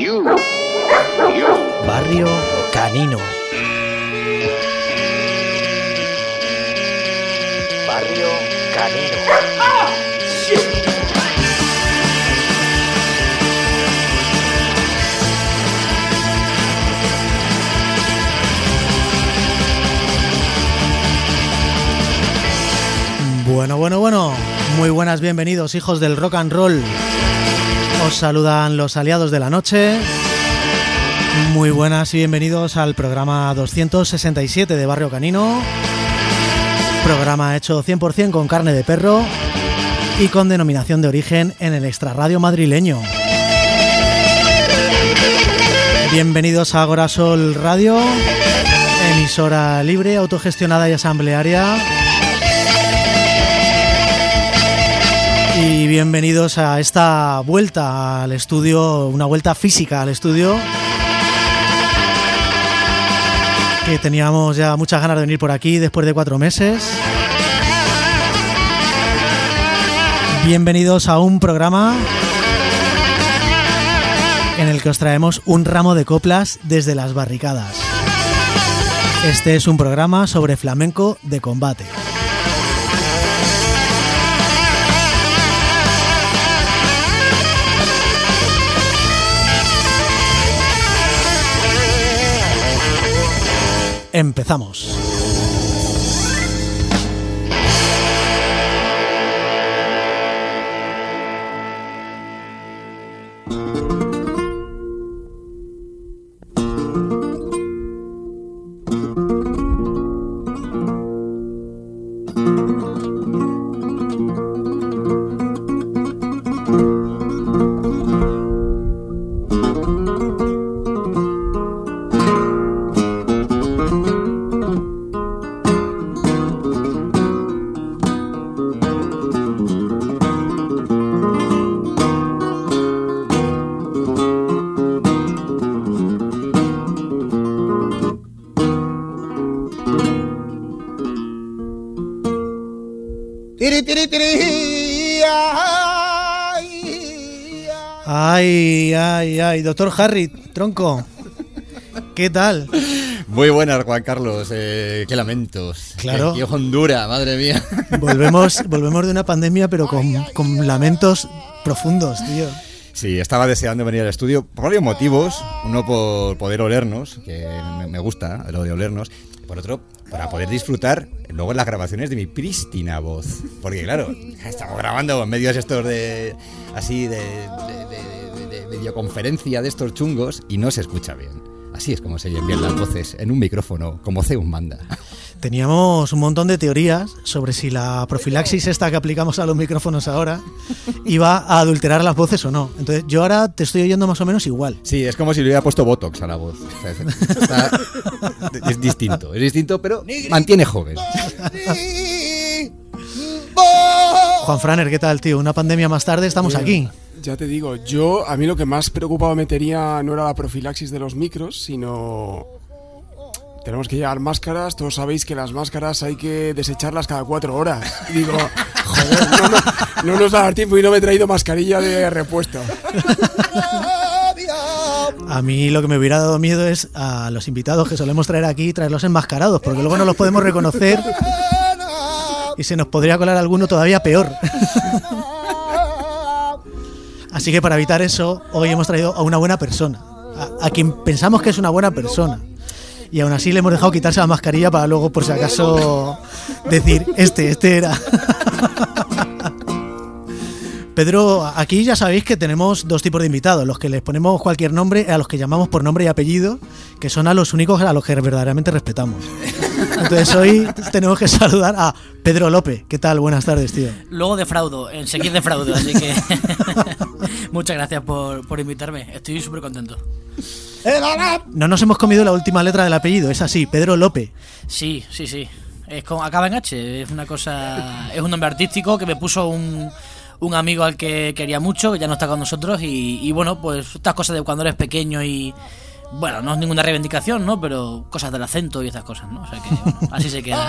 Barrio Canino. Barrio Canino. Bueno. Muy buenas, bienvenidos, hijos del rock and roll. Os saludan los aliados de la noche. Muy buenas y bienvenidos al programa 267 de Barrio Canino. Programa hecho 100% con carne de perro y con denominación de origen en el extrarradio madrileño. Bienvenidos a Agora Sol Radio, emisora libre, autogestionada y asamblearia. Y bienvenidos a esta vuelta al estudio, una vuelta física al estudio, que teníamos ya muchas ganas de venir por aquí después de 4 meses. Bienvenidos a un programa en el que os traemos un ramo de coplas desde las barricadas. Este es un programa sobre flamenco de combate. Empezamos. Ay, doctor Harry, tronco, ¿qué tal? Muy buenas, Juan Carlos, qué lamentos. Claro. Qué Honduras, madre mía. Volvemos de una pandemia, pero con lamentos profundos, tío. Sí, estaba deseando venir al estudio por varios motivos. Uno, por poder olernos, que me gusta lo de olernos. Por otro, para poder disfrutar luego las grabaciones de mi prístina voz. Porque claro, estamos grabando en medios estos de videoconferencia de estos chungos y no se escucha bien. Así es como se envían las voces en un micrófono, como Zeus manda. Teníamos un montón de teorías sobre si la profilaxis esta que aplicamos a los micrófonos ahora iba a adulterar las voces o no. Entonces yo ahora te estoy oyendo más o menos igual. Sí, es como si le hubiera puesto Botox a la voz. O sea, es distinto, pero mantiene joven. Juan Franer, ¿qué tal, tío? Una pandemia más tarde, estamos aquí. Ya te digo, a mí lo que más preocupado me tenía no era la profilaxis de los micros, sino tenemos que llevar máscaras. Todos sabéis que las máscaras hay que desecharlas cada 4 horas. Y digo, joder, no nos va a dar tiempo y no me he traído mascarilla de repuesto. A mí lo que me hubiera dado miedo es a los invitados que solemos traer aquí, traerlos enmascarados, porque luego no los podemos reconocer y se nos podría colar alguno todavía peor. Así que para evitar eso, hoy hemos traído a una buena persona, a quien pensamos que es una buena persona. Y aún así le hemos dejado quitarse la mascarilla para luego, por si acaso, decir, este era. Pedro, aquí ya sabéis que tenemos 2 tipos de invitados, los que les ponemos cualquier nombre, a los que llamamos por nombre y apellido, que son a los únicos a los que verdaderamente respetamos. Entonces hoy tenemos que saludar a Pedro López. ¿Qué tal? Buenas tardes, tío. Luego defraudo, enseguida defraudo, así que muchas gracias por invitarme, estoy súper contento. No nos hemos comido la última letra del apellido, es así, Pedro López. Sí. Es como, acaba en H, es una cosa, es un nombre artístico que me puso un amigo al que quería mucho, que ya no está con nosotros, y bueno, pues estas cosas de cuando eres pequeño y bueno, no es ninguna reivindicación, ¿no? Pero cosas del acento y estas cosas, ¿no? O sea que bueno, así se queda.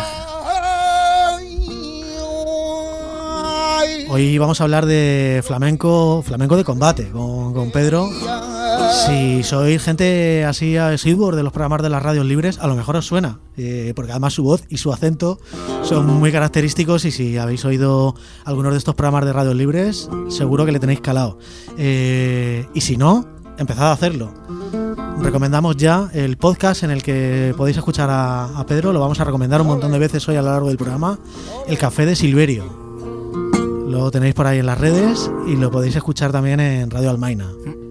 Hoy vamos a hablar de flamenco de combate con Pedro. Si sois gente así asiduos de los programas de las radios libres, a lo mejor os suena, porque además su voz y su acento son muy característicos, y si habéis oído algunos de estos programas de radios libres, seguro que le tenéis calado. Y si no, empezad a hacerlo. Recomendamos ya el podcast en el que podéis escuchar a Pedro, lo vamos a recomendar un montón de veces hoy a lo largo del programa, El Café de Silverio. Lo tenéis por ahí en las redes y lo podéis escuchar también en Radio Almaina.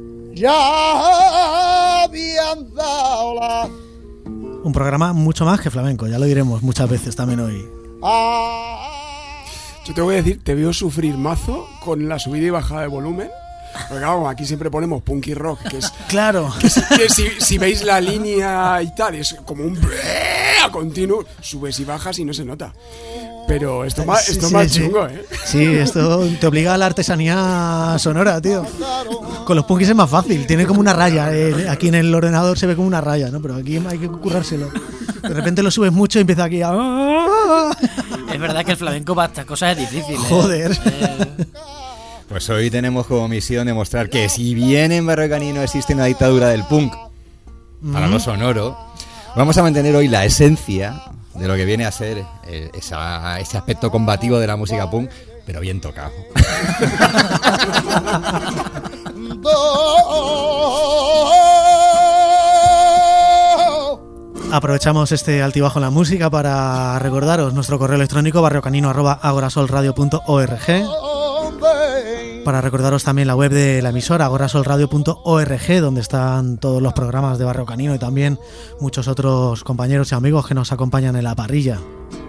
Un programa mucho más que flamenco, ya lo diremos muchas veces también hoy. Yo te voy a decir, te veo sufrir mazo con la subida y bajada de volumen. Porque vamos, aquí siempre ponemos punk y rock, que es... Claro. Que si veis la línea y tal, es como un... continuo, subes y bajas y no se nota. Pero esto más chungo, ¿eh? Sí, esto te obliga a la artesanía sonora, tío. Con los punkis es más fácil, tiene como una raya. Aquí en el ordenador se ve como una raya, ¿no? Pero aquí hay que currárselo. De repente lo subes mucho y empieza aquí a... Es verdad que el flamenco para estas cosas es difícil, ¿eh? Joder. Pues hoy tenemos como misión demostrar que si bien en Barrio Canino existe una dictadura del punk, para lo sonoro, vamos a mantener hoy la esencia de lo que viene a ser ese aspecto combativo de la música punk, pero bien tocado. Aprovechamos este altibajo en la música para recordaros nuestro correo electrónico barriocanino@agorasolradio.org, para recordaros también la web de la emisora agorasolradio.org, donde están todos los programas de Barrio Canino y también muchos otros compañeros y amigos que nos acompañan en la parrilla.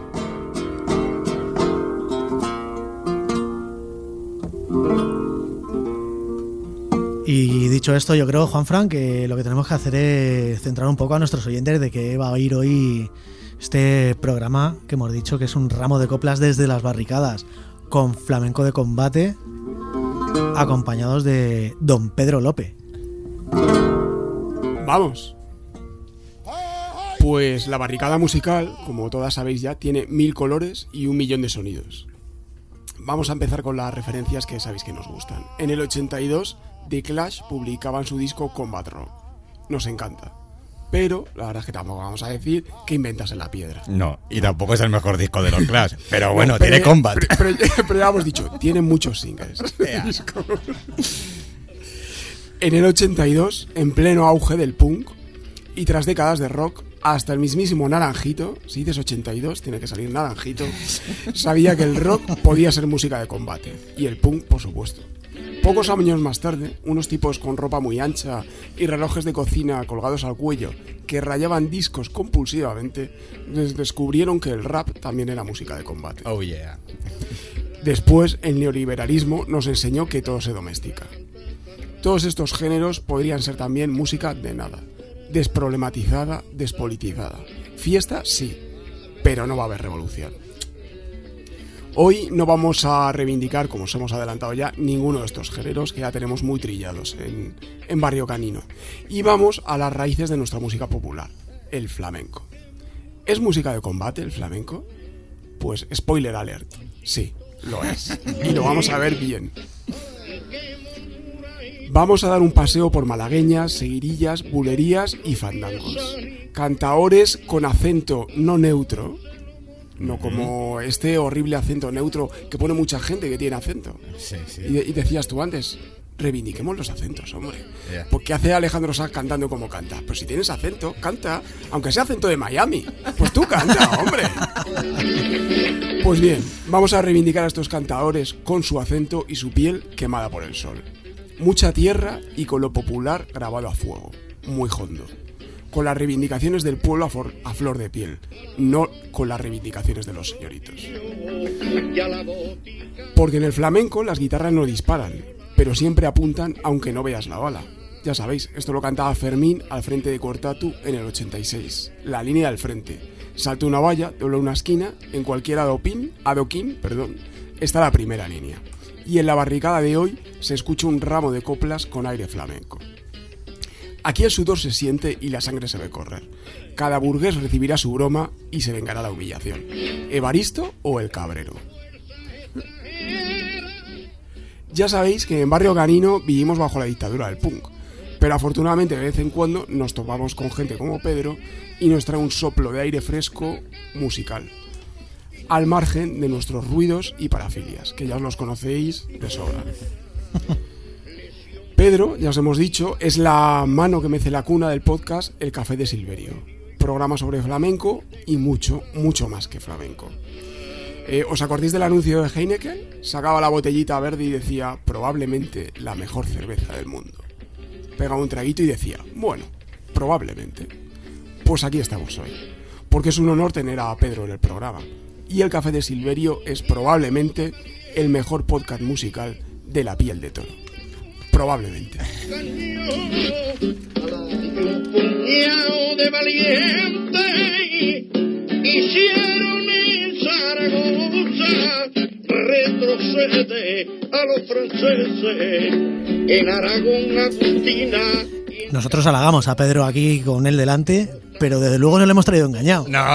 Y dicho esto, yo creo, Juanfran, que lo que tenemos que hacer es centrar un poco a nuestros oyentes de qué va a oír hoy este programa, que hemos dicho que es un ramo de coplas desde las barricadas, con flamenco de combate, acompañados de don Pedro López. Vamos. Pues la barricada musical, como todas sabéis ya, tiene 1000 colores y 1.000.000 de sonidos. Vamos a empezar con las referencias que sabéis que nos gustan. En el 82, The Clash publicaban su disco Combat Rock. Nos encanta. Pero la verdad es que tampoco vamos a decir que inventas en la piedra. No, y tampoco es el mejor disco de los Clash. Pero bueno, no, tiene Combat. Pero ya hemos dicho, tiene muchos singles. En el 82, en pleno auge del punk y tras décadas de rock, hasta el mismísimo Naranjito, si dices 82, tiene que salir Naranjito, sabía que el rock podía ser música de combate. Y el punk, por supuesto. Pocos años más tarde, unos tipos con ropa muy ancha y relojes de cocina colgados al cuello que rayaban discos compulsivamente, descubrieron que el rap también era música de combate. Oh yeah. Después, el neoliberalismo nos enseñó que todo se domestica. Todos estos géneros podrían ser también música de nada, desproblematizada, despolitizada. Fiesta, sí, pero no va a haber revolución. Hoy no vamos a reivindicar, como os hemos adelantado ya, ninguno de estos géneros que ya tenemos muy trillados en Barrio Canino. Y vamos a las raíces de nuestra música popular, el flamenco. ¿Es música de combate el flamenco? Pues spoiler alert, sí, lo es. Y lo vamos a ver bien. Vamos a dar un paseo por malagueñas, seguirillas, bulerías y fandangos. Cantaores con acento no neutro. No como este horrible acento neutro que pone mucha gente que tiene acento. Sí, sí. Y decías tú antes, reivindiquemos los acentos, hombre. Yeah. ¿Por qué hace Alejandro Sanz cantando como canta? Pues si tienes acento, canta. Aunque sea acento de Miami. Pues tú canta, hombre. Pues bien, vamos a reivindicar a estos cantadores con su acento y su piel quemada por el sol. Mucha tierra y con lo popular grabado a fuego. Muy hondo. Con las reivindicaciones del pueblo a flor de piel, no con las reivindicaciones de los señoritos. Porque en el flamenco las guitarras no disparan, pero siempre apuntan aunque no veas la bala. Ya sabéis, esto lo cantaba Fermín al frente de Cortatu en el 86. La línea del frente. Salta una valla, dobla una esquina, en cualquier adoquín, está la primera línea. Y en la barricada de hoy se escucha un ramo de coplas con aire flamenco. Aquí el sudor se siente y la sangre se ve correr. Cada burgués recibirá su broma y se vengará la humillación. ¿Evaristo o el Cabrero? Ya sabéis que en Barrio Canino vivimos bajo la dictadura del punk. Pero afortunadamente de vez en cuando nos topamos con gente como Pedro y nos trae un soplo de aire fresco musical, al margen de nuestros ruidos y parafilias, que ya os los conocéis de sobra. Pedro, ya os hemos dicho, es la mano que mece la cuna del podcast El Café de Silverio. Programa sobre flamenco y mucho, mucho más que flamenco. ¿Os acordáis del anuncio de Heineken? Sacaba la botellita verde y decía, probablemente la mejor cerveza del mundo. Pegaba un traguito y decía, bueno, probablemente. Pues aquí estamos hoy, porque es un honor tener a Pedro en el programa. Y El Café de Silverio es probablemente el mejor podcast musical de la piel de toro. Probablemente. Un puñado de valientes hicieron en Zaragoza retrocede a los franceses en Aragón, Agustina. Nosotros halagamos a Pedro aquí con él delante, pero desde luego no le hemos traído engañado. No.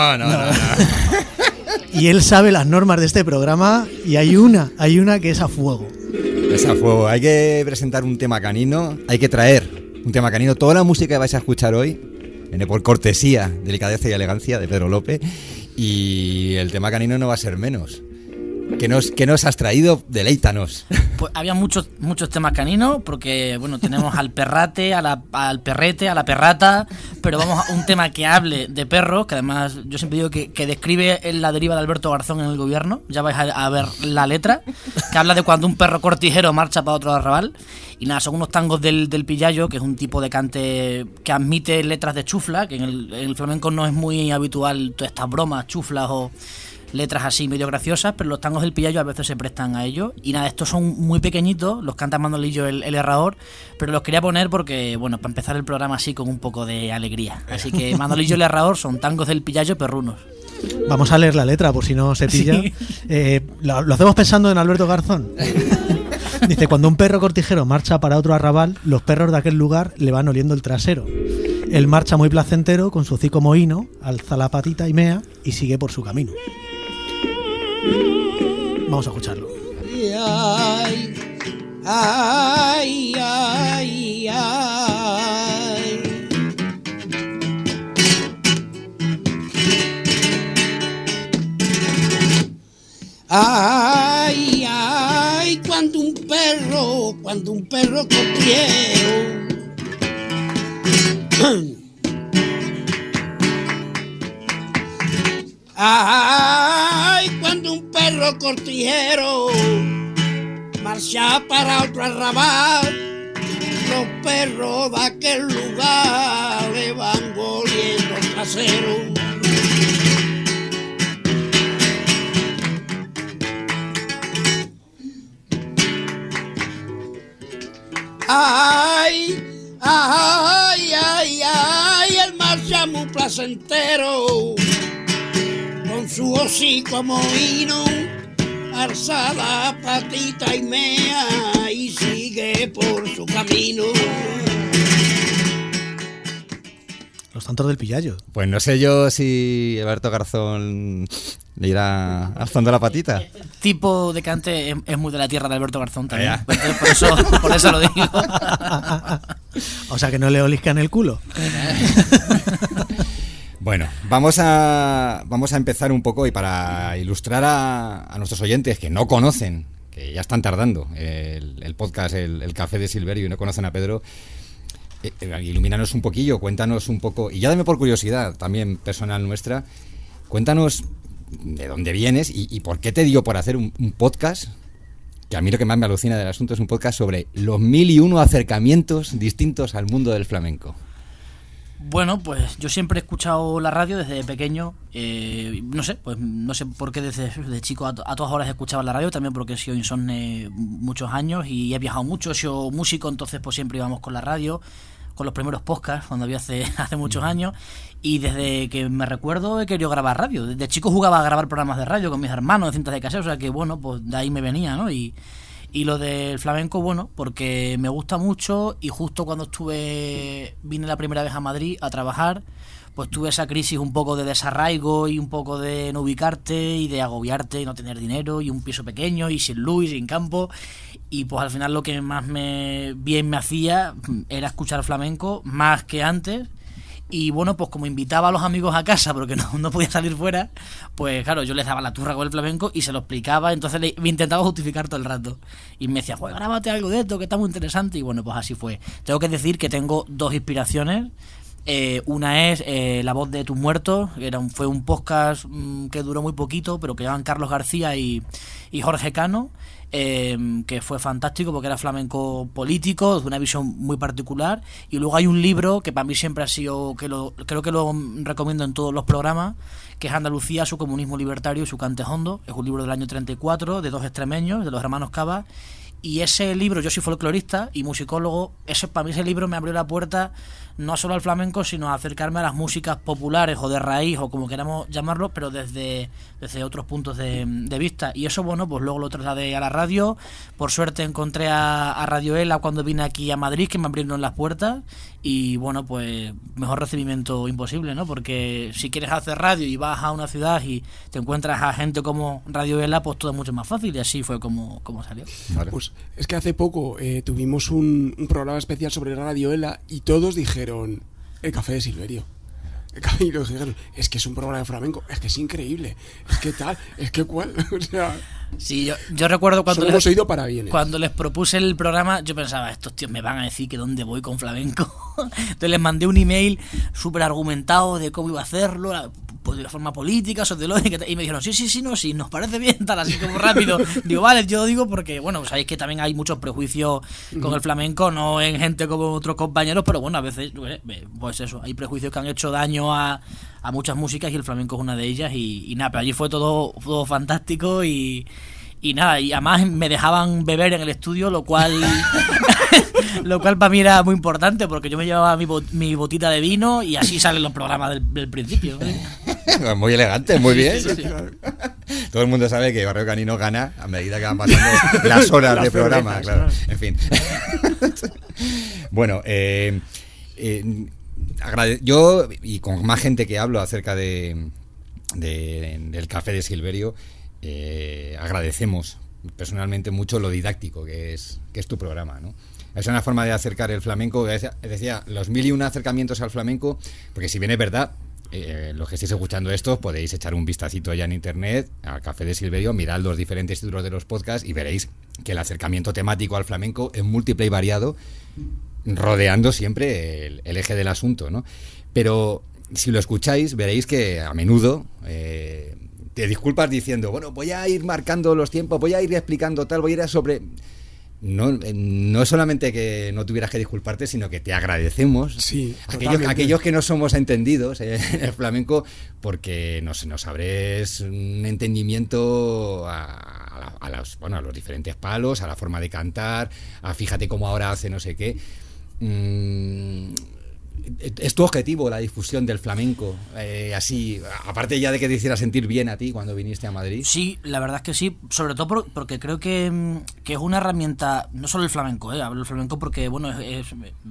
Y él sabe las normas de este programa y hay una que es a fuego. Es a fuego. Hay que presentar un tema canino, hay que traer un tema canino. Toda la música que vais a escuchar hoy viene por cortesía, delicadeza y elegancia de Pedro López, y el tema canino no va a ser menos. ¿Qué nos has traído? Deleítanos. Pues había muchos temas caninos, porque bueno, tenemos al perrate, al perrete, a la perrata, pero vamos a un tema que hable de perros, que además yo siempre digo que describe la deriva de Alberto Garzón en el gobierno. Ya vais a ver la letra, que habla de cuando un perro cortijero marcha para otro arrabal. Y nada, son unos tangos del pillayo, que es un tipo de cante que admite letras de chufla, que en el flamenco no es muy habitual todas estas bromas, chuflas o letras así medio graciosas, pero los tangos del pillayo a veces se prestan a ello. Y nada, estos son muy pequeñitos, los canta Manolillo el herrador, pero los quería poner porque, bueno, para empezar el programa así con un poco de alegría. Así que Manolillo el herrador son tangos del pillayo perrunos. Vamos a leer la letra por si no se pilla. Sí. Lo hacemos pensando en Alberto Garzón. Dice, cuando un perro cortijero marcha para otro arrabal, los perros de aquel lugar le van oliendo el trasero. Él marcha muy placentero, con su hocico mohíno, alza la patita y mea, y sigue por su camino. Vamos a escucharlo. Ay, ay, ay, ay. Ay, ay, cuando un perro cortijero ay, cuando un perro cortijero marcha para otro arrabal, los perros de aquel lugar le van oliendo el trasero. Ay, ay, ay, ay, el marcha muy placentero, con su hocico mohíno, alza la patita y mea, y sigue por su camino. Los tantos del pillayo. Pues no sé yo si Alberto Garzón le irá alzando la patita. El tipo de cante es muy de la tierra de Alberto Garzón también. Ya. Por eso lo digo. O sea que no le oliscan el culo. Bueno, vamos a empezar un poco, y para ilustrar a nuestros oyentes que no conocen, que ya están tardando, el podcast, el Café de Silverio, y no conocen a Pedro, ilumínanos un poquillo, cuéntanos un poco, y ya dame por curiosidad, también personal nuestra, cuéntanos de dónde vienes y por qué te dio por hacer un podcast, que a mí lo que más me alucina del asunto es un podcast sobre los 1001 acercamientos distintos al mundo del flamenco. Bueno, pues yo siempre he escuchado la radio desde pequeño, no sé por qué desde chico a todas horas escuchaba la radio, también porque he sido insomne muchos años y he viajado mucho, he sido músico, entonces pues siempre íbamos con la radio, con los primeros podcasts cuando había hace muchos años, y desde que me recuerdo he querido grabar radio. Desde chico jugaba a grabar programas de radio con mis hermanos de cintas de cassette, o sea que bueno, pues de ahí me venía, ¿no? Y Y lo del flamenco, bueno, porque me gusta mucho y justo cuando vine la primera vez a Madrid a trabajar, pues tuve esa crisis un poco de desarraigo y un poco de no ubicarte y de agobiarte y no tener dinero y un piso pequeño y sin luz y sin campo. Y pues al final lo que más bien me hacía era escuchar flamenco más que antes. Y bueno, pues como invitaba a los amigos a casa porque no podía salir fuera, pues claro, yo les daba la turra con el flamenco y se lo explicaba, entonces me intentaba justificar todo el rato. Y me decía, pues grábate algo de esto que está muy interesante. Y bueno, pues así fue. Tengo que decir que tengo dos inspiraciones. Una es La voz de tus muertos, fue un podcast que duró muy poquito, pero que llevan Carlos García y Jorge Cano, que fue fantástico porque era flamenco político, de una visión muy particular. Y luego hay un libro que para mí siempre ha sido, creo que lo recomiendo en todos los programas, que es Andalucía, su comunismo libertario y su cante hondo. Es un libro del año 34 de dos extremeños, de los hermanos Cava. Y ese libro, yo soy folclorista y musicólogo, para mí ese libro me abrió la puerta no solo al flamenco, sino a acercarme a las músicas populares o de raíz o como queramos llamarlo, pero desde otros puntos de vista. Y eso, bueno, pues luego lo trasladé a la radio. Por suerte encontré a Radio Ela cuando vine aquí a Madrid, que me abrieron las puertas. Y bueno, pues mejor recibimiento imposible, ¿no? Porque si quieres hacer radio y vas a una ciudad y te encuentras a gente como Radio Ela, pues todo es mucho más fácil. Y así fue como salió. Vale. Pues es que hace poco tuvimos un programa especial sobre Radio Ela y todos dijeron el café de Silverio. Y los dijeron, es que es un programa de flamenco, es que es increíble, es que tal, es que cual, o sea... Sí, yo recuerdo cuando les propuse el programa, yo pensaba, estos tíos me van a decir que dónde voy con flamenco. Entonces les mandé un email súper argumentado de cómo iba a hacerlo, pues de forma política, sociológica, y me dijeron, sí, nos parece bien, tal, así como rápido. Digo, vale, yo digo porque, bueno, sabéis que también hay muchos prejuicios con el flamenco, no en gente como otros compañeros, pero bueno, a veces, pues eso, hay prejuicios que han hecho daño a muchas músicas y el flamenco es una de ellas y nada, pero allí fue todo fantástico y nada, y además me dejaban beber en el estudio, lo cual para mí era muy importante porque yo me llevaba mi botita de vino y así salen los programas del principio, ¿eh? Muy elegante, muy bien. Sí. Todo el mundo sabe que Barrio Canino gana a medida que van pasando las horas de programa, claro. En fin. Bueno, yo, y con más gente que hablo acerca del café de Silverio, agradecemos personalmente mucho lo didáctico que es tu programa, ¿no? Es una forma de acercar el flamenco, decía, los 1001 acercamientos al flamenco, porque si bien es verdad, los que estéis escuchando esto podéis echar un vistacito allá en internet al Café de Silverio, mirad los diferentes títulos de los podcasts y veréis que el acercamiento temático al flamenco es múltiple y variado, rodeando siempre el eje del asunto, ¿no? Pero si lo escucháis veréis que a menudo te disculpas diciendo, bueno, voy a ir marcando los tiempos, voy a ir explicando tal, voy a ir sobre... No es solamente que no tuvieras que disculparte, sino que te agradecemos, sí, aquellos que no somos entendidos en el flamenco, porque nos abres un entendimiento a los diferentes palos, a la forma de cantar, a fíjate cómo ahora hace no sé qué. ¿Es tu objetivo la difusión del flamenco? Así, aparte ya de que te hiciera sentir bien a ti cuando viniste a Madrid. Sí, la verdad es que sí, sobre todo porque creo que es una herramienta, no solo el flamenco, hablo del flamenco porque bueno es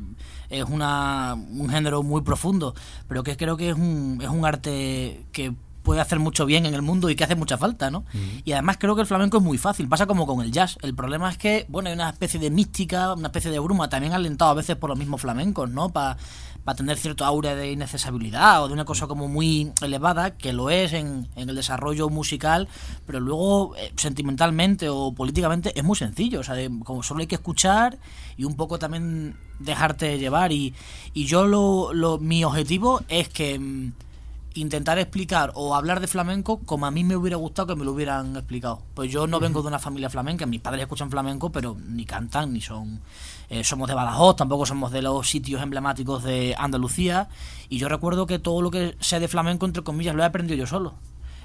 un género muy profundo, pero que creo que es un arte que puede hacer mucho bien en el mundo y que hace mucha falta, ¿no? Y además creo que el flamenco es muy fácil, pasa como con el jazz. El problema es que, bueno, hay una especie de mística, una especie de bruma, también alentado a veces por los mismos flamencos, ¿no? Para tener cierto aura de inaccesibilidad o de una cosa como muy elevada, que lo es en el desarrollo musical, pero luego sentimentalmente o políticamente es muy sencillo, o sea, como solo hay que escuchar y un poco también dejarte llevar y yo mi objetivo es que intentar explicar o hablar de flamenco como a mí me hubiera gustado que me lo hubieran explicado. Pues yo no vengo de una familia flamenca, mis padres escuchan flamenco, pero ni cantan, ni somos de Badajoz, tampoco somos de los sitios emblemáticos de Andalucía, y yo recuerdo que todo lo que sé de flamenco, entre comillas, lo he aprendido yo solo.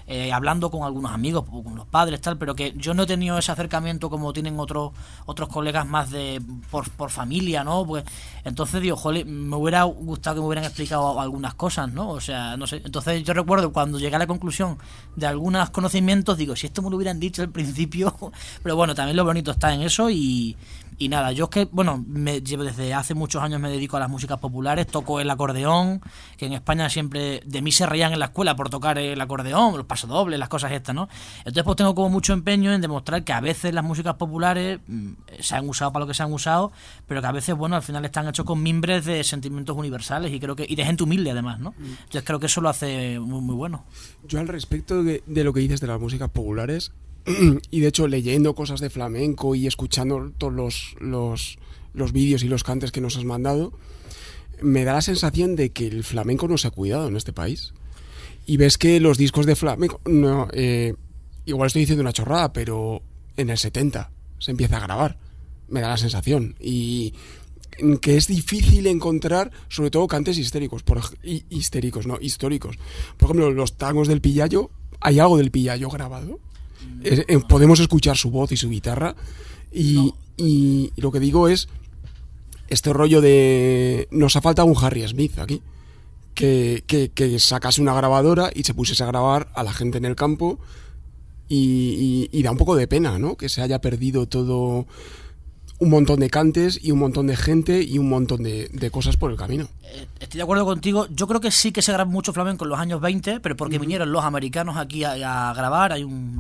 hablando con algunos amigos, con los padres, tal, pero que yo no he tenido ese acercamiento como tienen otros colegas más de por familia, ¿no? Pues entonces digo, joder, me hubiera gustado que me hubieran explicado algunas cosas, ¿no? O sea, no sé. Entonces yo recuerdo cuando llegué a la conclusión de algunos conocimientos, digo, si esto me lo hubieran dicho al principio, pero bueno, también lo bonito está en eso y nada, yo es que, bueno, desde hace muchos años me dedico a las músicas populares, toco el acordeón, que en España siempre de mí se reían en la escuela por tocar el acordeón, los pasodobles, las cosas estas, ¿no? Entonces pues tengo como mucho empeño en demostrar que a veces las músicas populares se han usado para lo que se han usado, pero que a veces, bueno, al final están hechos con mimbres de sentimientos universales y creo que de gente humilde además, ¿no? Entonces creo que eso lo hace muy, muy bueno. Yo al respecto de lo que dices de las músicas populares, y de hecho leyendo cosas de flamenco y escuchando todos los vídeos y los cantes que nos has mandado, me da la sensación de que el flamenco no se ha cuidado en este país. Y ves que los discos de flamenco, no, igual estoy diciendo una chorrada, pero en el 70 se empieza a grabar, me da la sensación. Y que es difícil encontrar, sobre todo cantes históricos. Por ejemplo, los tangos del Pillayo, ¿hay algo del Pillayo grabado? Podemos escuchar su voz y su guitarra y lo que digo es este rollo de nos ha faltado un Harry Smith aquí que sacase una grabadora y se pusiese a grabar a la gente en el campo y da un poco de pena, ¿no? Que se haya perdido todo, un montón de cantes y un montón de gente y un montón de cosas por el camino. Estoy de acuerdo contigo. Yo creo que sí que se graba mucho flamenco en los años 20, pero porque vinieron los americanos aquí a grabar. Hay un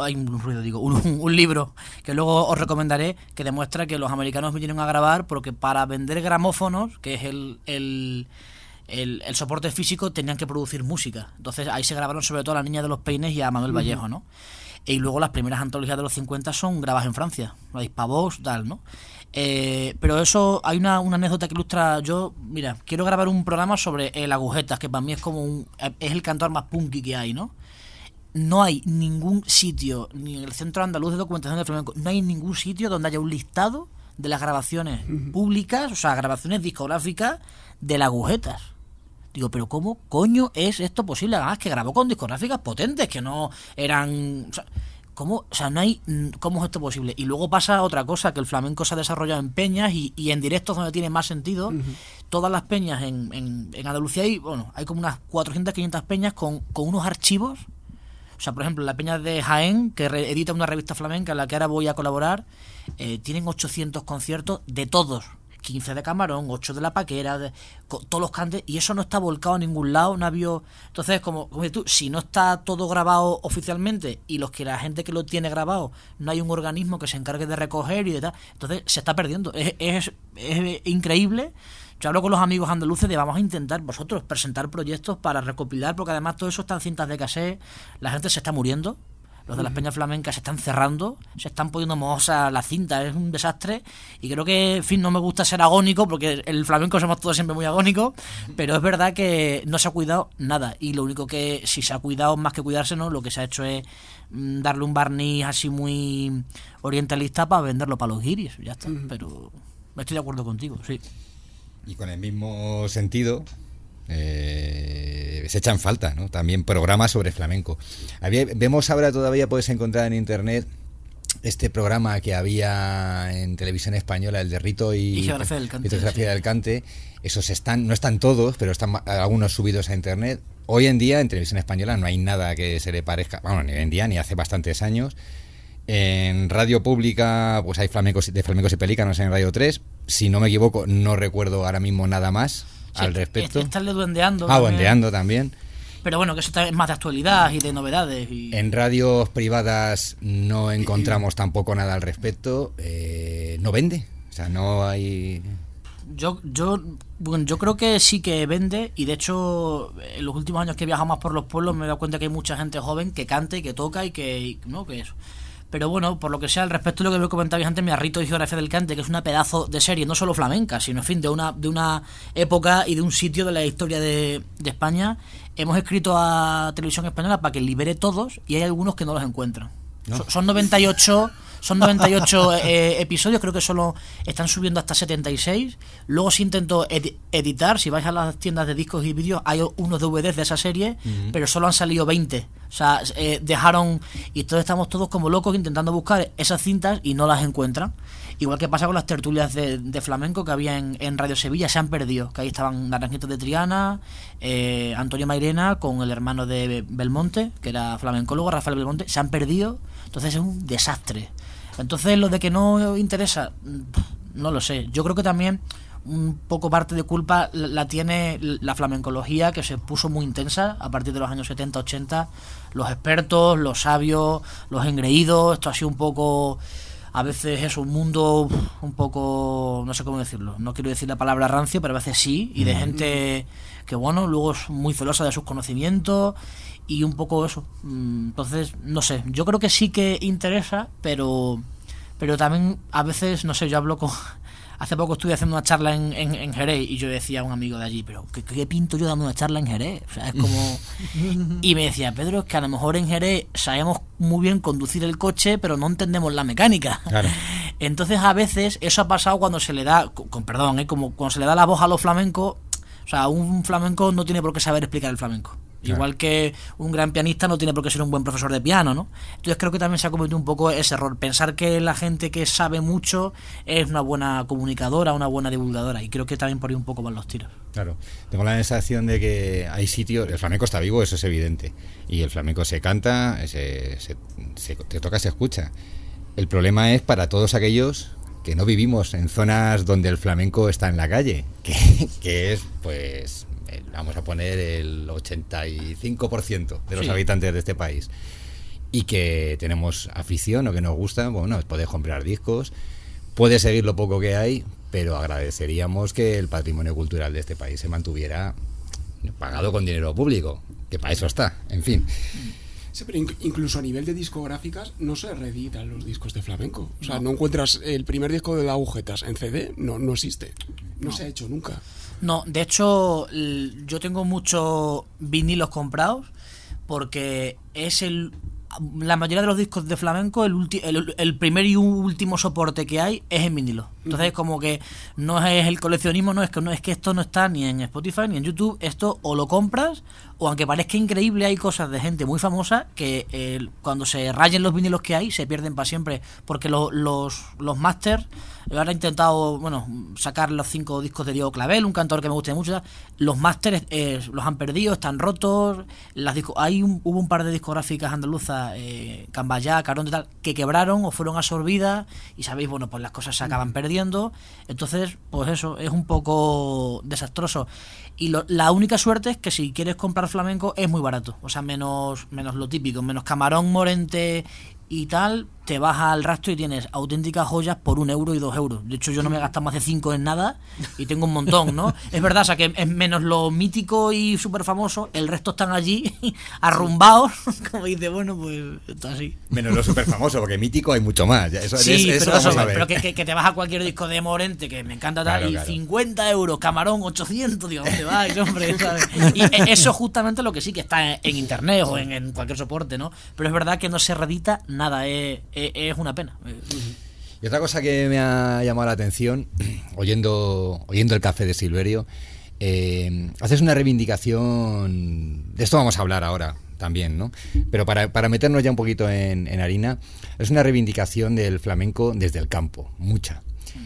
libro que luego os recomendaré que demuestra que los americanos vinieron a grabar porque para vender gramófonos, que es el soporte físico, tenían que producir música. Entonces ahí se grabaron sobre todo a La Niña de los Peines y a Manuel Vallejo, ¿no? Y luego las primeras antologías de los 50 son grabadas en Francia, la Hispavox, tal, ¿no? Pero eso, hay una anécdota que ilustra. Yo, mira, quiero grabar un programa sobre el Agujetas, que para mí es como es el cantor más punky que hay, ¿no? No hay ningún sitio, ni en el Centro Andaluz de Documentación de Flamenco, no hay ningún sitio donde haya un listado de las grabaciones públicas, o sea, grabaciones discográficas del Agujetas. Digo, pero ¿cómo coño es esto posible? Además que grabó con discográficas potentes, que no eran... O sea, ¿cómo? O sea, no hay... ¿Cómo es esto posible? Y luego pasa otra cosa, que el flamenco se ha desarrollado en peñas y en directos donde tiene más sentido. Todas las peñas en Andalucía hay como unas 400, 500 peñas con unos archivos. O sea, por ejemplo, la peña de Jaén, que edita una revista flamenca en la que ahora voy a colaborar, tienen 800 conciertos de todos. 15 de Camarón, 8 de La Paquera, todos los cantes, y eso no está volcado a ningún lado, no había... Entonces, como tú, si no está todo grabado oficialmente y la gente que lo tiene grabado, no hay un organismo que se encargue de recoger y de tal, entonces se está perdiendo. Es increíble. Yo hablo con los amigos andaluces de vamos a intentar vosotros presentar proyectos para recopilar, porque además todo eso está en cintas de cassette, la gente se está muriendo. Los de las peñas flamencas se están cerrando, se están poniendo mohosas la cinta, es un desastre. Y creo que, en fin, no me gusta ser agónico, porque el flamenco somos todos siempre muy agónicos, pero es verdad que no se ha cuidado nada. Y lo único que, si se ha cuidado más que cuidarse, ¿no? Lo que se ha hecho es darle un barniz así muy orientalista para venderlo para los guiris, ya está. Pero estoy de acuerdo contigo, sí. Y con el mismo sentido... se echan falta, ¿no? También programas sobre flamenco. Vemos ahora, todavía puedes encontrar en internet este programa que había en televisión española, el de Rito y Geografía del Cante. Geografía del Cante. Esos no están todos, pero están algunos subidos a internet. Hoy en día en televisión española no hay nada que se le parezca, bueno, ni hoy en día ni hace bastantes años. En radio pública pues hay flamencos y pelícanos en Radio 3. Si no me equivoco, no recuerdo ahora mismo nada más al respecto. Está el de Duendeando. Duendeando también. Pero bueno, que eso es más de actualidad y de novedades. En radios privadas no encontramos tampoco nada al respecto. No vende. O sea, no hay... Yo creo que sí que vende, y de hecho en los últimos años que he viajado más por los pueblos me he dado cuenta que hay mucha gente joven que canta y que toca y que eso. Pero bueno, por lo que sea, al respecto de lo que me comentabais antes, mi Rito y Geografía del Cante, que es una pedazo de serie, no solo flamenca, sino, en fin, de una época y de un sitio de la historia de España. Hemos escrito a Televisión Española para que libere todos, y hay algunos que no los encuentran. ¿No? Son 98 episodios, creo que solo están subiendo hasta 76. Luego se intentó editar, si vais a las tiendas de discos y vídeos, hay unos DVDs de esa serie, pero solo han salido 20. O sea, dejaron, y entonces estamos todos como locos intentando buscar esas cintas y no las encuentran. Igual que pasa con las tertulias de flamenco que había en Radio Sevilla, se han perdido, que ahí estaban Naranjito de Triana, Antonio Mairena con el hermano de Belmonte, que era flamencólogo, Rafael Belmonte, se han perdido, entonces es un desastre. Entonces lo de que no interesa, no lo sé. Yo creo que también un poco parte de culpa la tiene la flamencología, que se puso muy intensa a partir de los años 70-80, los expertos, los sabios, los engreídos. Esto ha sido un poco, a veces es un mundo un poco, no sé cómo decirlo, no quiero decir la palabra rancio, pero a veces sí, y de gente que bueno, luego es muy celosa de sus conocimientos y un poco eso. Entonces, no sé, yo creo que sí que interesa, pero también a veces, no sé, yo hablo con... Hace poco estuve haciendo una charla en Jerez y yo decía a un amigo de allí, pero ¿qué pinto yo dando una charla en Jerez? O sea, es como... Y me decía, Pedro, es que a lo mejor en Jerez sabemos muy bien conducir el coche, pero no entendemos la mecánica. Claro. Entonces a veces eso ha pasado cuando se le da, como cuando se le da la voz a los flamencos. O sea, un flamenco no tiene por qué saber explicar el flamenco. Claro. Igual que un gran pianista no tiene por qué ser un buen profesor de piano, ¿no? Entonces creo que también se ha cometido un poco ese error, pensar que la gente que sabe mucho es una buena comunicadora, una buena divulgadora, y creo que también por ahí un poco van los tiros. Claro, tengo la sensación de que hay sitios, el flamenco está vivo, eso es evidente, y el flamenco se canta, te toca, se escucha. El problema es para todos aquellos que no vivimos en zonas donde el flamenco está en la calle, que es, pues... vamos a poner el 85% de los habitantes de este país, y que tenemos afición o que nos gusta. Bueno, puedes comprar discos, puedes seguir lo poco que hay, pero agradeceríamos que el patrimonio cultural de este país se mantuviera pagado con dinero público, que para eso está, en fin. Sí, pero incluso a nivel de discográficas no se reeditan los discos de flamenco. O sea, no encuentras el primer disco de las agujetas en CD, no existe. No se ha hecho nunca. No, de hecho, yo tengo muchos vinilos comprados porque es la mayoría de los discos de flamenco, el primer y último soporte que hay es en vinilo. Entonces, como que no es el coleccionismo, no es que esto no está ni en Spotify ni en YouTube. Esto o lo compras, o aunque parezca increíble, hay cosas de gente muy famosa que cuando se rayen los vinilos que hay se pierden para siempre, porque los masters, ahora he intentado sacar los 5 discos de Diego Clavel, un cantor que me gusta mucho. Los masters los han perdido, están rotos. Hubo un par de discográficas andaluzas, Cambayá, Carón de tal, que quebraron o fueron absorbidas, y sabéis, pues las cosas se acaban perdiendo. Entonces, pues eso es un poco desastroso. Y la única suerte es que si quieres comprar flamenco es muy barato, o sea, menos lo típico, menos Camarón, Morente y tal, te vas al Rastro y tienes auténticas joyas por 1 euro y 2 euros. De hecho, yo no me he gastado más de 5 en nada y tengo un montón, ¿no? Es verdad, o sea, que es menos lo mítico y súper famoso, el resto están allí arrumbados, como dice, pues está así. Menos lo súper famoso, porque mítico hay mucho más. Eso pero que te vas a cualquier disco de Morente, que me encanta tal, claro. 50 euros, Camarón, 800, digo, ¿dónde vas, hombre? ¿Sabes? Y eso justamente lo que sí que está en internet o en cualquier soporte, ¿no? Pero es verdad que no se reedita nada, es una pena. Y otra cosa que me ha llamado la atención, oyendo el Café de Silverio, haces una reivindicación, de esto vamos a hablar ahora también, ¿no? Pero para meternos ya un poquito en harina, es una reivindicación del flamenco desde el campo, mucha.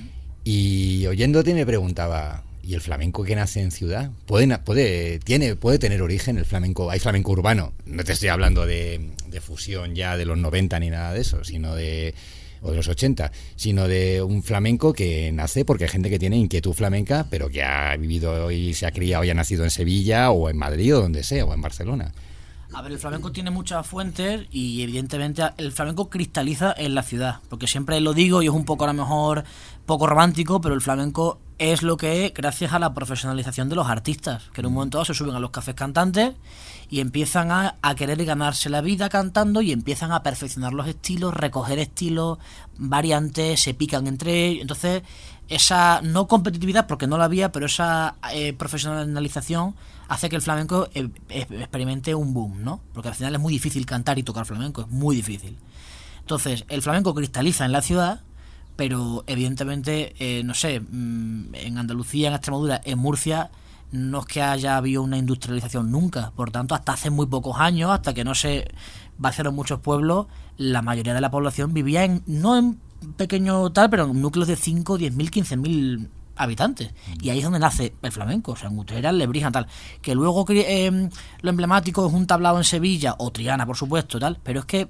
Y oyéndote me preguntaba, ¿y el flamenco que nace en ciudad? ¿Puede tener origen el flamenco? Hay flamenco urbano, no te estoy hablando de fusión ya de los 90 ni nada de eso, o de los 80, sino de un flamenco que nace porque hay gente que tiene inquietud flamenca, pero que ha vivido y se ha criado y ha nacido en Sevilla o en Madrid o donde sea, o en Barcelona. A ver, el flamenco tiene muchas fuentes y evidentemente el flamenco cristaliza en la ciudad, porque siempre lo digo y es un poco a lo mejor poco romántico, pero el flamenco es lo que es gracias a la profesionalización de los artistas, que en un momento dado se suben a los cafés cantantes y empiezan a querer ganarse la vida cantando y empiezan a perfeccionar los estilos, recoger estilos, variantes, se pican entre ellos. Entonces, esa no competitividad, porque no la había, pero esa profesionalización hace que el flamenco experimente un boom, ¿no? Porque al final es muy difícil cantar y tocar flamenco, es muy difícil. Entonces, el flamenco cristaliza en la ciudad, pero evidentemente, en Andalucía, en Extremadura, en Murcia, no es que haya habido una industrialización nunca. Por tanto, hasta hace muy pocos años, hasta que no se vaciaron muchos pueblos, la mayoría de la población vivía no en pequeño tal, pero en núcleos de 5, 10.000, 15.000 habitantes. Y ahí es donde nace el flamenco, o sea, en Utrera, Lebrija, tal. Que luego lo emblemático es un tablao en Sevilla, o Triana, por supuesto, tal. Pero es que,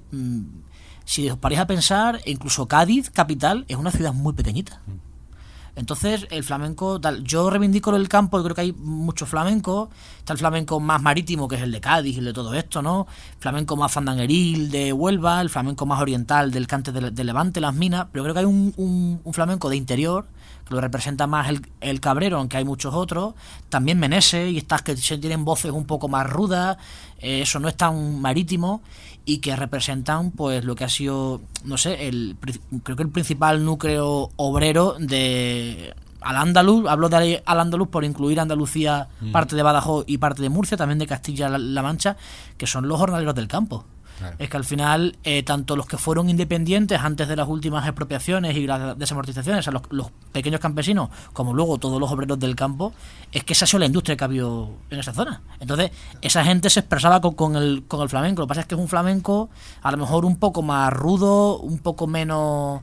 si os paráis a pensar, incluso Cádiz, capital, es una ciudad muy pequeñita. Entonces, el flamenco, tal, yo reivindico el campo, yo creo que hay muchos flamencos. Está el flamenco más marítimo, que es el de Cádiz, el de todo esto, ¿no? Flamenco más fandangueril de Huelva, el flamenco más oriental del cante de Levante, las minas. Pero creo que hay un flamenco de interior, que lo representa más el Cabrero, aunque hay muchos otros. También Meneses, y estas que tienen voces un poco más rudas, eso no es tan marítimo, y que representan pues lo que ha sido, no sé, creo que el principal núcleo obrero de Al-Ándalus. Hablo de Al-Ándalus por incluir Andalucía, parte de Badajoz y parte de Murcia, también de Castilla-La Mancha, que son los jornaleros del campo. Claro. Es que al final, tanto los que fueron independientes antes de las últimas expropiaciones y las desamortizaciones, o sea, los pequeños campesinos, como luego todos los obreros del campo, es que esa ha sido la industria que ha habido en esa zona. Entonces, esa gente se expresaba con el flamenco. Lo que pasa es que es un flamenco a lo mejor un poco más rudo, un poco menos,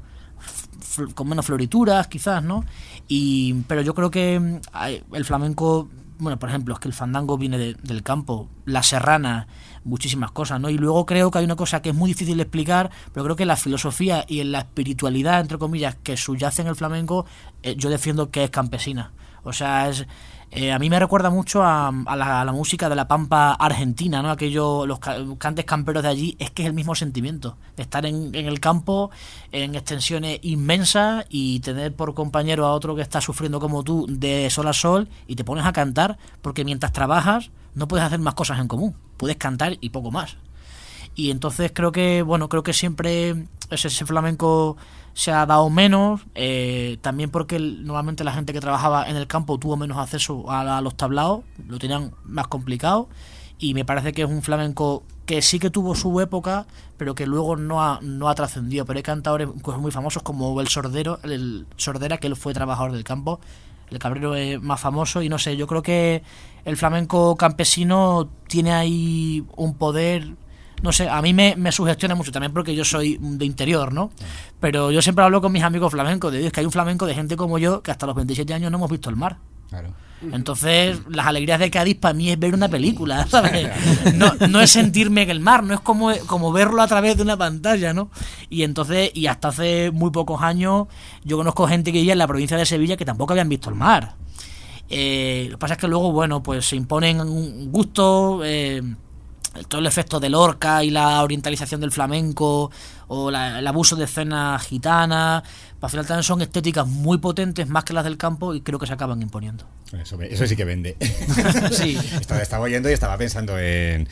con menos florituras quizás, ¿no? Pero yo creo que el flamenco, bueno, por ejemplo, es que el fandango viene del campo, la serrana, muchísimas cosas, ¿no? Y luego creo que hay una cosa que es muy difícil de explicar, pero creo que la filosofía y en la espiritualidad, entre comillas, que subyace en el flamenco, yo defiendo que es campesina. O sea, a mí me recuerda mucho a la música de la pampa argentina, ¿no? Los cantes camperos de allí, es que es el mismo sentimiento de estar en el campo, en extensiones inmensas, y tener por compañero a otro que está sufriendo como tú de sol a sol, y te pones a cantar, porque mientras trabajas no puedes hacer más cosas en común, puedes cantar y poco más. Y entonces creo que siempre ese flamenco se ha dado menos, también porque normalmente la gente que trabajaba en el campo tuvo menos acceso a los tablaos, lo tenían más complicado, y me parece que es un flamenco que sí que tuvo su época, pero que luego no ha trascendido. Pero hay cantadores muy famosos como el Sordera, que él fue trabajador del campo. El Cabrero es más famoso, y no sé, yo creo que el flamenco campesino tiene ahí un poder, no sé, a mí me sugestiona mucho, también porque yo soy de interior, ¿no? Pero yo siempre hablo con mis amigos flamencos, de Dios, que hay un flamenco de gente como yo, que hasta los 27 años no hemos visto el mar. Claro. Entonces, las alegrías de Cádiz para mí es ver una película, ¿sabes? No es sentirme en el mar, no es como verlo a través de una pantalla, ¿no? Y entonces, y hasta hace muy pocos años, yo conozco gente que vivía en la provincia de Sevilla que tampoco habían visto el mar. Lo que pasa es que luego, bueno, pues se imponen un gusto, todo el efecto de Lorca y la orientalización del flamenco, o el abuso de escenas gitanas, al final también son estéticas muy potentes, más que las del campo, y creo que se acaban imponiendo. Eso sí que vende. Sí. Estaba oyendo y estaba pensando en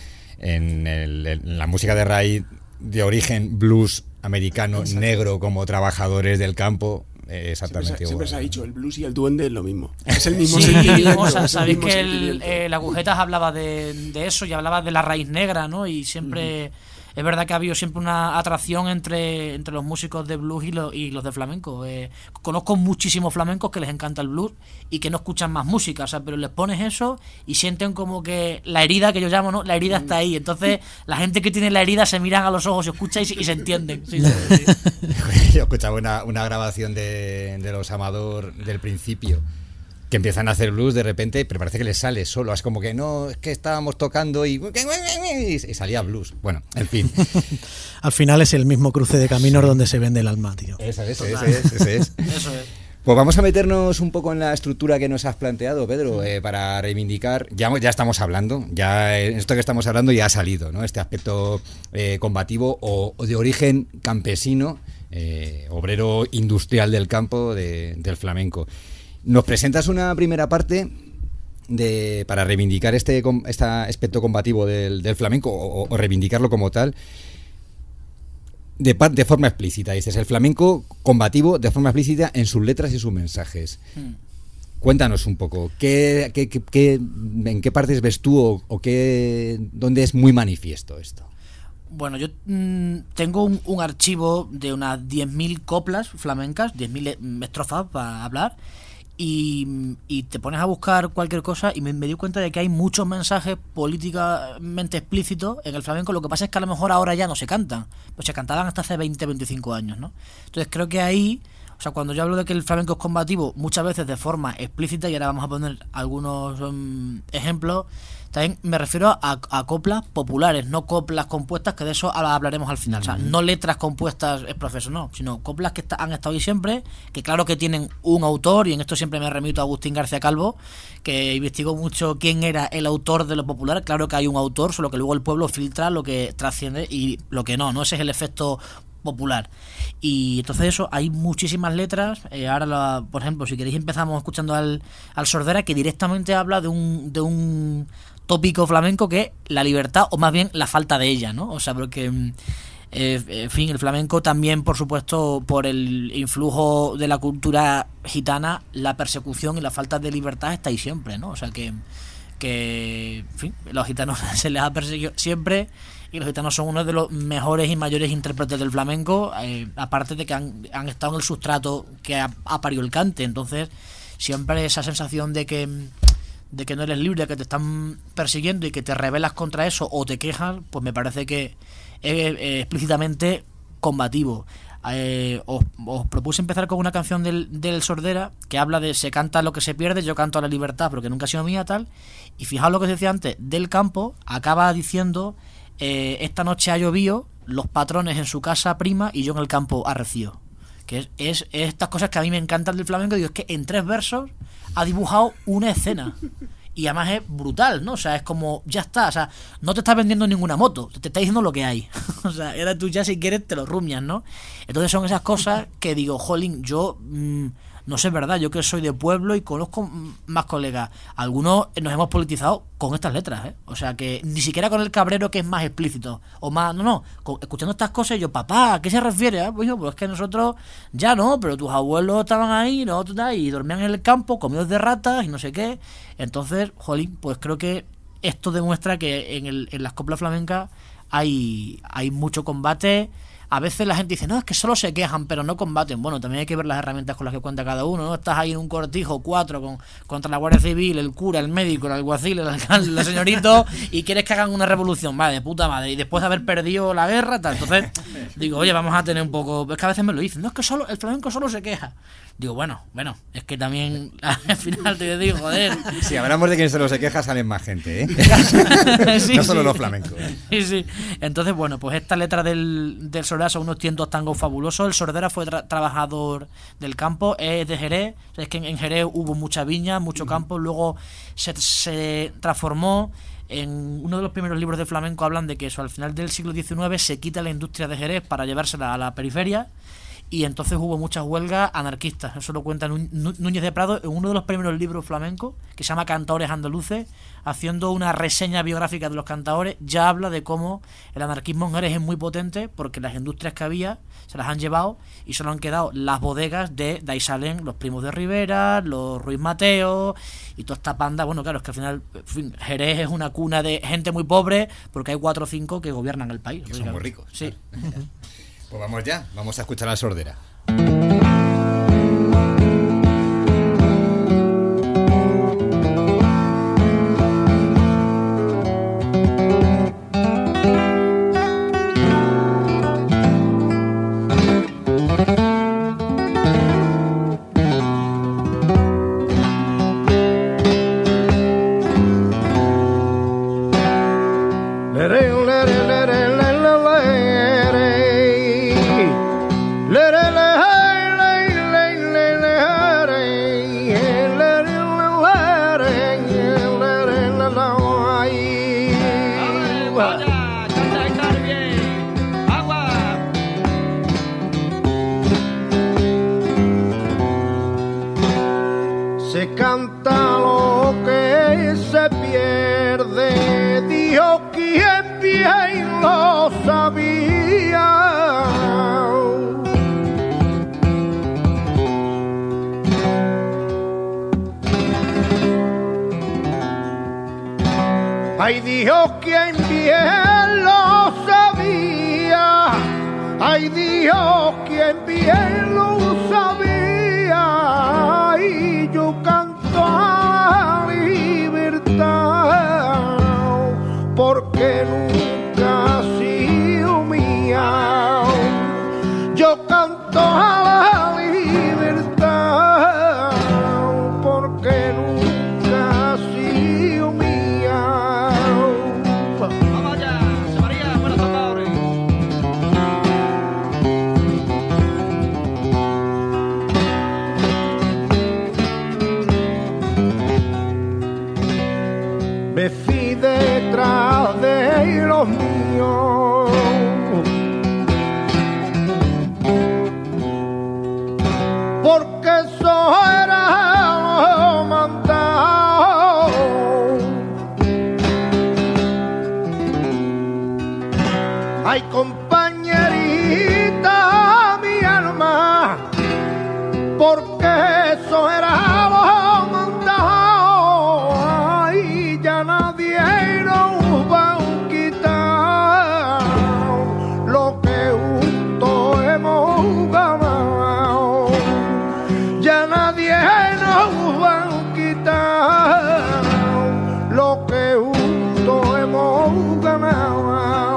la música de raíz de origen blues americano, negro, como trabajadores del campo. Exactamente. Siempre se ha dicho, el blues y el duende es lo mismo. Es el mismo sí, sentimiento. O sea, sabéis que el Agujetas hablaba de eso, y hablaba de la raíz negra, ¿no? Y siempre... Es verdad que ha habido siempre una atracción entre los músicos de blues y los de flamenco. Conozco muchísimos flamencos que les encanta el blues y que no escuchan más música, o sea, pero les pones eso y sienten como que la herida, que yo llamo, ¿no? La herida está ahí. Entonces, la gente que tiene la herida se miran a los ojos, se escucha y se entienden. Sí. Yo escuchaba una grabación de los Amador del principio, que empiezan a hacer blues de repente, pero parece que les sale solo. Es como que no, es que estábamos tocando y salía blues. Bueno, en fin. Al final es el mismo cruce de caminos donde se vende el alma, tío. Ese es. Eso es. Pues vamos a meternos un poco en la estructura que nos has planteado, Pedro, para reivindicar. Ya estamos hablando, ya esto que estamos hablando ya ha salido, ¿no? Este aspecto combativo o de origen campesino, obrero industrial del campo, del flamenco. ¿Nos presentas una primera parte para reivindicar este aspecto combativo del flamenco o reivindicarlo como tal de forma explícita? Dices, el flamenco combativo de forma explícita en sus letras y sus mensajes. Cuéntanos un poco, ¿en qué partes ves tú o dónde es muy manifiesto esto? Bueno, yo tengo un archivo de unas 10.000 coplas flamencas, 10.000 estrofas para hablar. y te pones a buscar cualquier cosa y me di cuenta de que hay muchos mensajes políticamente explícitos en el flamenco. Lo que pasa es que a lo mejor ahora ya no se cantan, pues se cantaban hasta hace 20, 25 años, ¿no? Entonces creo que ahí, o sea, cuando yo hablo de que el flamenco es combativo, muchas veces de forma explícita, y ahora vamos a poner algunos ejemplos, también me refiero a coplas populares, no coplas compuestas, que de eso hablaremos al final. O sea, no letras compuestas es profeso, no, sino coplas que han estado ahí siempre, que claro que tienen un autor, y en esto siempre me remito a Agustín García Calvo, que investigó mucho quién era el autor de lo popular. Claro que hay un autor, solo que luego el pueblo filtra lo que trasciende y lo que no, ese es el efecto popular. Y entonces eso, hay muchísimas letras. Ahora, por ejemplo, si queréis empezamos escuchando al Sordera, que directamente habla de un tópico flamenco, que es la libertad, o más bien la falta de ella, ¿no? O sea, porque en fin, el flamenco también, por supuesto, por el influjo de la cultura gitana, la persecución y la falta de libertad está ahí siempre, ¿no? O sea que en fin, los gitanos se les ha perseguido siempre, y los gitanos son uno de los mejores y mayores intérpretes del flamenco, aparte de que han estado en el sustrato que ha parido el cante. Entonces siempre esa sensación de que no eres libre, que te están persiguiendo y que te rebelas contra eso o te quejas, pues me parece que es explícitamente combativo. Os propuse empezar con una canción del Sordera que habla de se canta lo que se pierde, yo canto a la libertad porque nunca ha sido mía, tal. Y fijaos lo que decía antes del campo, acaba diciendo esta noche ha llovido, los patrones en su casa prima y yo en el campo arrecio. Que es estas cosas que a mí me encantan del flamenco. Digo, es que en 3 versos ha dibujado una escena y además es brutal, ¿no? O sea, es como, ya está, o sea, no te está vendiendo ninguna moto, te está diciendo lo que hay. O sea, ahora tú ya si quieres te lo rumias, ¿no? Entonces son esas cosas que digo, jolín, yo no sé, ¿verdad? Yo que soy de pueblo y conozco más colegas, algunos nos hemos politizado con estas letras, ¿eh? O sea, que ni siquiera con el Cabrero, que es más explícito, o más, escuchando estas cosas, yo, papá, ¿a qué se refiere? Pues yo, pues es que nosotros ya no, pero tus abuelos estaban ahí, nosotros y dormían en el campo, comidos de ratas y no sé qué. Entonces, jolín, pues creo que esto demuestra que en las coplas flamencas hay mucho combate. A veces la gente dice, no, es que solo se quejan, pero no combaten. Bueno, también hay que ver las herramientas con las que cuenta cada uno, ¿no? Estás ahí en un cortijo, 4, contra la Guardia Civil, el cura, el médico, el alguacil, el alcalde, el señorito, y quieres que hagan una revolución, vale, de puta madre, y después de haber perdido la guerra, tal. Entonces, digo, oye, vamos a tener un poco... Es que a veces me lo dicen, no, es que el flamenco solo se queja. Digo, bueno, es que también al final te digo, joder. Si hablamos de quien solo se queja, salen más gente, ¿eh? Sí, no solo los flamencos. Sí. Entonces, bueno, pues esta letra del Sordera son unos tientos tangos fabulosos. El Sordera fue trabajador del campo, es de Jerez. Es que en Jerez hubo mucha viña, mucho campo. Luego se transformó en uno de los primeros libros de flamenco. Hablan de que eso, al final del siglo XIX se quita la industria de Jerez para llevársela a la periferia. Y entonces hubo muchas huelgas anarquistas. Eso lo cuenta Núñez de Prado en uno de los primeros libros flamencos, que se llama Cantaores Andaluces, haciendo una reseña biográfica de los cantaores. Ya habla de cómo el anarquismo en Jerez es muy potente, porque las industrias que había se las han llevado y solo han quedado las bodegas de ahí salen los Primos de Rivera, los Ruiz Mateo y toda esta panda. Bueno, claro, es que al final, en fin, Jerez es una cuna de gente muy pobre, porque hay 4 o 5 que gobiernan el país. Que son muy ricos. Sí. Pues vamos ya, vamos a escuchar al Sordera. Se canta lo que se pierde, Dios quien bien lo sabía. Ay, Dios quien bien lo sabía. Ay, Dios quien bien lo sabía. Y yo canto a la libertad, porque nunca ha sido mía. Yo canto a la libertad, porque nunca ha sido mía. Vamos allá, José María, buenos tambores. Me fui detrás de los míos, porque eso era lo mandado. Ay, compañerita, mi alma, porque eso era lo mandado. Ay, ya nadie nos va a quitar lo que juntos hemos ganado. Ya nadie nos va a quitar lo que juntos hemos ganado.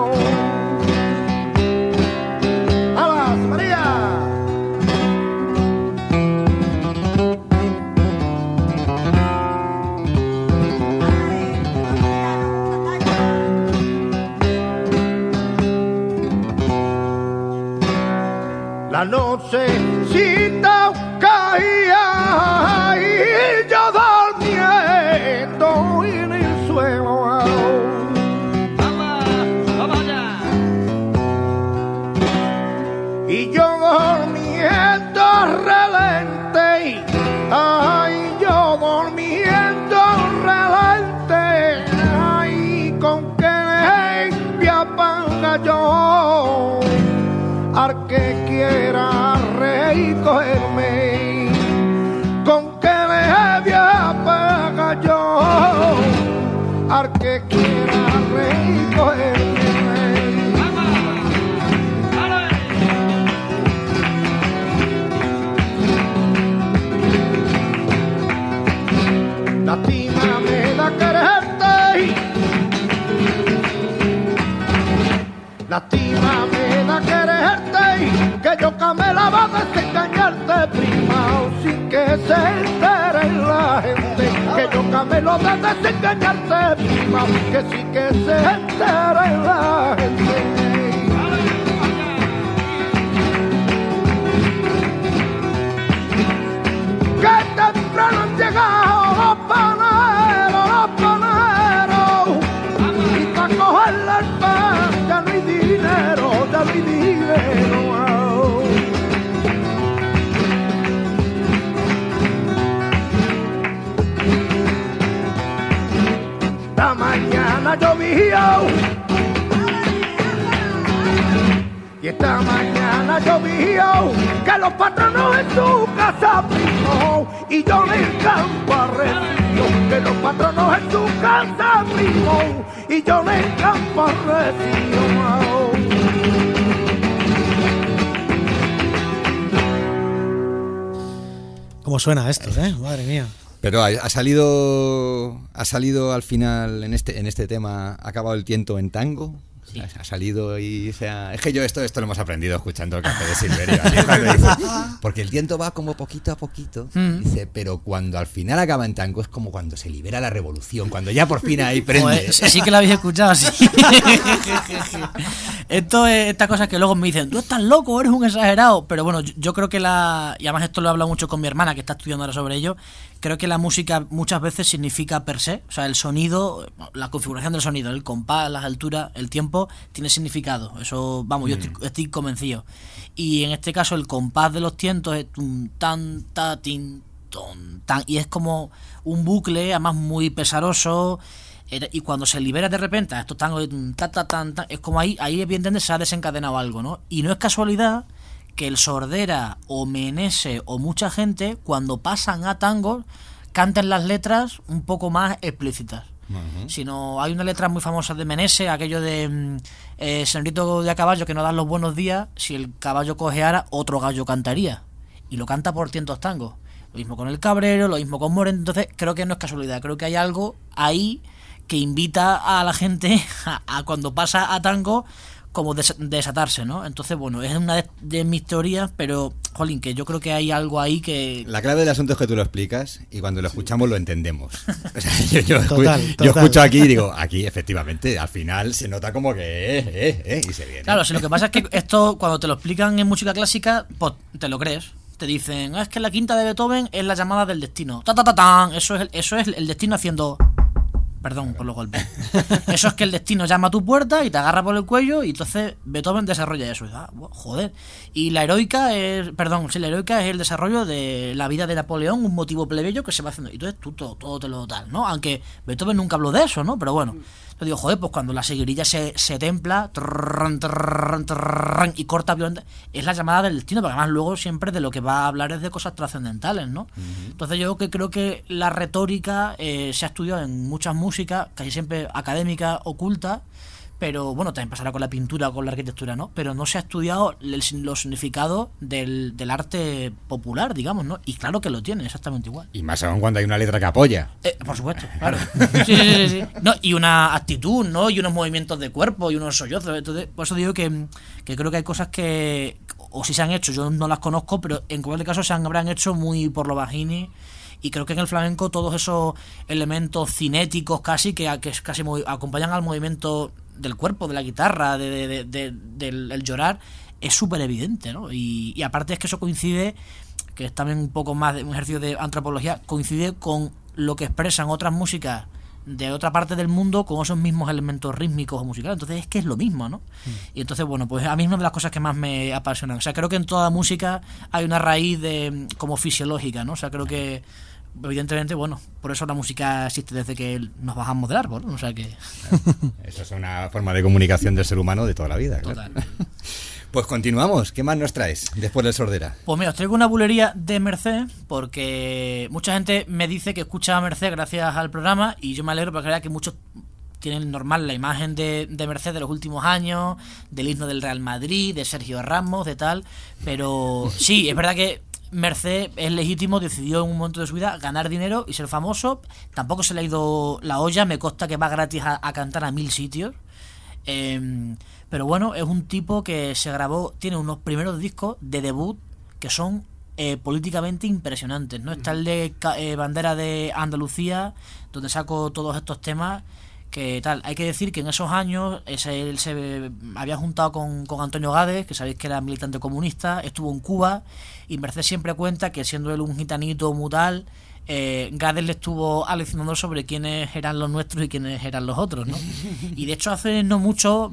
¡Alas, María! La nochecita caía y yo durmiendo en el suelo. Vamos allá. Y yo durmiendo relente, ay, yo durmiendo relente, ay, con que me apaga yo, al que quiera recogerme, con que me apaga yo, al que quiera recogerme. Lástima me da quererte, lástima me da quererte, que yo camelaba a desengañarte, prima, sin que se entere la gente, que yo camelo de desengañarte, prima, que sí que se entere la gente. Que temprano han llegado los paneros, y para cogerle el pan ya no hay dinero, ya no hay dinero. Esta mañana llovió, y esta mañana llovió, que los patronos en su casa primo, y yo en el campo arrecio, que los patronos en su casa primo, y yo en el campo arrecio. ¿Cómo suena esto, Madre mía. Pero ha salido al final en este tema, ha acabado el tiento en tango. Sí. Ha salido y es que yo esto lo hemos aprendido escuchando el Café de Silverio. Así es cuando dice, porque el tiento va como poquito a poquito, dice, pero cuando al final acaba en tango es como cuando se libera la revolución, cuando ya por fin ahí prende. Pues, sí que lo habéis escuchado, sí. Esto es esta cosa que luego me dicen, tú estás loco, eres un exagerado. Pero bueno, yo creo que y además esto lo he hablado mucho con mi hermana, que está estudiando ahora sobre ello. Creo que la música muchas veces significa per se, o sea, el sonido, la configuración del sonido, el compás, las alturas, el tiempo, tiene significado. Eso, vamos, yo estoy convencido. Y en este caso el compás de los tientos es tum, tan, ta, tin, ton, tan, y es como un bucle, además muy pesaroso. Y cuando se libera de repente a estos tangos de ta, ta, tan, tan, es como ahí evidentemente se ha desencadenado algo, ¿no? Y no es casualidad que el Sordera o Menese o mucha gente, cuando pasan a tangos, canten las letras un poco más explícitas. Uh-huh. Sino hay una letra muy famosa de Menese, aquello de señorito de a caballo que no dan los buenos días, si el caballo cojeara, otro gallo cantaría. Y lo canta por tientos tangos. Lo mismo con el Cabrero, lo mismo con Morente. Entonces creo que no es casualidad, creo que hay algo ahí que invita a la gente a cuando pasa a tango como desatarse, ¿no? Entonces, bueno, es una de mis teorías, pero, jolín, que yo creo que hay algo ahí que... La clave del asunto es que tú lo explicas y cuando lo escuchamos lo entendemos. O sea, yo Total. escucho aquí y digo, aquí efectivamente, al final se nota como que y se viene. Claro, si lo que pasa es que esto, cuando te lo explican en música clásica, pues te lo crees. Te dicen, es que la quinta de Beethoven es la llamada del destino. ¡Ta, ta, ta, tan! Eso es el destino haciendo... Perdón por los golpes. Eso es que el destino llama a tu puerta y te agarra por el cuello y entonces Beethoven desarrolla eso. Y joder. Y la heroica es... Perdón, sí, la heroica es el desarrollo de la vida de Napoleón, un motivo plebeyo que se va haciendo. Y entonces tú todo te lo tal, ¿no? Aunque Beethoven nunca habló de eso, ¿no? Pero bueno. Yo digo, joder, pues cuando la seguirilla se templa y corta violentamente, es la llamada del destino, porque además luego siempre de lo que va a hablar es de cosas trascendentales, ¿no? Entonces yo creo que la retórica se ha estudiado en muchas músicas, casi siempre académicas, ocultas, pero bueno, también pasará con la pintura o con la arquitectura, ¿no? Pero no se ha estudiado los significados del arte popular, digamos, ¿no? Y claro que lo tiene, exactamente igual. Y más aún cuando hay una letra que apoya. Por supuesto, claro. Sí. No, y una actitud, ¿no? Y unos movimientos de cuerpo y unos sollozos. Entonces, por eso digo que creo que hay cosas que, o si se han hecho, yo no las conozco, pero en cualquier caso habrán hecho muy por lo bajini. Y creo que en el flamenco todos esos elementos cinéticos casi que casi acompañan al movimiento del cuerpo, de la guitarra, del llorar, es súper evidente, ¿no? Y aparte es que eso coincide, que es también un poco más de un ejercicio de antropología, coincide con lo que expresan otras músicas de otra parte del mundo con esos mismos elementos rítmicos o musicales. Entonces es que es lo mismo, ¿no? Y entonces, bueno, pues a mí es una de las cosas que más me apasionan. O sea, creo que en toda música hay una raíz como fisiológica, ¿no? O sea, creo que evidentemente, bueno, por eso la música existe desde que nos bajamos del árbol, ¿no? O sea que... Eso es una forma de comunicación del ser humano de toda la vida, claro. Total. Pues continuamos. ¿Qué más nos traes después del Sordera? Pues mira, os traigo una bulería de Mercé, porque mucha gente me dice que escucha a Mercé gracias al programa, y yo me alegro porque creo que muchos tienen normal la imagen de Mercé de los últimos años, del himno del Real Madrid, de Sergio Ramos, de tal, pero sí, es verdad que Mercé es legítimo, decidió en un momento de su vida ganar dinero y ser famoso. Tampoco se le ha ido la olla, me consta que va gratis a cantar a 1000 sitios. Pero bueno, es un tipo que se grabó, tiene unos primeros discos de debut que son políticamente impresionantes, ¿no? Está el de Bandera de Andalucía, donde saco todos estos temas. Que tal, hay que decir que en esos años él se había juntado con Antonio Gades, que sabéis que era militante comunista, estuvo en Cuba, y Mercé siempre cuenta que siendo él un gitanito mutal, Gades le estuvo aleccionando sobre quiénes eran los nuestros y quiénes eran los otros, ¿no? Y de hecho hace no mucho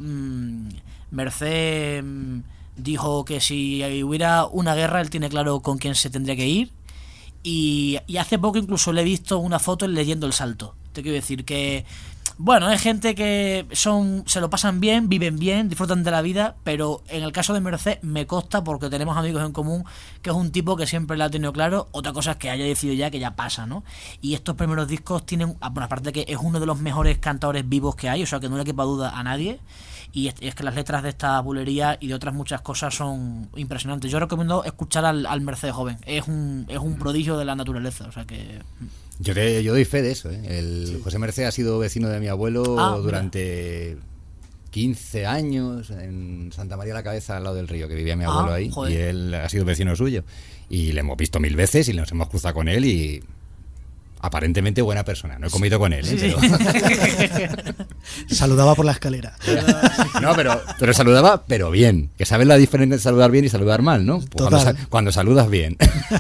Mercé dijo que si hubiera una guerra él tiene claro con quién se tendría que ir, y hace poco incluso le he visto una foto leyendo El Salto. Te quiero decir que bueno, es gente que se lo pasan bien, viven bien, disfrutan de la vida, pero en el caso de Mercé me consta, porque tenemos amigos en común, que es un tipo que siempre lo ha tenido claro. Otra cosa es que haya decidido ya que ya pasa, ¿no? Y estos primeros discos tienen, bueno, aparte de que es uno de los mejores cantadores vivos que hay, o sea que no le quepa duda a nadie, y es que las letras de esta bulería y de otras muchas cosas son impresionantes. Yo recomiendo escuchar al Mercé joven, es un prodigio de la naturaleza, o sea que... Yo doy fe de eso, ¿eh? Sí. José Mercé ha sido vecino de mi abuelo durante 15 años en Santa María la Cabeza, al lado del río, que vivía mi abuelo ahí, joder. Y él ha sido vecino suyo. Y le hemos visto 1000 veces y nos hemos cruzado con él y... aparentemente buena persona, no he comido con él, ¿eh? Pero... saludaba por la escalera. No, pero saludaba, pero bien. Que sabes la diferencia de saludar bien y saludar mal, ¿no? Pues cuando saludas bien.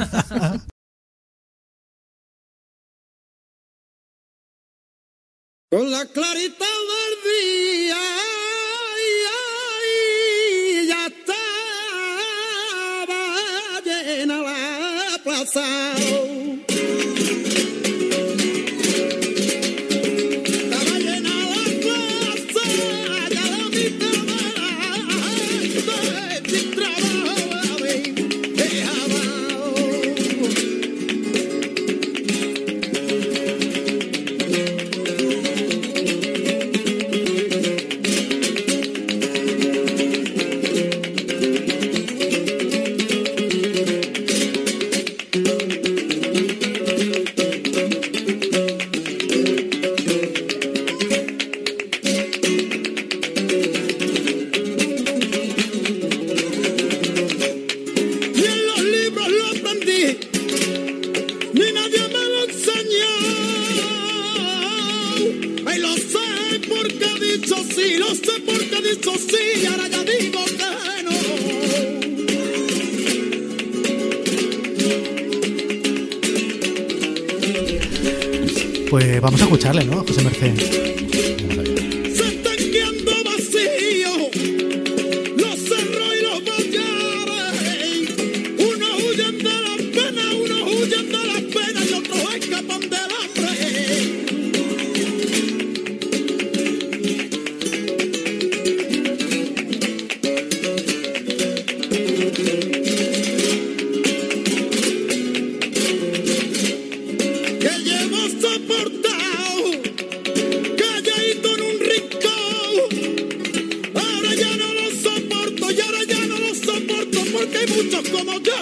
Con la clarita del día ya estaba llena la plaza. por qué he dicho sí, lo sé por qué he dicho sí, y ahora ya digo que no. Pues vamos a escucharle, ¿no, José Merced? Se están quedando vacíos los cerros y los ballares. Unos huyen de las penas, unos huyen de las penas y otros escapan del hambre. Que llevo soportado, calladito en un rincón. Ahora ya no lo soporto, y ahora ya no lo soporto, porque hay muchos como yo.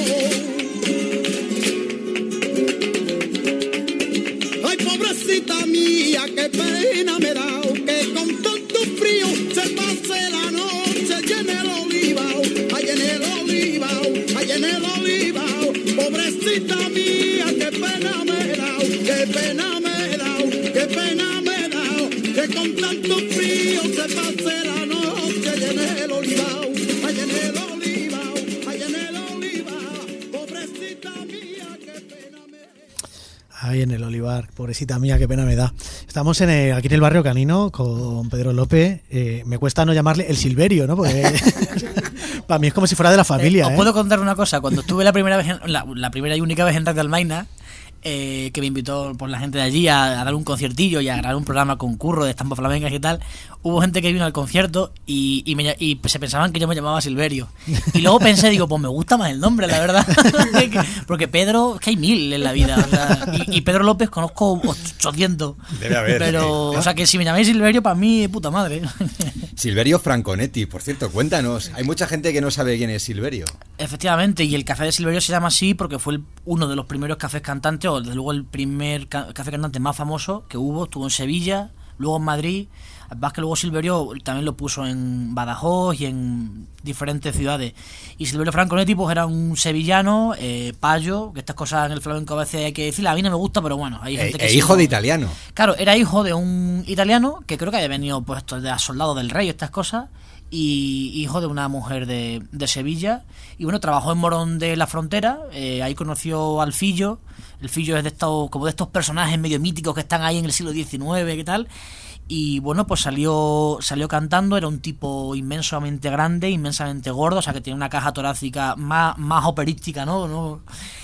Ay, pobrecita mía, qué pena me da que con tanto frío se pase la noche allá en el olivao, allá en el olivao, allá en el olivao. Pobrecita mía, qué pena me da, qué pena me da, qué pena me da, que con tanto frío se pase la noche allá en el olivao, allá en el olivao, allá en el olivao. Pobrecita mía, qué pena me da. Ahí en el olivar, pobrecita mía, qué pena me da. Estamos aquí en el barrio Canino con Pedro López. Me cuesta no llamarle el Silverio, ¿no? Porque para mí es como si fuera de la familia. Os puedo contar una cosa. Cuando estuve la primera vez, la primera y única vez en Radio Almaina, que me invitó por la gente de allí a dar un conciertillo y a grabar un programa con Curro de estampas flamencas y tal, hubo gente que vino al concierto y se pensaban que yo me llamaba Silverio. Y luego pensé, digo, pues me gusta más el nombre, la verdad. Porque Pedro, es que hay 1000 en la vida. O sea, y Pedro López conozco 800. Debe haber. Pero, o sea, que si me llamáis Silverio, para mí, puta madre. Silverio Franconetti, por cierto, cuéntanos. Hay mucha gente que no sabe quién es Silverio. Efectivamente, y el café de Silverio se llama así porque fue uno de los primeros cafés cantantes, o desde luego el primer café cantante más famoso que hubo. Estuvo en Sevilla, luego en Madrid. Además que luego Silverio también lo puso en Badajoz y en diferentes ciudades. Y Silverio Franconetti pues era un sevillano, payo, que estas cosas en el flamenco a veces hay que decirle, a mí no me gusta, pero bueno, hay gente que sí, hijo ¿no? de italiano. Claro, era hijo de un italiano que creo que había venido puesto de soldado del rey, estas cosas, y hijo de una mujer de Sevilla. Y bueno, trabajó en Morón de la Frontera, ahí conoció al Fillo. El Fillo es de estos personajes medio míticos que están ahí en el siglo XIX, ¿qué tal? Y bueno, pues salió cantando. Era un tipo inmensamente grande, inmensamente gordo, o sea que tiene una caja torácica más operística, ¿no?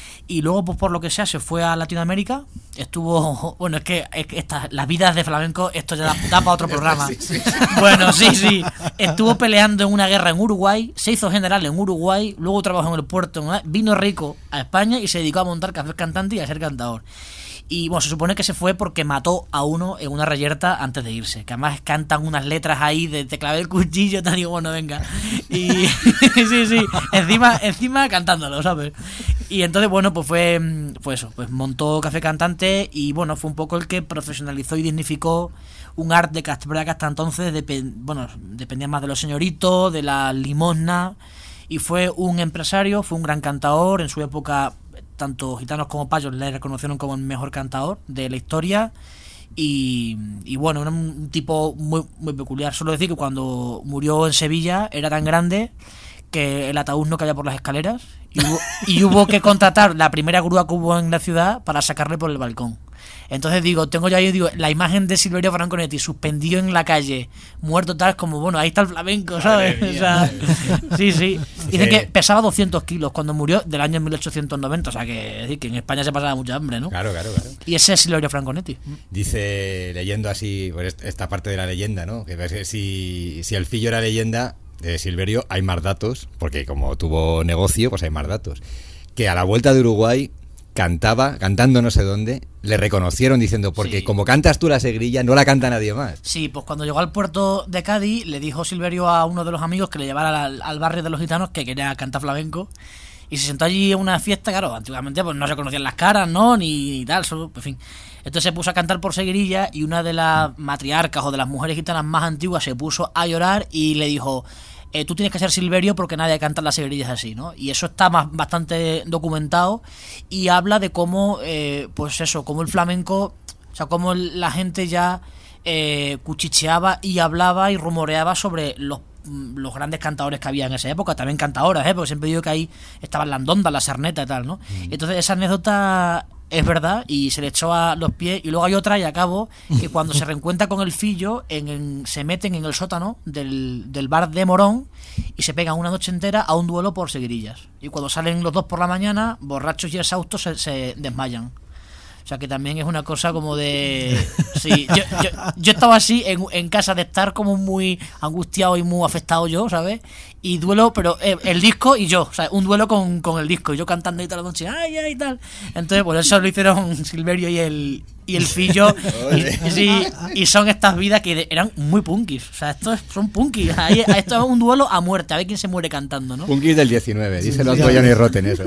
Y luego, pues por lo que sea, se fue a Latinoamérica. Estuvo... Bueno, es que las vidas de flamenco, esto ya da para otro programa. Sí. Bueno, sí. Estuvo peleando en una guerra en Uruguay, se hizo general en Uruguay, luego trabajó en el puerto, vino rico a España y se dedicó a montar cafés cantantes y a ser cantador. Y bueno, se supone que se fue porque mató a uno en una reyerta antes de irse. Que además cantan unas letras ahí de te clavé el cuchillo, te digo, bueno, venga. Y sí, encima cantándolo, ¿sabes? Y entonces, bueno, pues fue eso, pues montó Café Cantante y bueno, fue un poco el que profesionalizó y dignificó un arte que hasta entonces dependía más de los señoritos, de la limosna, y fue un empresario, fue un gran cantador. En su época tanto gitanos como payos le reconocieron como el mejor cantador de la historia. Y bueno, era un tipo muy, muy peculiar. Solo decir que cuando murió en Sevilla era tan grande que el ataúd no caía por las escaleras y hubo que contratar la primera grúa que hubo en la ciudad para sacarle por el balcón. Entonces tengo ya ahí la imagen de Silverio Franconetti suspendido en la calle, muerto tal, como bueno, ahí está el flamenco, ¿sabes? O sea, sí. Dicen que pesaba 200 kilos cuando murió, del año 1890, o sea que en España se pasaba mucha hambre, ¿no? Claro. Y ese es Silverio Franconetti. Dice, leyendo así, pues esta parte de la leyenda, ¿no? Que si el Fillo era leyenda, de Silverio hay más datos, porque como tuvo negocio, pues hay más datos. Que a la vuelta de Uruguay cantando no sé dónde, le reconocieron diciendo, porque como cantas tú la segrilla, no la canta nadie más. Sí, pues cuando llegó al puerto de Cádiz, le dijo Silverio a uno de los amigos que le llevara al barrio de los gitanos, que quería cantar flamenco, y se sentó allí en una fiesta. Claro, antiguamente pues no se conocían las caras, ¿no? Ni tal, solo, en fin. Entonces se puso a cantar por seguirilla y una de las matriarcas o de las mujeres gitanas más antiguas se puso a llorar y le dijo, tú tienes que ser Silverio porque nadie canta las seguirillas así, ¿no? Y eso está bastante documentado y habla de cómo, pues eso, cómo el flamenco, o sea, cómo la gente ya cuchicheaba y hablaba y rumoreaba sobre los grandes cantadores que había en esa época, también cantadoras, porque siempre digo que ahí estaban las ndondas, la sarneta y tal, ¿no? Entonces esa anécdota es verdad y se le echó a los pies. Y luego hay otra, y acabo, que cuando se reencuentra con el fillo, se meten en el sótano del bar de Morón y se pegan una noche entera a un duelo por seguirillas. Y cuando salen los dos por la mañana, borrachos y exhaustos, se desmayan. O sea que también es una cosa como de... Sí, yo estaba así en casa de estar como muy angustiado y muy afectado yo, ¿sabes? Y duelo, pero el disco y yo, o sea, un duelo con el disco, y yo cantando y toda la noche, ¡ay, ay, tal! Entonces, pues eso lo hicieron Silverio y el fillo, y son estas vidas que eran muy punkis, o sea, son punkis, esto es un duelo a muerte, a ver quién se muere cantando, ¿no? Punkis del 19, díselo a Johnny Rotten eso.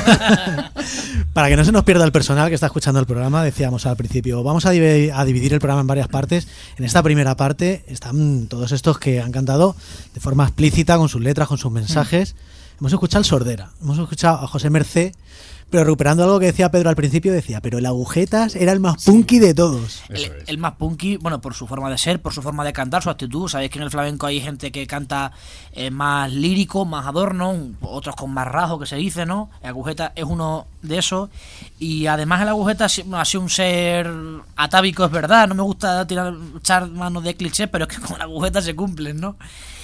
Para que no se nos pierda el personal que está escuchando el programa, decíamos al principio, vamos a dividir el programa en varias partes. En esta primera parte están todos estos que han cantado de forma explícita, con sus letras, con sus mensajes. Hemos escuchado al Sordera, hemos escuchado a José Mercé, pero recuperando algo que decía Pedro al principio, decía, pero el Agujetas era el más punky de todos. El más punky, bueno, por su forma de ser, por su forma de cantar, su actitud. Sabéis que en el flamenco hay gente que canta más lírico, más adorno, otros con más rasgo, que se dice, ¿no? El Agujetas es uno de esos. Y además el Agujetas ha sido un ser atávico, es verdad. No me gusta echar manos de clichés, pero es que con el Agujetas se cumplen, ¿no?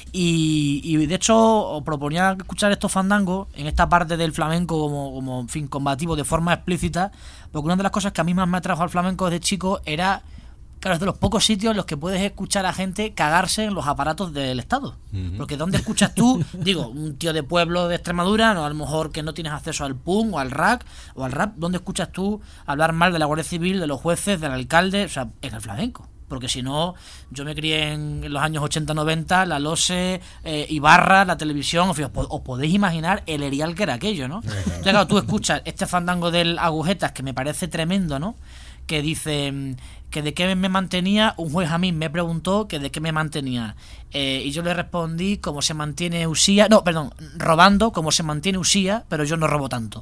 Y de hecho os proponía escuchar estos fandangos en esta parte del flamenco como en fin, combativo de forma explícita, porque una de las cosas que a mí más me atrajo al flamenco desde chico era, claro, es de los pocos sitios en los que puedes escuchar a gente cagarse en los aparatos del Estado. Porque ¿dónde escuchas tú? Digo, un tío de pueblo de Extremadura, no, a lo mejor que no tienes acceso al punk o al rap, ¿dónde escuchas tú hablar mal de la Guardia Civil, de los jueces, del alcalde? O sea, en el flamenco. Porque si no, yo me crié en los años 80-90, la LOSE, Ibarra, la televisión, os podéis imaginar el erial que era aquello, ¿no? Entonces, claro, tú escuchas este fandango del Agujetas, que me parece tremendo, ¿no? Que dice que de qué me mantenía, un juez a mí me preguntó que de qué me mantenía. Y yo le respondí como se mantiene Usía, robando como se mantiene Usía, pero yo no robo tanto.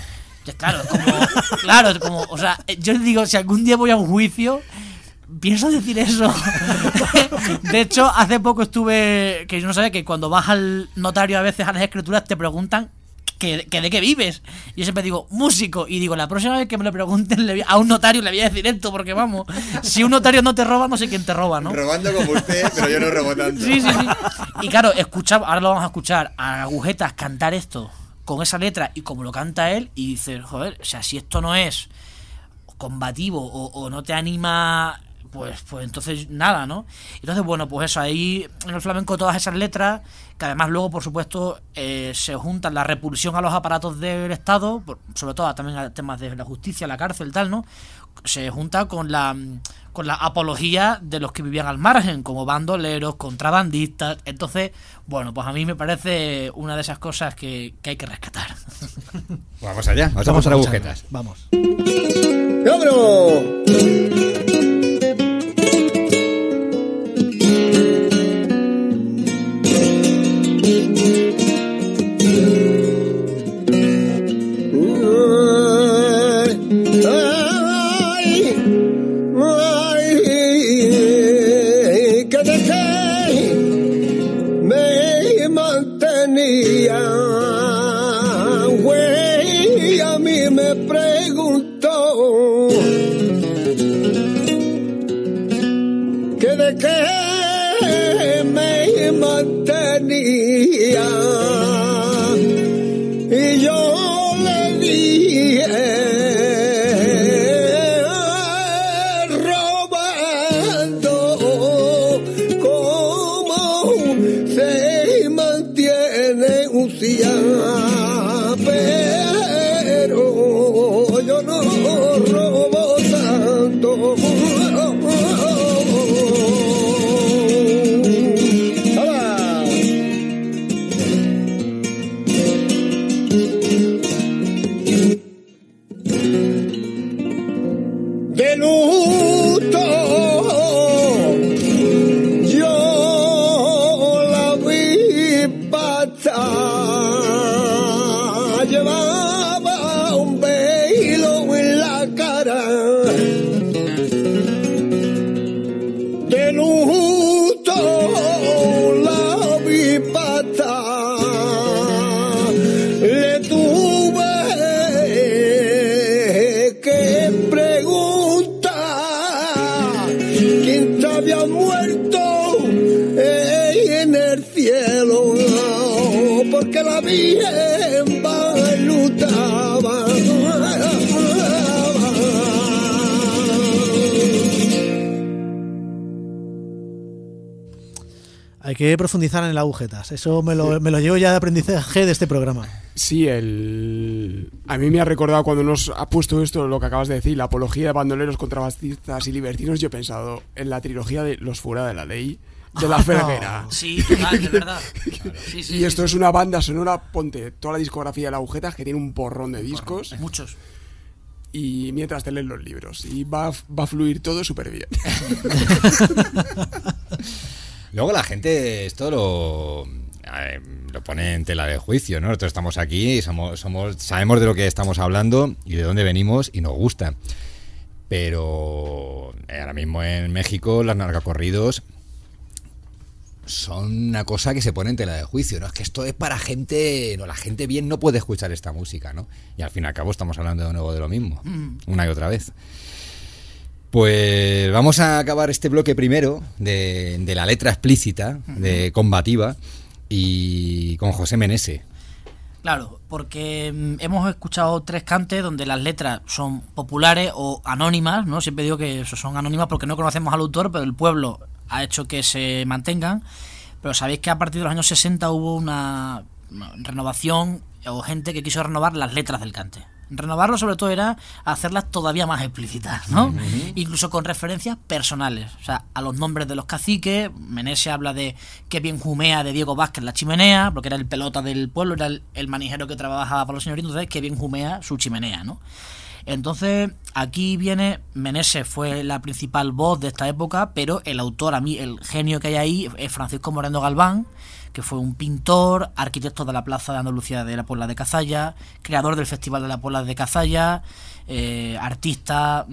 Claro, como, o sea, yo digo, si algún día voy a un juicio... Pienso decir eso. De hecho, hace poco estuve, que yo no sabía que cuando vas al notario a veces a las escrituras te preguntan que de qué vives. Y yo siempre digo, músico. Y digo, la próxima vez que me lo pregunten a un notario le voy a decir esto, porque vamos, si un notario no te roba, no sé quién te roba, ¿no? Robando como usted, pero yo no robo tanto. Sí. Y claro, ahora lo vamos a escuchar a Agujetas cantar esto con esa letra y como lo canta él, y dices, joder, o sea, si esto no es combativo o no te anima... Pues entonces nada, ¿no? Entonces, bueno, pues eso, ahí en el flamenco todas esas letras, que además luego, por supuesto, se juntan la repulsión a los aparatos del Estado, sobre todo también a temas de la justicia, la cárcel, tal, ¿no? Se junta con la apología de los que vivían al margen, como bandoleros, contrabandistas. Entonces, bueno, pues a mí me parece una de esas cosas que hay que rescatar. Vamos allá, vamos a Agujetas. Vamos. ¡Cabrón! Y yo le dije, robando, ¿cómo se mantiene un cian? Pero yo no robo tanto. había muerto en el cielo, porque la Virgen balutaba. Hay que profundizar en las agujetas. Eso me lo llevo ya de aprendizaje de este programa. Sí, a mí me ha recordado cuando nos ha puesto esto, lo que acabas de decir, la apología de bandoleros, contrabandistas y libertinos. Yo he pensado en la trilogía de Los Fuera de la Ley, de La Ferguera. Sí, total, de verdad. Sí, Y esto es una banda sonora, ponte toda la discografía de las agujetas, que tiene un porrón de discos. Muchos. Y mientras te lees los libros. Y va a fluir todo súper bien. Luego la gente esto lo pone en tela de juicio, ¿no? Nosotros estamos aquí y sabemos de lo que estamos hablando y de dónde venimos y nos gusta. Pero ahora mismo en México los narcocorridos son una cosa que se pone en tela de juicio, ¿no? Es que esto es para gente... No, la gente bien no puede escuchar esta música, ¿no? Y al fin y al cabo estamos hablando de nuevo de lo mismo, una y otra vez. Pues vamos a acabar este bloque primero de la letra explícita, de combativa, y con José Menese. Claro, porque hemos escuchado 3 cantes donde las letras son populares o anónimas, ¿no? Siempre digo que son anónimas porque no conocemos al autor, pero el pueblo ha hecho que se mantengan. Pero sabéis que a partir de los años 60 hubo una renovación o gente que quiso renovar las letras del cante. Renovarlo sobre todo era hacerlas todavía más explícitas, ¿no? Incluso con referencias personales, o sea, a los nombres de los caciques. Menese habla de Qué bien humea de Diego Vázquez La Chimenea, porque era el pelota del pueblo, era el manijero que trabajaba para los señoritos, entonces Qué bien humea su chimenea, ¿no? Entonces aquí viene, Menese fue la principal voz de esta época, pero el autor, a mí, el genio que hay ahí es Francisco Moreno Galván, que fue un pintor, arquitecto de la Plaza de Andalucía de la Puebla de Cazalla, creador del Festival de la Puebla de Cazalla, artista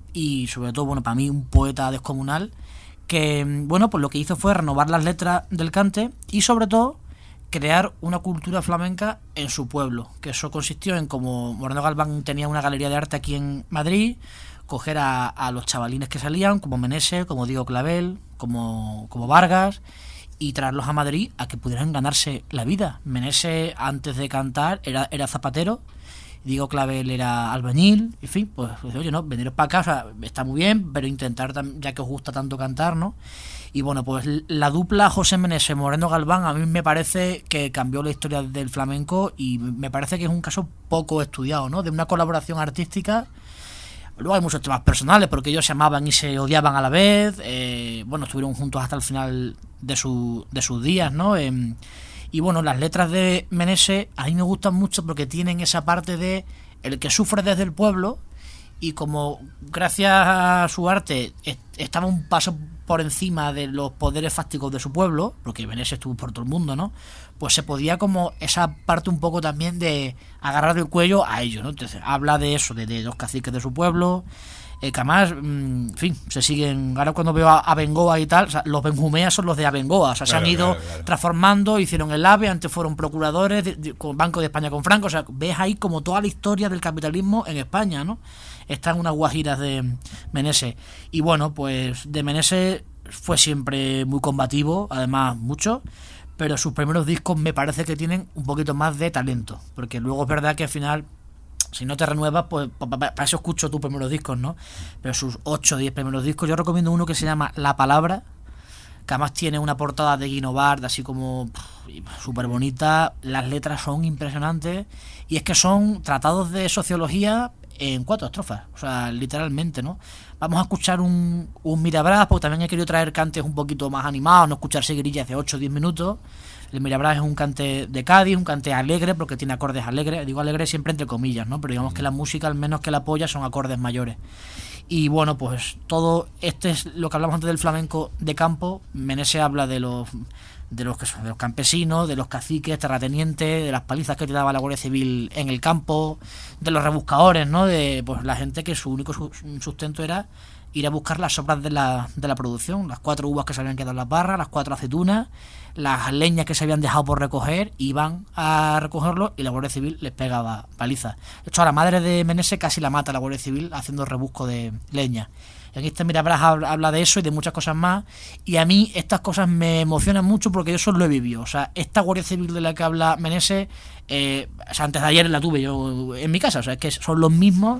y sobre todo, bueno, para mí un poeta descomunal, que, bueno, pues lo que hizo fue renovar las letras del cante y sobre todo crear una cultura flamenca en su pueblo, que eso consistió en, como Moreno Galván tenía una galería de arte aquí en Madrid, coger a los chavalines que salían, como Menese, como Diego Clavel, como Vargas, y traerlos a Madrid a que pudieran ganarse la vida. Menese, antes de cantar, era zapatero, Diego Clavel era albañil, en fin, pues oye, no, veniros para acá, o sea, está muy bien, pero intentar, ya que os gusta tanto cantar, ¿no? Y bueno, pues la dupla José Menese Moreno Galván a mí me parece que cambió la historia del flamenco y me parece que es un caso poco estudiado, ¿no? De una colaboración artística. Luego hay muchos temas personales porque ellos se amaban y se odiaban a la vez, bueno, estuvieron juntos hasta el final de sus días, ¿no? Y bueno, las letras de Menese a mí me gustan mucho porque tienen esa parte de el que sufre desde el pueblo, y como gracias a su arte estaba un paso por encima de los poderes fácticos de su pueblo, porque Menese estuvo por todo el mundo, ¿no? Pues se podía como esa parte un poco también de agarrar del cuello a ellos, ¿no? Entonces habla de eso, de los caciques de su pueblo, que además, en fin, se siguen. Ahora cuando veo a Bengoa y tal, o sea, los Benjumeas son los de Abengoa, o sea, claro, se han ido transformando, hicieron el AVE, antes fueron procuradores con Banco de España con Franco, o sea, ves ahí como toda la historia del capitalismo en España, ¿no? Están unas guajiras de Menese. Y bueno, pues de Menese fue siempre muy combativo, además mucho, pero sus primeros discos me parece que tienen un poquito más de talento, porque luego es verdad que al final, si no te renuevas, pues para eso escucho tus primeros discos, ¿no? Pero sus 8 o 10 primeros discos, yo recomiendo uno que se llama La Palabra, que además tiene una portada de Guino Bard, así como súper bonita. Las letras son impresionantes y es que son tratados de sociología en 4 estrofas, o sea, literalmente, ¿no? Vamos a escuchar un Mirabrás, porque también he querido traer cantes un poquito más animados, no escuchar seguirillas de 8 o 10 minutos. El Mirabrás es un cante de Cádiz, un cante alegre, porque tiene acordes alegres, digo alegre siempre entre comillas, ¿no? Pero digamos que la música, al menos que la apoya, son acordes mayores. Y bueno, pues todo este es lo que hablamos antes del flamenco de campo. Menese habla de los campesinos, de los caciques, terratenientes, de las palizas que te daba la Guardia Civil en el campo, de los rebuscadores, ¿no? De pues la gente que su único sustento era ir a buscar las sobras de la producción, las 4 uvas que se habían quedado en las barras, las 4 aceitunas, las leñas que se habían dejado por recoger, iban a recogerlo y la Guardia Civil les pegaba palizas. De hecho, a la madre de Menese casi la mata la Guardia Civil haciendo rebusco de leña. Y aquí Mira Bras habla de eso y de muchas cosas más. Y a mí estas cosas me emocionan mucho porque yo solo lo he vivido. O sea, esta Guardia Civil de la que habla Meneses, o sea, antes de ayer la tuve yo en mi casa. O sea, es que son los mismos.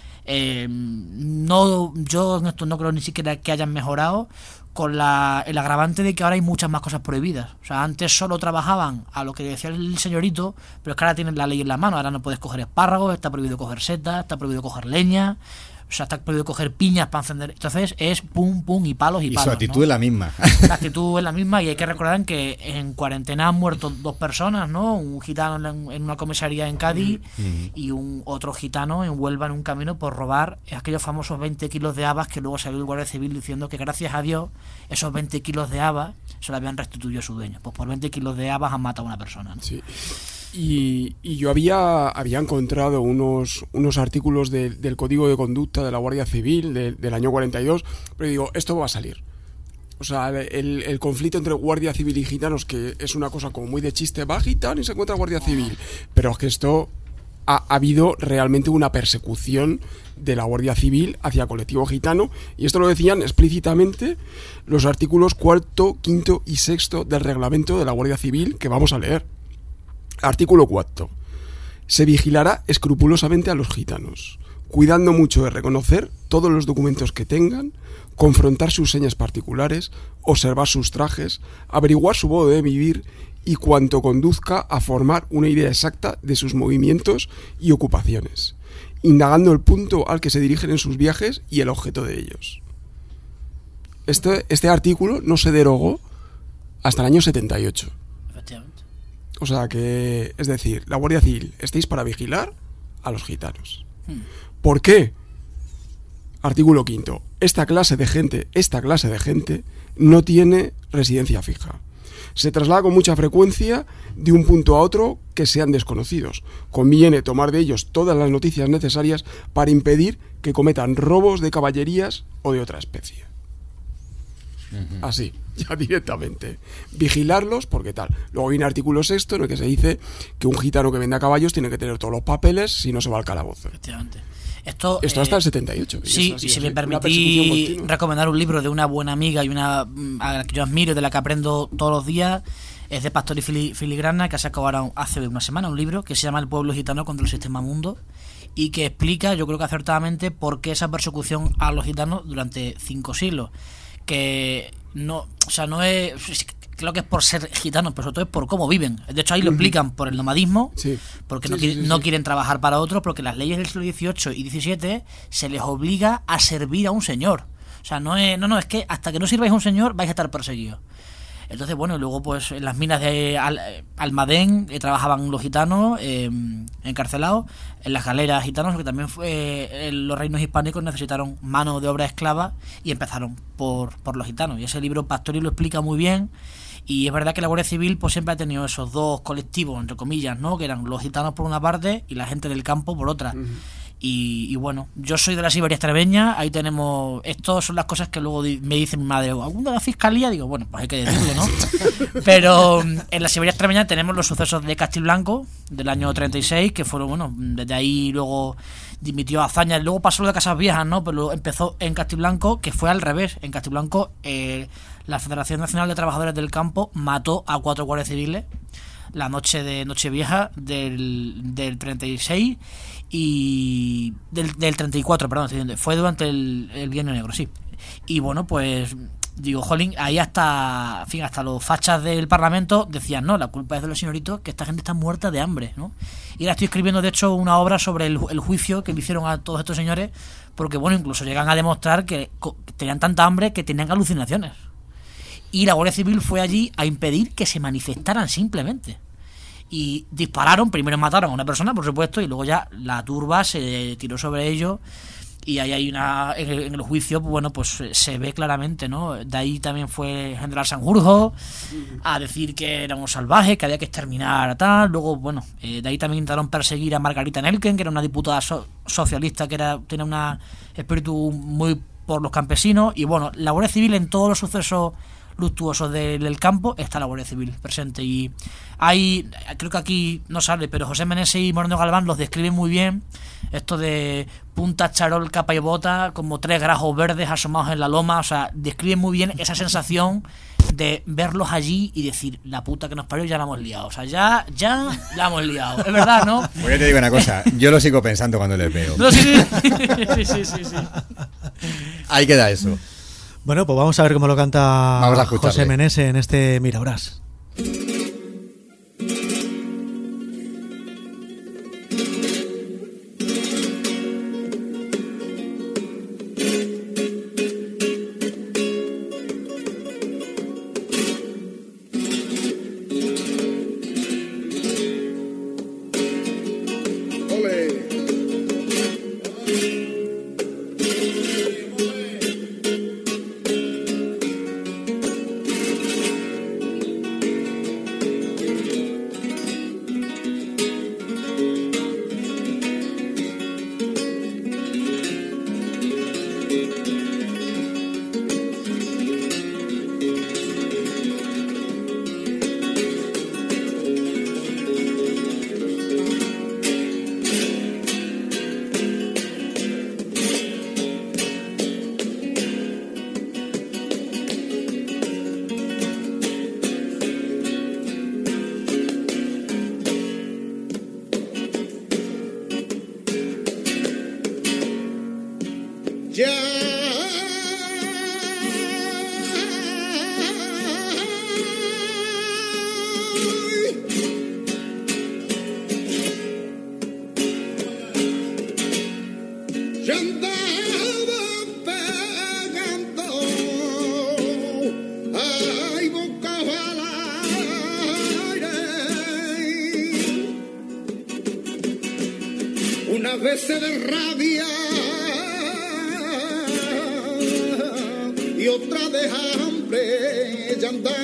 No, yo en esto no creo ni siquiera que hayan mejorado, con el agravante de que ahora hay muchas más cosas prohibidas. O sea, antes solo trabajaban a lo que decía el señorito, pero es que ahora tienen la ley en la mano. Ahora no puedes coger espárragos, está prohibido coger setas, está prohibido coger leña, o sea, está prohibido coger piñas para encender. Entonces es pum, pum y palos y palos. Su actitud ¿no? es la misma. La actitud es la misma, y hay que recordar que en cuarentena han muerto 2 personas, ¿no? Un gitano en una comisaría en Cádiz y un otro gitano en Huelva en un camino por robar aquellos famosos 20 kilos de habas, que luego salió el Guardia Civil diciendo que gracias a Dios esos 20 kilos de habas se lo habían restituido a su dueño. Pues por 20 kilos de habas han matado a una persona, ¿no? Sí. Y yo había encontrado unos artículos del Código de Conducta de la Guardia Civil del año 42, pero digo, esto va a salir. O sea, el conflicto entre Guardia Civil y gitanos, que es una cosa como muy de chiste, va gitano y se encuentra Guardia Civil, pero es que esto ha habido realmente una persecución de la Guardia Civil hacia el colectivo gitano, y esto lo decían explícitamente los artículos 4º, 5º y 6º del reglamento de la Guardia Civil, que vamos a leer. Artículo 4. Se vigilará escrupulosamente a los gitanos, cuidando mucho de reconocer todos los documentos que tengan, confrontar sus señas particulares, observar sus trajes, averiguar su modo de vivir y cuanto conduzca a formar una idea exacta de sus movimientos y ocupaciones, indagando el punto al que se dirigen en sus viajes y el objeto de ellos. Este artículo no se derogó hasta el año 78. Efectivamente. O sea que, es decir, la Guardia Civil, estáis para vigilar a los gitanos. ¿Por qué? Artículo 5. Esta clase de gente no tiene residencia fija. Se traslada con mucha frecuencia de un punto a otro que sean desconocidos. Conviene tomar de ellos todas las noticias necesarias para impedir que cometan robos de caballerías o de otra especie. Así, ya directamente. Vigilarlos porque tal. Luego viene artículo 6 en el que se dice que un gitano que venda caballos tiene que tener todos los papeles, si no se va al calabozo. Efectivamente. Esto hasta el 78. Sí, y si me permitís recomendar un libro de una buena amiga y a la que yo admiro y de la que aprendo todos los días, es de Pastor y Filigrana, que ha sacado ahora hace una semana un libro que se llama El pueblo gitano contra el sistema mundo, y que explica, yo creo que acertadamente, por qué esa persecución a los gitanos durante 5 siglos. Que no, o sea, no es, creo que es por ser gitanos, pero sobre todo es por cómo viven. De hecho ahí lo explican por el nomadismo, porque no quieren trabajar para otros, porque las leyes del siglo XVIII y XVII se les obliga a servir a un señor. O sea, es que hasta que no sirváis a un señor vais a estar perseguidos. Entonces, bueno, y luego pues en las minas de Almadén trabajaban los gitanos encarcelados, en las galeras gitanos, porque también los reinos hispánicos necesitaron mano de obra esclava y empezaron por los gitanos. Y ese libro Pastori lo explica muy bien. Y es verdad que la Guardia Civil pues siempre ha tenido esos dos colectivos, entre comillas, ¿no? Que eran los gitanos por una parte y la gente del campo por otra. Y bueno, yo soy de la Siberia extremeña, ahí tenemos, estas son las cosas que luego me dice mi madre, ¿algún de la fiscalía? Digo, bueno, pues hay que decirlo, ¿no? Pero en la Siberia extremeña tenemos los sucesos de Castilblanco del año 36, que fueron, bueno, desde ahí luego dimitió Azaña, luego pasó lo de Casas Viejas, ¿no? Pero empezó en Castilblanco, que fue al revés. En Castilblanco la Federación Nacional de Trabajadores del Campo mató a 4 guardias civiles la noche de Nochevieja del 36 y del 34, perdón, fue durante el Bienio Negro, sí. Y bueno, pues digo, jolín, ahí hasta los fachas del Parlamento decían, no, la culpa es de los señoritos, que esta gente está muerta de hambre, ¿no? Y ahora estoy escribiendo, de hecho, una obra sobre el juicio que le hicieron a todos estos señores, porque bueno, incluso llegan a demostrar que tenían tanta hambre que tenían alucinaciones. Y la Guardia Civil fue allí a impedir que se manifestaran simplemente. Y dispararon, primero mataron a una persona, por supuesto, y luego ya la turba se tiró sobre ellos. Y ahí hay en el juicio, bueno, pues se ve claramente, ¿no? De ahí también fue el general Sanjurjo a decir que éramos salvajes, que había que exterminar a tal. Luego, bueno, de ahí también intentaron perseguir a Margarita Nelken, que era una diputada socialista que tenía un espíritu muy por los campesinos. Y bueno, la Guardia Civil en todos los sucesos, luctuosos del campo, está la Guardia Civil presente. Y hay, creo que aquí no sale, pero José Meneses y Moreno Galván los describen muy bien, esto de punta, charol, capa y bota, como 3 grajos verdes asomados en la loma. O sea, describen muy bien esa sensación de verlos allí y decir, la puta que nos parió, ya la hemos liado. O sea, ya la hemos liado. Es verdad, ¿no? Pues yo te digo una cosa, yo lo sigo pensando cuando les veo. No, sí. Sí. Ahí queda eso. Bueno, pues vamos a ver cómo lo canta Vamos a escucharle. José Meneses en este Mira Brás. Unas veces de rabia y otra de hambre, ya andaba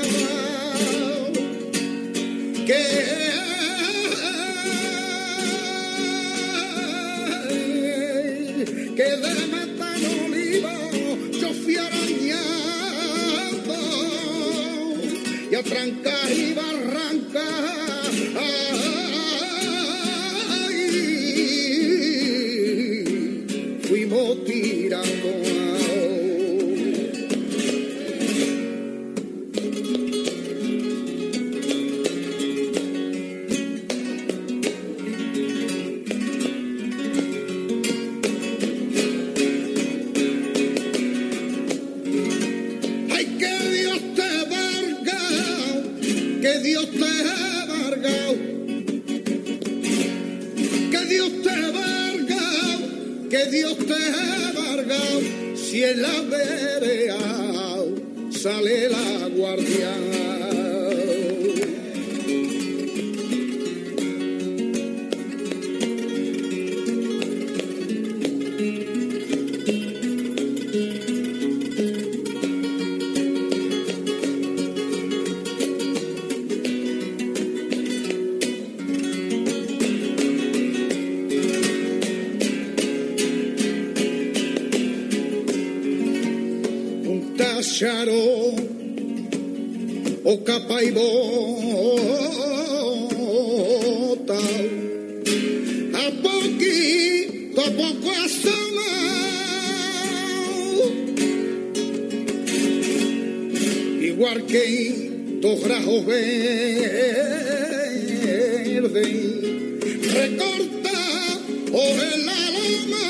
que de meta en olivo yo fui arañando y a trancas y barrancas fuimos tirando. Ay, que Dios te valga, que Dios te valga, que Dios te valga, que Dios te valga, si en la vereda sale la guardia. Charo o capa y bota, a poquito a poco asoma, igual que dos grajos verdes, recorta por el alma.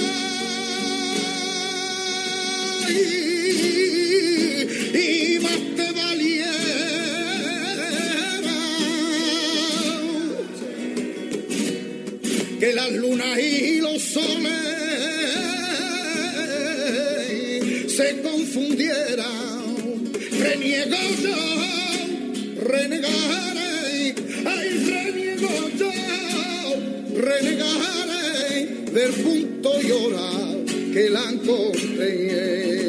Y más te valiera que las lunas y los soles se confundieran. Reniego yo, renegaré, ay, reniego yo, renegaré del punto y hora que la encontré.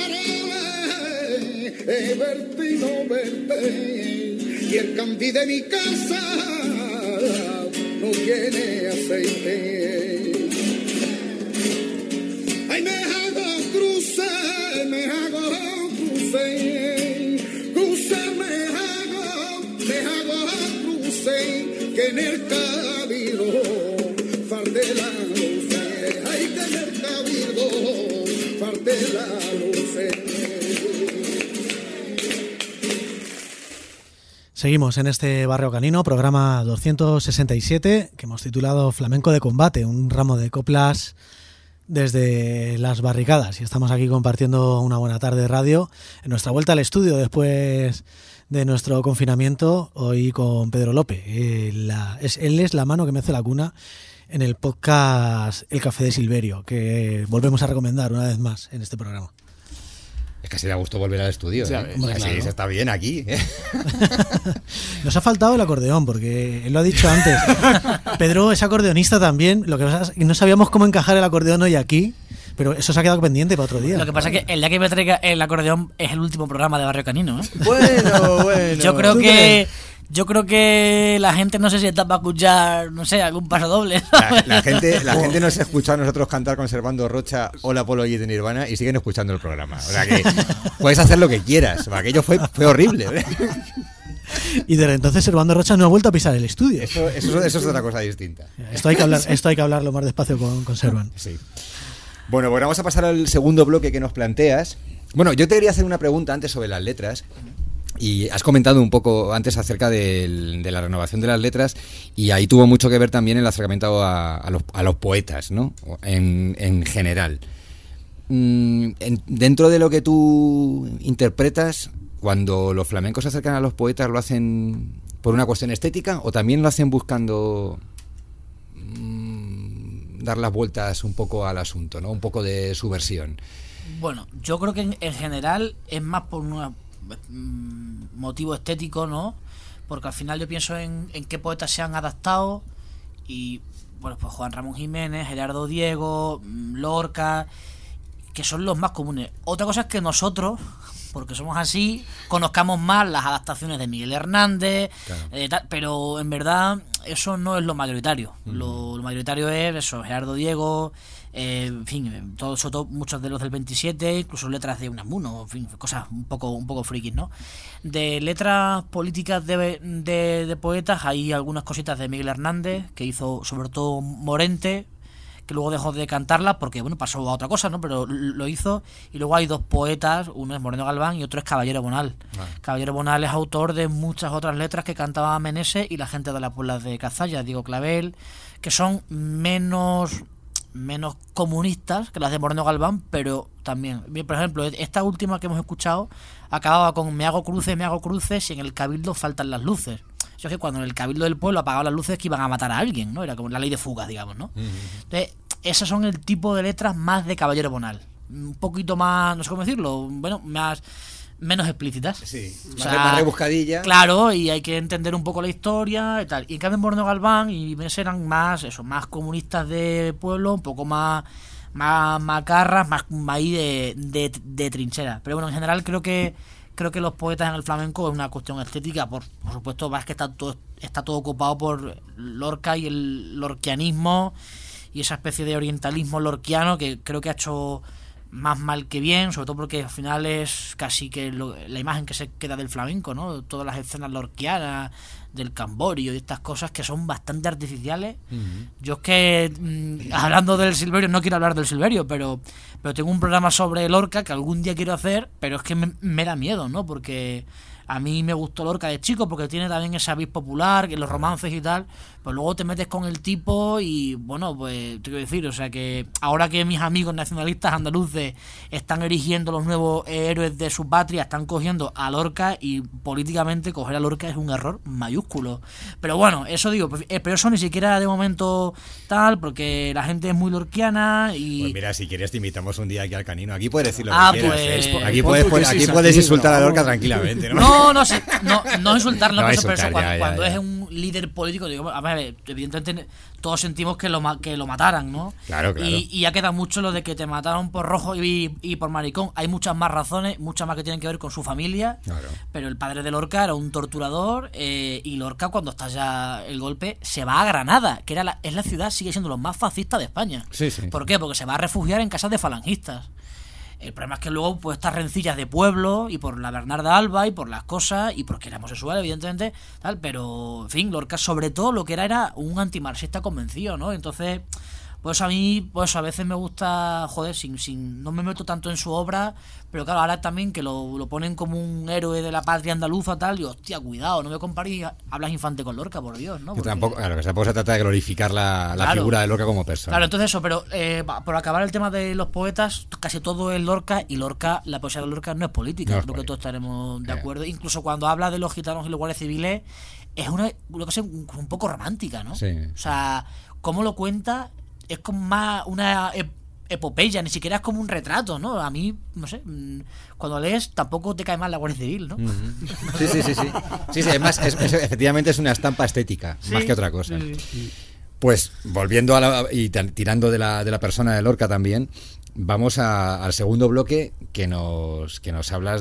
verte y no verte, y el candí de mi casa no tiene aceite. Ay, me hago cruce, me hago cruce, que en el cabildo farde la luce. Ay, que en el cabildo farde la luce. Seguimos en este Barrio Canino, programa 267, que hemos titulado Flamenco de Combate, un ramo de coplas desde las barricadas. Y estamos aquí compartiendo una buena tarde de radio en nuestra vuelta al estudio después de nuestro confinamiento, hoy con Pedro López. Él es la mano que me hace la cuna en el podcast El Café de Silverio, que volvemos a recomendar una vez más en este programa. Es que se le ha gustado volver al estudio. Ya ¿eh? ves. Así Claro. se está bien aquí. ¿eh? Nos ha faltado el acordeón, porque él lo ha dicho antes. Pedro es acordeonista también. Lo que pasa es que no sabíamos cómo encajar el acordeón hoy aquí, pero eso se ha quedado pendiente para otro día. Lo que pasa es que el día que me traiga el acordeón es el último programa de Barrio Canino, ¿eh? Bueno. Yo creo que la gente no sé si está para escuchar, no sé, algún pasodoble. La gente nos ha escuchado a nosotros cantar con Servando Rocha Hola Polo y de Nirvana y siguen escuchando el programa. O sea que puedes hacer lo que quieras. Aquello fue horrible. ¿eh? Y desde entonces Servando Rocha no ha vuelto a pisar el estudio. Eso es otra cosa distinta. Esto hay que hablarlo más despacio con Servan. Sí. Bueno, pues vamos a pasar al segundo bloque que nos planteas. Bueno, yo te quería hacer una pregunta antes sobre las letras. Y has comentado un poco antes acerca de la renovación de las letras, y ahí tuvo mucho que ver también el acercamiento a los poetas, ¿no? En general. Dentro de lo que tú interpretas, cuando los flamencos se acercan a los poetas, ¿lo hacen por una cuestión estética o también lo hacen buscando dar las vueltas un poco al asunto, ¿no? Un poco de subversión? Bueno, yo creo que en general es más por un motivo estético, ¿no? Porque al final yo pienso en qué poetas se han adaptado y, bueno, pues Juan Ramón Jiménez, Gerardo Diego, Lorca, que son los más comunes. Otra cosa es que nosotros, porque somos así, conozcamos más las adaptaciones de Miguel Hernández, claro. Pero en verdad eso no es lo mayoritario. Lo mayoritario es eso, Gerardo Diego, en fin, sobre todo muchos de los del 27, incluso letras de Unamuno, en fin, cosas un poco frikis, ¿no? De letras políticas de poetas hay algunas cositas de Miguel Hernández, que hizo sobre todo Morente, que luego dejó de cantarla porque, bueno, pasó a otra cosa, ¿no? Pero lo hizo. Y luego hay dos poetas, uno es Moreno Galván y otro es Caballero Bonal. Caballero Bonal es autor de muchas otras letras que cantaba Meneses y la gente de las pueblas de Cazalla, Diego Clavel, que son menos comunistas que las de Moreno Galván, pero también, por ejemplo, esta última que hemos escuchado acababa con me hago cruces y en el cabildo faltan las luces. Yo es que cuando en el cabildo del pueblo apagaban las luces que iban a matar a alguien, ¿no? Era como la ley de fugas, digamos, ¿no? Entonces, esos son el tipo de letras más de Caballero Bonal. Un poquito más, no sé cómo decirlo, bueno, menos explícitas. Sí, O sea, más rebuscadilla. Claro, y hay que entender un poco la historia y tal. Y en cambio Moreno Galván y Meneses eran más comunistas de pueblo, un poco más macarras, más ahí de trinchera. Pero bueno, en general creo que los poetas en el flamenco es una cuestión estética, por supuesto, más que está todo ocupado por Lorca y el lorquianismo y esa especie de orientalismo lorquiano que creo que ha hecho más mal que bien, sobre todo porque al final es casi que la imagen que se queda del flamenco, ¿no? Todas las escenas lorquianas, del camborio y estas cosas que son bastante artificiales. Yo es que, hablando del Silverio, no quiero hablar del Silverio, pero tengo un programa sobre Lorca que algún día quiero hacer, pero es que me da miedo, ¿no? Porque a mí me gustó Lorca de chico porque tiene también esa vis popular, que los romances y tal, pues luego te metes con el tipo y, bueno, pues te quiero decir, o sea que ahora que mis amigos nacionalistas andaluces están erigiendo los nuevos héroes de su patria, están cogiendo a Lorca y políticamente coger a Lorca es un error mayúsculo. Pero bueno, eso digo, pero eso ni siquiera de momento tal, porque la gente es muy lorquiana y... Pues mira, si quieres te invitamos un día aquí al Canino. Aquí puedes decir lo Ah, que quieras. pues, Aquí pon tu puedes tesis insultar a aquí, Lorca ¿no? tranquilamente, ¿no? No insultarlo, No pero insultar, eso, cuando ya. es un líder político, digo, a ver, evidentemente todos sentimos que lo mataran, ¿no? Claro. Y ya queda mucho lo de que te mataron por rojo y por maricón. Hay muchas más razones, muchas más que tienen que ver con su familia. Claro. Pero el padre de Lorca era un torturador, y Lorca, cuando estalla el golpe, se va a Granada, que es la ciudad, sigue siendo lo más fascista de España. Sí. ¿Por qué? Porque se va a refugiar en casas de falangistas. El problema es que luego, pues, estas rencillas de pueblo, y por la Bernarda Alba, y por las cosas, y porque era homosexual, evidentemente, tal, pero, en fin, Lorca, sobre todo, lo que era un antimarxista convencido, ¿no? Entonces, pues a mí, pues a veces me gusta, joder, no me meto tanto en su obra, pero claro, ahora también que lo ponen como un héroe de la patria andaluza, tal, y hostia, cuidado, no me comparéis a Blas Infante con Lorca, por Dios, ¿no? Que Porque... tampoco se trata de glorificar la Claro. figura de Lorca como persona. Claro, entonces eso, pero por acabar el tema de los poetas, casi todo es Lorca, y Lorca, la poesía de Lorca no es política, No es creo que política. todos estaremos de acuerdo. Incluso cuando habla de los gitanos y los guardias civiles, es una cosa un poco romántica, ¿no? Sí. O sea, cómo lo cuenta es como más una epopeya, ni siquiera es como un retrato, ¿no? A mí, no sé, cuando lees tampoco te cae mal la Guardia Civil, ¿no? Sí. Sí, además, efectivamente es una estampa estética, más que otra cosa. Sí. Pues volviendo y tirando de la persona de Lorca también, vamos al segundo bloque que nos hablas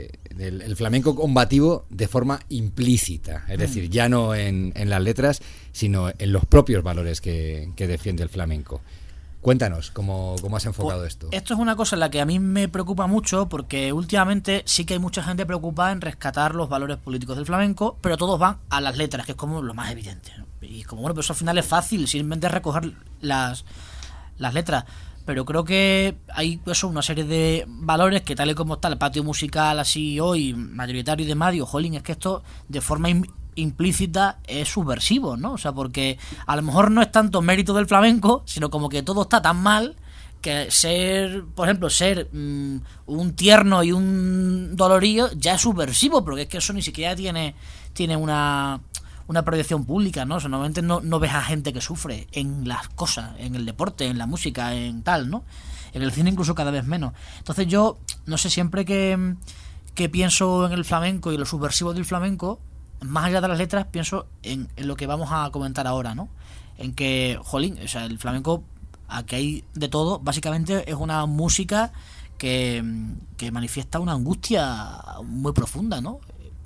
del flamenco combativo de forma implícita, es decir, ya no en las letras, sino en los propios valores que defiende el flamenco. Cuéntanos cómo has enfocado Pues, esto. Esto es una cosa en la que a mí me preocupa mucho, porque últimamente sí que hay mucha gente preocupada en rescatar los valores políticos del flamenco, pero todos van a las letras, que es como lo más evidente, ¿no? Y como, bueno, pues eso al final es fácil, simplemente recoger las letras. Pero creo que hay eso, una serie de valores que, tal y como está el patio musical así hoy, mayoritario y demás, digo, jolín, es que esto de forma implícita es subversivo, ¿no? O sea, porque a lo mejor no es tanto mérito del flamenco, sino como que todo está tan mal que por ejemplo, ser un tierno y un dolorío ya es subversivo, porque es que eso ni siquiera tiene una proyección pública, ¿no? O sea, normalmente no ves a gente que sufre en las cosas, en el deporte, en la música, en tal, ¿no? En el cine incluso cada vez menos. Entonces yo, no sé, siempre que pienso en el flamenco y lo subversivo del flamenco, más allá de las letras, pienso en lo que vamos a comentar ahora, ¿no? En que, jolín, o sea, el flamenco, aquí hay de todo, básicamente es una música que manifiesta una angustia muy profunda, ¿no?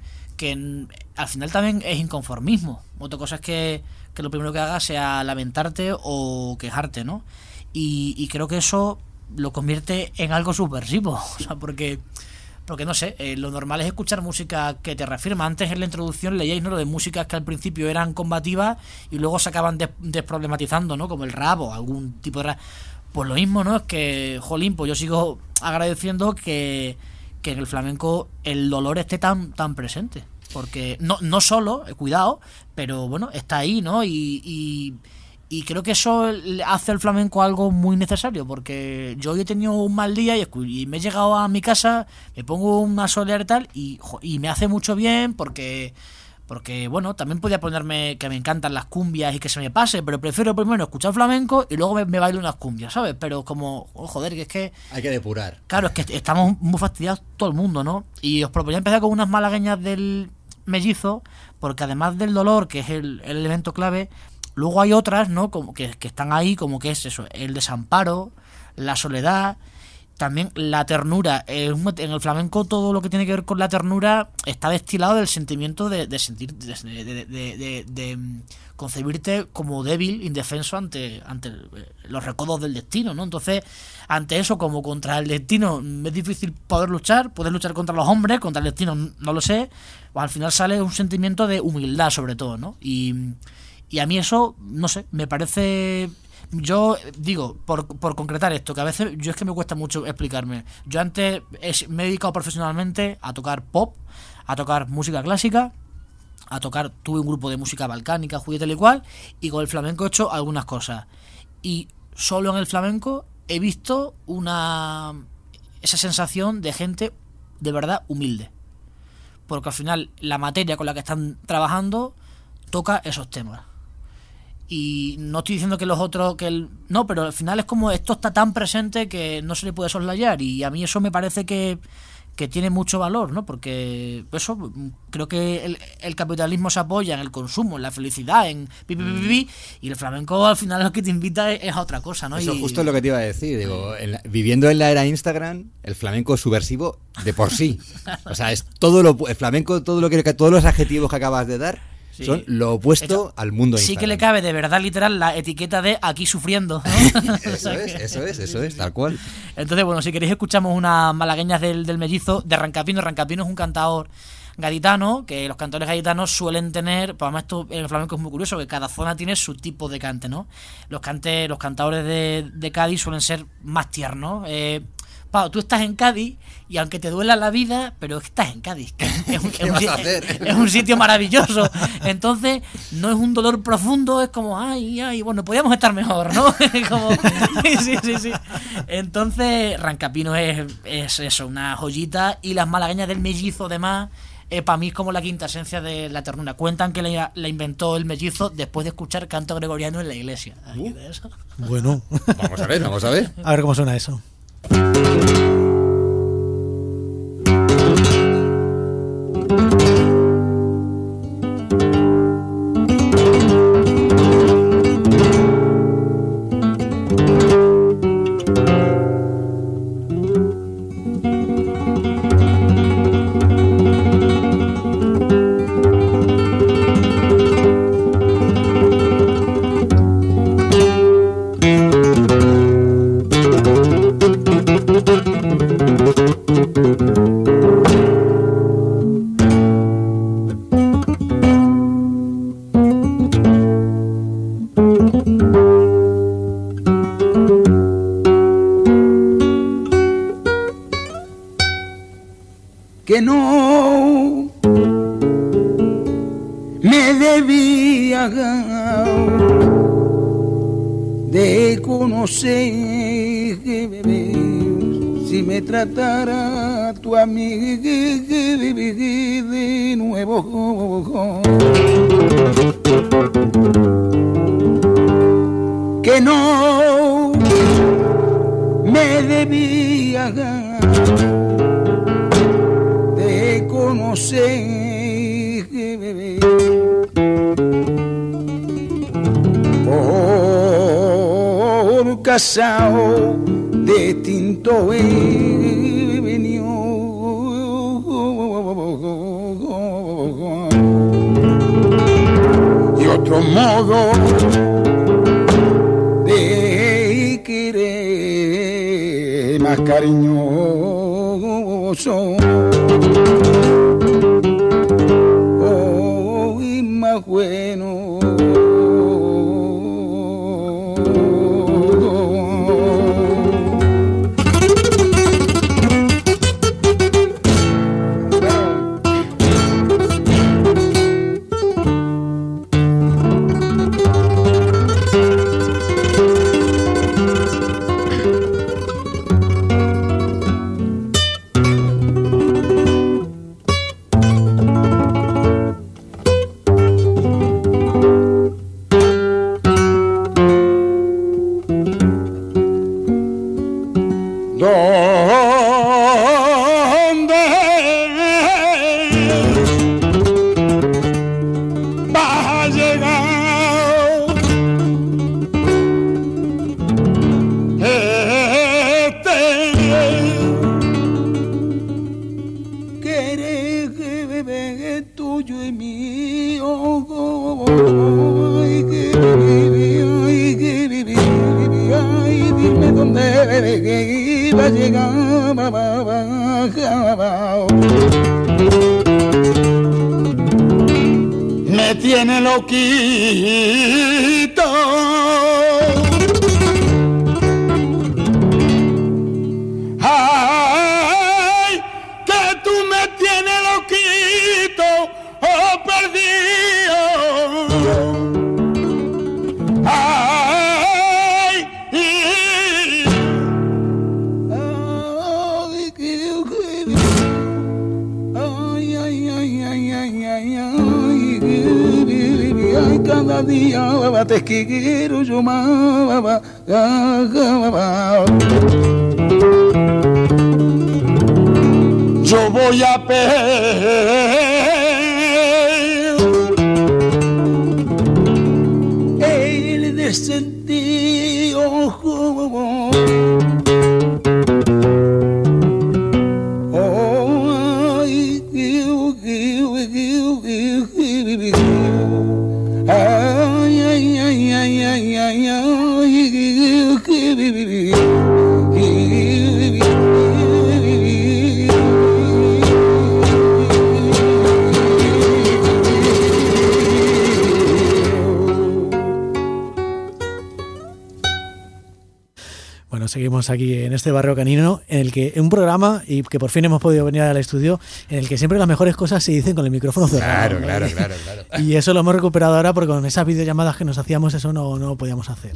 Que al final también es inconformismo. Otra cosa es que lo primero que hagas sea lamentarte o quejarte, ¿no? Y creo que eso lo convierte en algo subversivo. O sea, porque no sé, lo normal es escuchar música que te reafirma. Antes en la introducción leíais, ¿no?, lo de músicas que al principio eran combativas y luego se acaban desproblematizando, ¿no? Como el rap o algún tipo de rap. Pues lo mismo, ¿no? Es que, jolín, pues yo sigo agradeciendo que en el flamenco el dolor esté tan presente. Porque no solo, cuidado, pero bueno, está ahí, ¿no? Y creo que eso hace al flamenco algo muy necesario, porque yo hoy he tenido un mal día y me he llegado a mi casa, me pongo una solear y tal, y me hace mucho bien porque bueno, también podía ponerme que me encantan las cumbias y que se me pase, pero prefiero primero escuchar flamenco y luego me bailo unas cumbias, ¿sabes? Pero como, joder, que es que... Hay que depurar. Claro, es que estamos muy fastidiados todo el mundo, ¿no? Y os proponía empezar con unas malagueñas del mellizo, porque además del dolor, que es el elemento clave, luego hay otras, ¿no? Como que están ahí, como que es eso, el desamparo, la soledad, también la ternura. En el flamenco todo lo que tiene que ver con la ternura está destilado del sentimiento de sentir, de concebirte como débil, indefenso ante los recodos del destino, ¿no? Entonces, ante eso, como contra el destino es difícil poder luchar contra los hombres, contra el destino no lo sé, pues al final sale un sentimiento de humildad sobre todo, ¿no? Y a mí eso, no sé, me parece... Yo digo, por concretar esto, que a veces yo es que me cuesta mucho explicarme. Yo antes me he dedicado profesionalmente a tocar pop, a tocar música clásica, tuve un grupo de música balcánica, judía tal y cual, y con el flamenco he hecho algunas cosas. Y solo en el flamenco he visto esa sensación de gente de verdad humilde. Porque al final la materia con la que están trabajando toca esos temas. Y no estoy diciendo que los otros... no, pero al final es como esto está tan presente que no se le puede soslayar. Y a mí eso me parece que que tiene mucho valor, ¿no? Porque eso, creo que el capitalismo se apoya en el consumo, en la felicidad, en y el flamenco al final lo que te invita es a otra cosa, ¿no? Eso justo es lo que te iba a decir, digo, viviendo en la era Instagram, el flamenco es subversivo de por sí. O sea, es el flamenco, todos los adjetivos que acabas de dar son lo opuesto al mundo Instagram. Sí que le cabe de verdad literal la etiqueta de aquí sufriendo, ¿no? Eso es, tal cual. Entonces, bueno, si queréis escuchamos unas malagueñas del mellizo de Rancapino. Rancapino es un cantador gaditano, que los cantadores gaditanos suelen tener, pues además esto en el flamenco es muy curioso, que cada zona tiene su tipo de cante, ¿no? Los cantadores de Cádiz suelen ser más tiernos. Pau, tú estás en Cádiz y aunque te duela la vida, pero estás en Cádiz, que es un sitio maravilloso. Entonces, no es un dolor profundo, es como, ay, bueno, podríamos estar mejor, ¿no? Como, sí. Entonces, Rancapino es eso, una joyita, y las malagueñas del mellizo, además, para mí es como la quinta esencia de la ternura. Cuentan que la inventó el mellizo después de escuchar canto gregoriano en la iglesia. ¿De eso? Bueno. Vamos a ver. A ver cómo suena eso. Que no me debía de conocer, si me tratara tu amiga de nuevo. Que no me debía de conocer, por casao de tinto venido y otro modo de querer más cariñoso. Y más bueno. Me tiene loquito. Ay, que tú me tienes loquito, oh perdido. Ay, cada día te quiero yo más. yo voy a pedir el descendido. Bueno, seguimos aquí en este barrio canino, en el que un programa, y que por fin hemos podido venir al estudio, en el que siempre las mejores cosas se dicen con el micrófono cerrado. Claro. Y eso lo hemos recuperado ahora porque con esas videollamadas que nos hacíamos eso no lo podíamos hacer.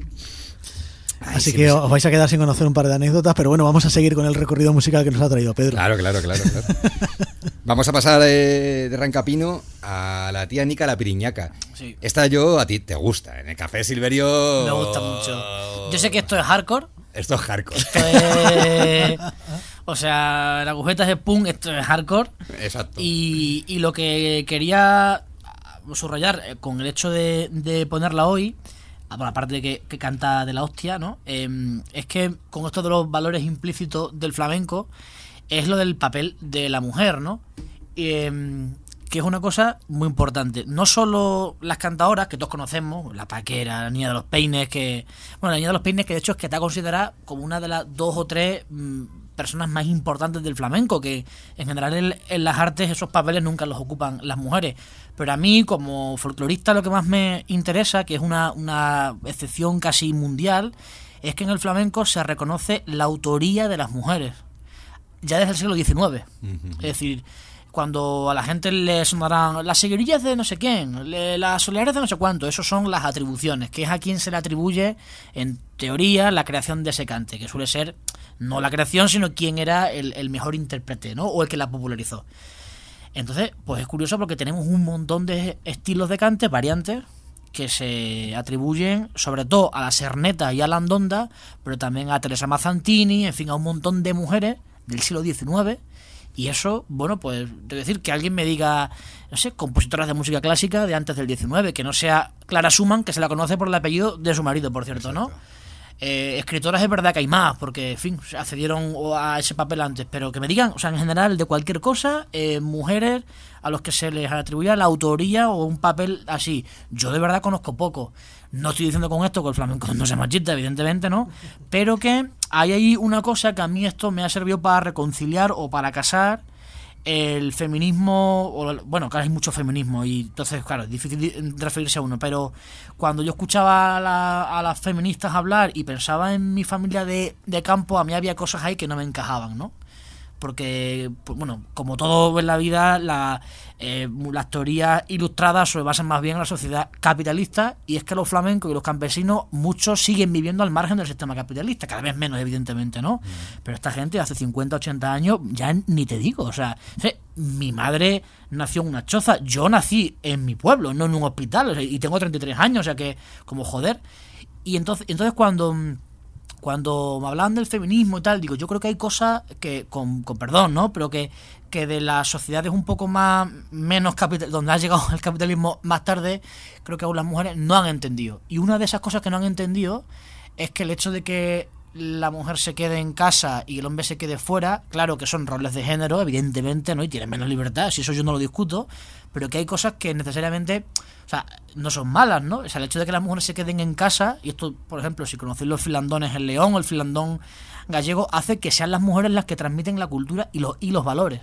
Así que os vais a quedar sin conocer un par de anécdotas, pero bueno, vamos a seguir con el recorrido musical que nos ha traído Pedro. Claro. Vamos a pasar de Rancapino a la tía Nica la Piriñaca. Sí. Esta a ti te gusta. En el Café Silverio... Me gusta mucho. Yo sé que esto es hardcore. Esto es hardcore. Esto es... O sea, la agujeta es punk, esto es hardcore. Exacto. Y lo que quería subrayar con el hecho de ponerla hoy, bueno, aparte de que canta de la hostia, ¿no? Es que con esto de los valores implícitos del flamenco es lo del papel de la mujer, ¿no? Que es una cosa muy importante. No solo las cantadoras, que todos conocemos, la Paquera, la Niña de los Peines, la Niña de los Peines, que de hecho es que está considerada como una de las 2 o 3 personas más importantes del flamenco, que en general en las artes esos papeles nunca los ocupan las mujeres. Pero a mí, como folclorista, lo que más me interesa, que es una excepción casi mundial, es que en el flamenco se reconoce la autoría de las mujeres, ya desde el siglo XIX. Es decir, cuando a la gente le sonarán las seguirillas de no sé quién, las soleares de no sé cuánto, eso son las atribuciones, que es a quien se le atribuye, en teoría, la creación de ese cante, que suele ser no la creación, sino quién era el mejor intérprete, ¿no? O el que la popularizó. Entonces, pues es curioso porque tenemos un montón de estilos de cante, variantes, que se atribuyen sobre todo a la Serneta y a la Andonda, pero también a Teresa Mazzantini, en fin, a un montón de mujeres del siglo XIX. Y eso, bueno, pues debo decir que alguien me diga, no sé, compositoras de música clásica de antes del 19, que no sea Clara Schumann, que se la conoce por el apellido de su marido, por cierto, ¿no? Escritoras es verdad que hay más, porque, en fin, accedieron a ese papel antes, pero que me digan, o sea, en general, de cualquier cosa, mujeres a los que se les atribuya la autoría o un papel así. Yo de verdad conozco poco. No estoy diciendo con esto que el flamenco no sea machista, evidentemente, ¿no? Pero que hay ahí una cosa que a mí esto me ha servido para reconciliar o para casar el feminismo, bueno, claro, hay mucho feminismo y entonces, claro, es difícil referirse a uno, pero cuando yo escuchaba a las feministas hablar y pensaba en mi familia de campo, a mí había cosas ahí que no me encajaban, ¿no? Porque, pues, bueno, como todo en la vida, las teorías ilustradas se basan más bien en la sociedad capitalista, y es que los flamencos y los campesinos, muchos siguen viviendo al margen del sistema capitalista, cada vez menos, evidentemente, ¿no? Pero esta gente hace 50, 80 años, ya ni te digo, o sea, mi madre nació en una choza, yo nací en mi pueblo, no en un hospital, o sea, y tengo 33 años, o sea que, como joder. Y entonces cuando me hablaban del feminismo y tal, digo, yo creo que hay cosas que, con perdón, ¿no? Pero que de las sociedades un poco menos donde ha llegado el capitalismo más tarde, creo que aún las mujeres no han entendido. Y una de esas cosas que no han entendido es que el hecho de que la mujer se quede en casa y el hombre se quede fuera, claro que son roles de género, evidentemente, ¿no? Y tienen menos libertad, si eso yo no lo discuto, pero que hay cosas que necesariamente, o sea, no son malas, ¿no? O sea, el hecho de que las mujeres se queden en casa, y esto, por ejemplo, si conocéis los filandones en León o el filandón gallego, hace que sean las mujeres las que transmiten la cultura y los valores.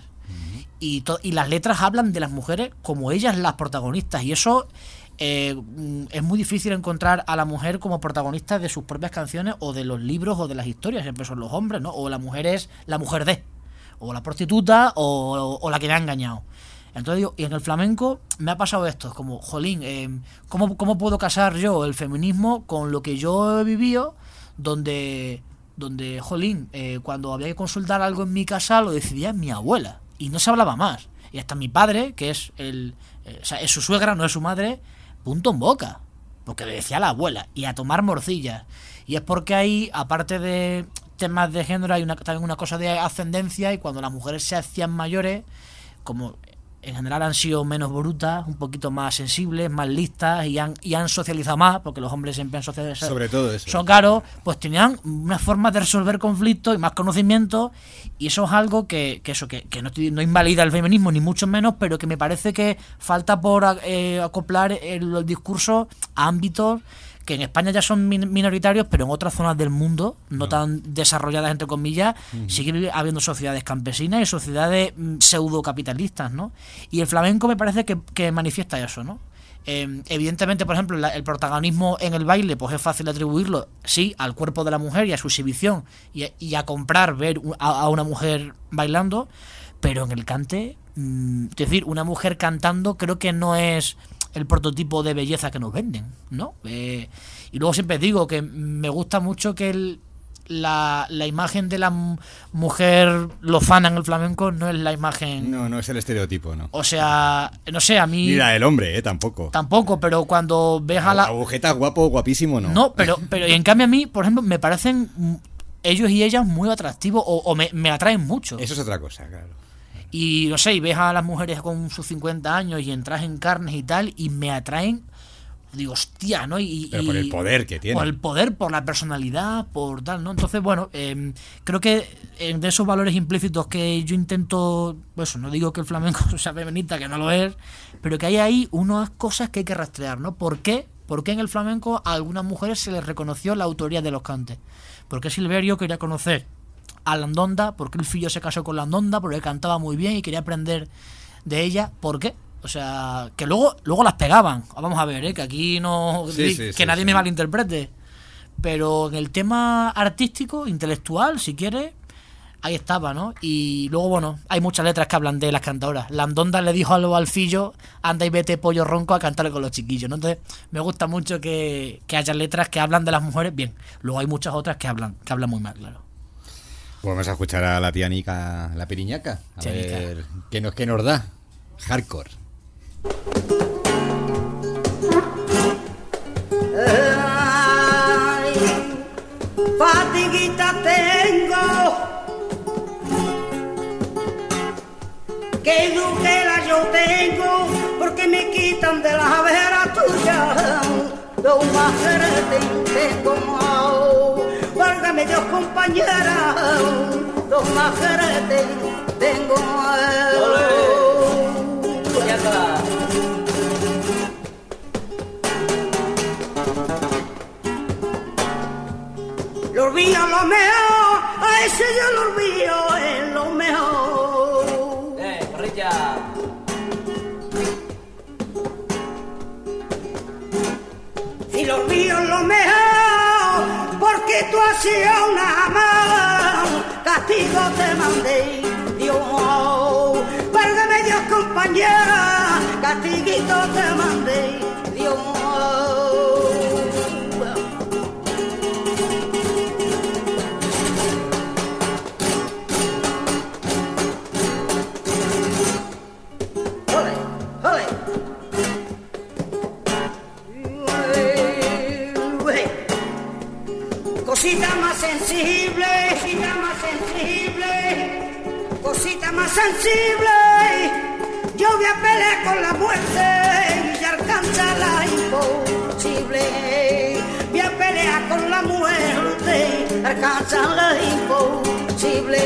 Y las letras hablan de las mujeres como ellas las protagonistas, y eso es muy difícil encontrar a la mujer como protagonista de sus propias canciones o de los libros o de las historias. Siempre son los hombres, ¿no? O la mujer es la mujer de, o la prostituta, o la que me ha engañado. Entonces digo, y en el flamenco me ha pasado esto, como, jolín, ¿cómo puedo casar yo el feminismo con lo que yo he vivido, donde jolín, cuando había que consultar algo en mi casa lo decidía mi abuela y no se hablaba más, y hasta mi padre, que es o sea, es su suegra, no es su madre, punto en boca, porque le decía a la abuela, y a tomar morcillas. Y es porque ahí, aparte de temas de género hay también una cosa de ascendencia, y cuando las mujeres se hacían mayores, como en general han sido menos brutas, un poquito más sensibles, más listas, y han socializado más, porque los hombres siempre han socializado. Sobre todo eso. Son caros, pues tenían una forma de resolver conflictos y más conocimiento, y eso es algo que no invalida el feminismo, ni mucho menos, pero que me parece que falta por acoplar el discurso a ámbitos que en España ya son minoritarios, pero en otras zonas del mundo, no tan desarrolladas, entre comillas, sigue habiendo sociedades campesinas y sociedades pseudocapitalistas, ¿no? Y el flamenco me parece que manifiesta eso, ¿no? Evidentemente, por ejemplo, el protagonismo en el baile, pues es fácil atribuirlo, sí, al cuerpo de la mujer y a su exhibición, y a comprar ver a una mujer bailando, pero en el cante, es decir, una mujer cantando creo que no es el prototipo de belleza que nos venden, ¿no? Y luego siempre digo que me gusta mucho que la imagen de la mujer lozana en el flamenco no es la imagen... No es el estereotipo, ¿no? O sea, no sé, a mí... Ni la del hombre, tampoco. Tampoco, pero cuando ves a la... Agujeta guapo, guapísimo, ¿no? No, pero y en cambio a mí, por ejemplo, me parecen ellos y ellas muy atractivos, o me atraen mucho. Eso es otra cosa, claro. Y no sé, y ves a las mujeres con sus 50 años y entras en carnes y tal, y me atraen, digo, hostia, ¿no? Pero por el poder que tiene. Por el poder, por la personalidad, por tal, ¿no? Entonces, bueno, creo que de esos valores implícitos que yo intento, pues no digo que el flamenco sea feminista, que no lo es, pero que hay ahí unas cosas que hay que rastrear, ¿no? ¿Por qué? ¿Por qué en el flamenco a algunas mujeres se les reconoció la autoría de los cantes? ¿Por qué Silverio quería conocer a Landonda? ¿Por qué el Fillo se casó con Landonda? Porque cantaba muy bien y quería aprender de ella. ¿Por qué? O sea, que luego las pegaban. Vamos a ver, que aquí no... que nadie me malinterprete. Pero en el tema artístico, intelectual, si quieres, ahí estaba, ¿no? Y luego, bueno, hay muchas letras que hablan de las cantadoras. Landonda le dijo algo al Fillo: anda y vete, pollo ronco, a cantarle con los chiquillos, ¿no? Entonces, me gusta mucho que haya letras que hablan de las mujeres bien. Luego hay muchas otras que hablan muy mal, claro. Pues vamos a escuchar a la tía Nica, la piriñaca. A ver qué nos da. Hardcore. Ay, fatiguita tengo, que duquela yo tengo, porque me quitan de la vera tuya. Dos mujeres tengo, válgame Dios, compañera, dos mujeres tengo. Lo olvido lo mejor, a ese yo lo olvido, es lo mejor. Corrilla. Si lo olvido lo mejor, porque tú has sido una mala, castigo te mandé, Dios. Válgame Dios, compañera, castiguito te mandé, Dios. Cosita más sensible, cosita más sensible. Yo voy a pelear con la muerte y alcanzar la imposible. Voy a pelear con la muerte y alcanzar la imposible.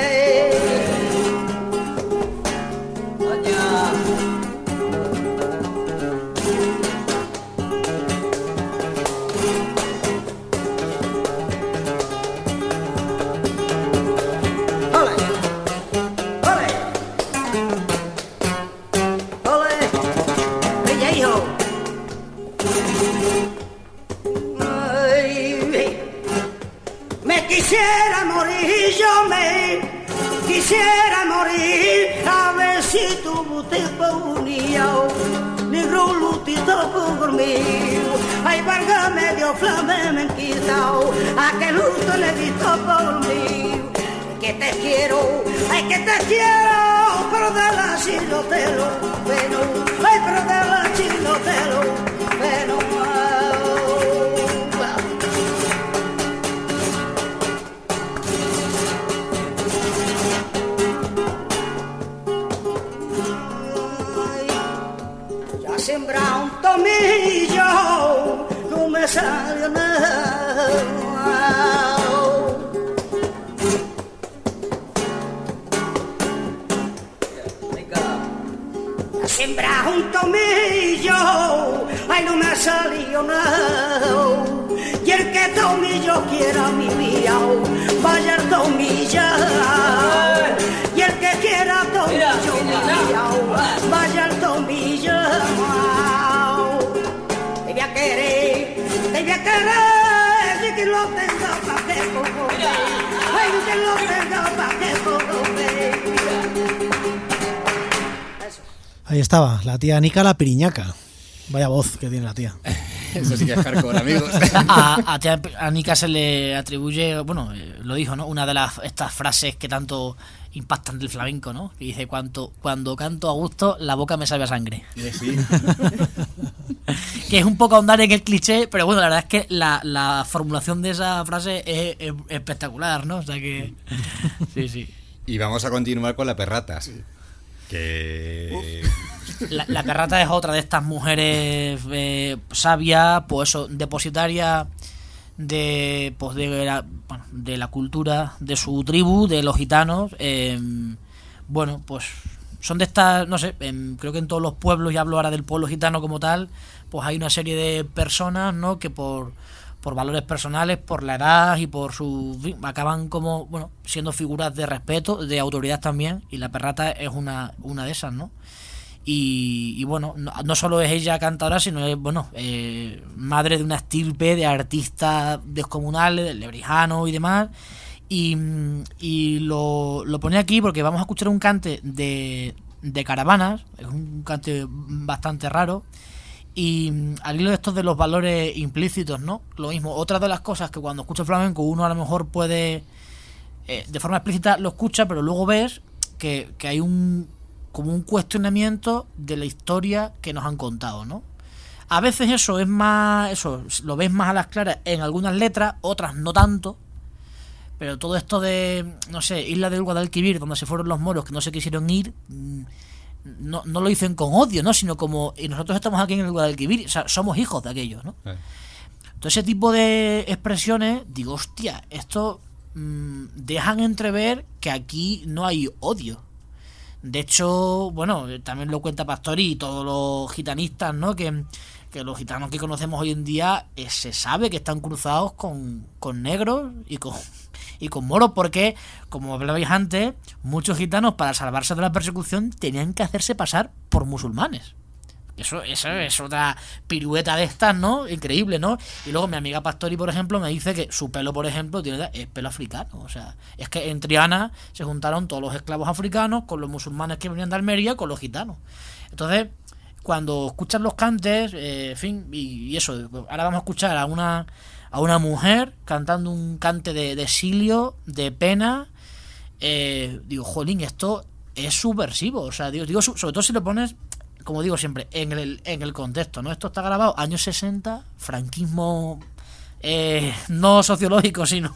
Quisiera morir, a ver si tú te ponías negro lutito por mí. Ay, válgame Dios, flame me han quitado, aquel luto le he visto por mí. Que te quiero, ay, que te quiero, pero de la chilotero, pero, ay, pero de la chilotero, pero. sembrar un tomillo, no me salió nada. Sembrar un tomillo, ay, no me salió nada. Y el que tomillo quiera mi vida, vaya al tomillo. Y el que quiera tomillo mío, vaya al tomillo. Te voy a querer, y que lo tenga para que coge. Ay, que lo tenga para que coge. Ahí estaba, la tía Anica la Piriñaca. Vaya voz que tiene la tía. Eso sí que es hardcore, amigos. A tía Anica se le atribuye, bueno, lo dijo, ¿no? Una de estas frases que tanto impactan del flamenco, ¿no? Que dice, cuando canto a gusto, la boca me sabe a sangre. Sí. Que es un poco ahondar en el cliché, pero bueno, la verdad es que la formulación de esa frase es espectacular, ¿no? O sea que... Sí. Y vamos a continuar con la perrata. Sí. Que... La perrata es otra de estas mujeres sabias, pues eso, depositarias de la cultura de su tribu, de los gitanos. Bueno, pues son de estas, no sé, creo que en todos los pueblos, y hablo ahora del pueblo gitano como tal, pues hay una serie de personas, ¿no?, que por valores personales, por la edad y por su... acaban como, bueno, siendo figuras de respeto, de autoridad también, y la perrata es una de esas, ¿no? Y bueno, no solo es ella cantadora, sino es, bueno, madre de una estirpe de artistas descomunales, del lebrijano y demás. Y lo ponía aquí porque vamos a escuchar un cante de caravanas, es un cante bastante raro. Y al hilo de estos de los valores implícitos, ¿no? Lo mismo, otra de las cosas que cuando escucha flamenco uno a lo mejor puede, de forma explícita lo escucha, pero luego ves que hay como un cuestionamiento de la historia que nos han contado, ¿no? A veces eso lo ves más a las claras en algunas letras, otras no tanto, pero todo esto de, no sé, Isla del Guadalquivir, donde se fueron los moros que no se quisieron ir, no lo dicen con odio, ¿no? Sino como, y nosotros estamos aquí en el Guadalquivir, o sea, somos hijos de aquellos, ¿no? Todo ese tipo de expresiones, digo, hostia, esto dejan entrever que aquí no hay odio. De hecho, bueno, también lo cuenta Pastori y todos los gitanistas, ¿no? Que los gitanos que conocemos hoy en día se sabe que están cruzados con negros y con moros, porque, como hablabais antes, muchos gitanos para salvarse de la persecución tenían que hacerse pasar por musulmanes. Eso es otra pirueta de estas, ¿no? Increíble, ¿no? Y luego mi amiga Pastori, por ejemplo, me dice que su pelo, por ejemplo, es pelo africano. O sea, es que en Triana se juntaron todos los esclavos africanos con los musulmanes que venían de Almería, con los gitanos. Entonces, cuando escuchas los cantes, en fin, y eso, ahora vamos a escuchar a una mujer cantando un cante de exilio, de pena. Digo, jolín, esto es subversivo. O sea, digo, sobre todo si lo pones, como digo siempre, en el contexto, ¿no? Esto está grabado años 60, franquismo no sociológico, sino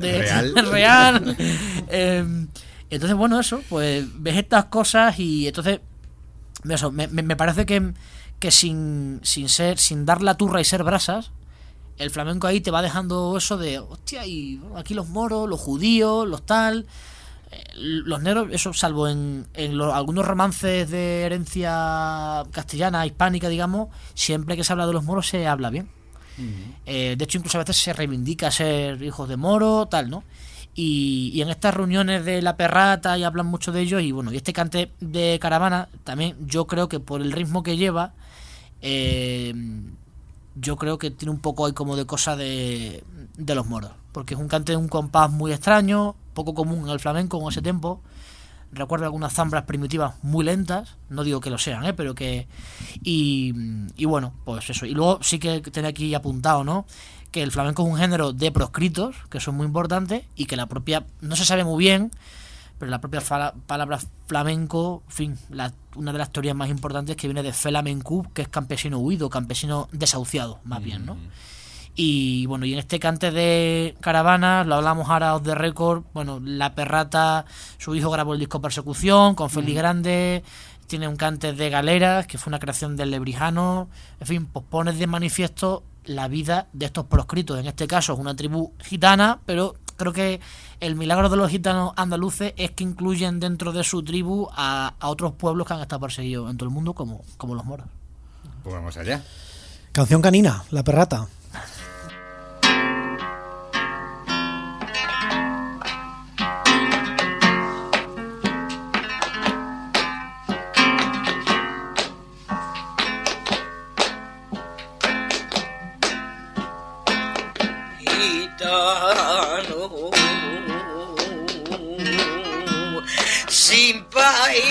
real. Entonces, bueno, eso, pues ves estas cosas y entonces eso, me parece que sin dar la turra y ser brasas, el flamenco ahí te va dejando eso de, hostia, y aquí los moros, los judíos, los tal... Los negros, eso salvo en algunos romances de herencia castellana, hispánica, digamos, siempre que se habla de los moros se habla bien. De hecho, incluso a veces se reivindica ser hijos de moro, tal, ¿no? Y en estas reuniones de la perrata y hablan mucho de ellos. Y bueno, y este cante de caravana también, yo creo que por el ritmo que lleva, yo creo que tiene un poco ahí como de cosa de los moros, porque es un cante de un compás muy extraño, poco común en el flamenco en ese tiempo. Recuerdo algunas zambras primitivas muy lentas, no digo que lo sean, pero que... Y bueno, pues eso. Y luego sí que tenía aquí apuntado, ¿no?, que el flamenco es un género de proscritos, que son muy importantes, y que la propia... no se sabe muy bien, pero la propia palabra flamenco, en fin, una de las teorías más importantes que viene de flamencú, que es campesino huido, campesino desahuciado, más bien, ¿no? Y bueno, y en este cante de caravanas, lo hablamos ahora off the record, bueno, la perrata, su hijo grabó el disco Persecución, con Félix Grande, tiene un cante de galeras, que fue una creación del Lebrijano. En fin, pues pone de manifiesto la vida de estos proscritos. En este caso es una tribu gitana, pero creo que el milagro de los gitanos andaluces es que incluyen dentro de su tribu a otros pueblos que han estado perseguidos en todo el mundo, como los moros. Pues vamos allá. Canción canina, La Perrata. Sin país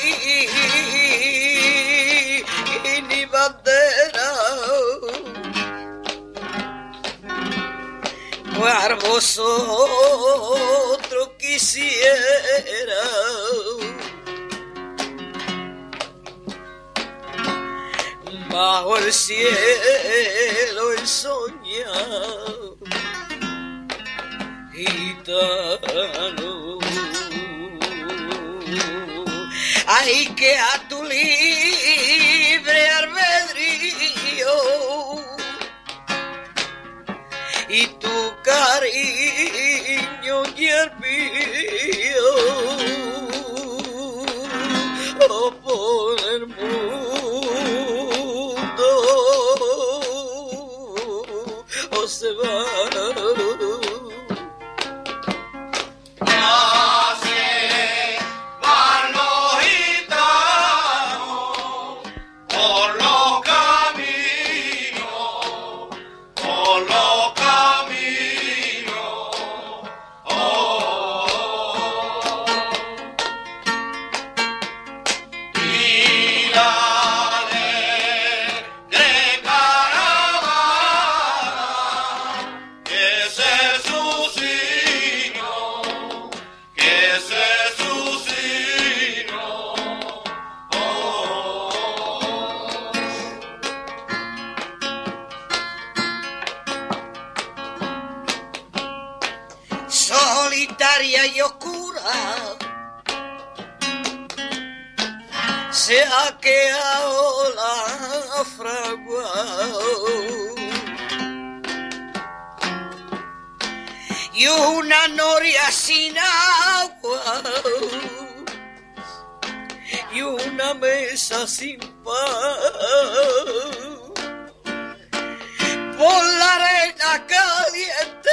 ni bandera, por vosotros quisiera bajo el cielo el soñar gitano. Ay, que a tu libre albedrío y tu cariño y el mío por el mundo se va. Solitaria y oscura se ha quedado la fragua y una noria sin agua y una mesa sin pan por la arena caliente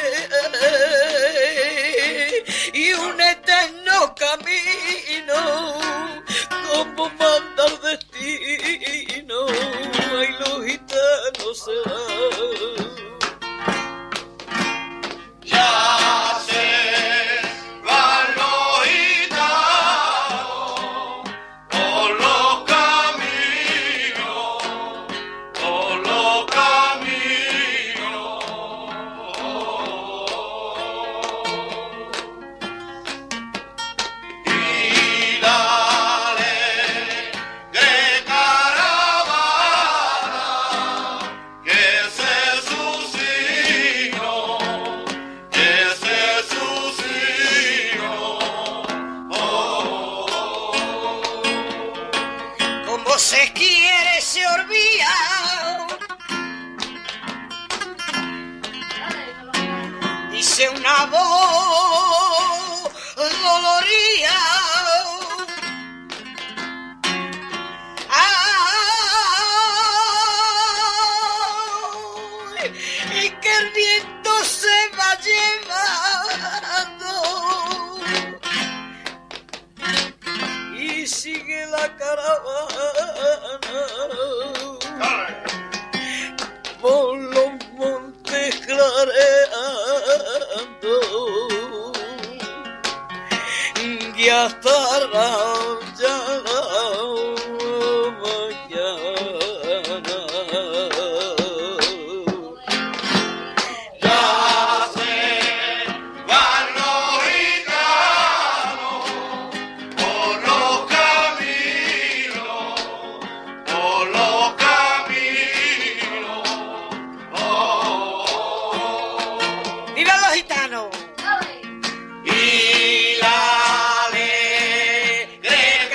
y un eterno camino como manda el destino. Ay, los gitanos se van. Ya se van los gitanos por los caminos, por los caminos. Y la alegre caravana que ese es su signo, que ese es su signo. Como se quiere se olvida, dice una voz dolorida. Ay, y que el viento se va llevando y sigue la caravana por los montes clareando y hasta la mañana. Ya se van los gitanos por los caminos, por los caminos. ¡Viva los gitanos! Y la alegre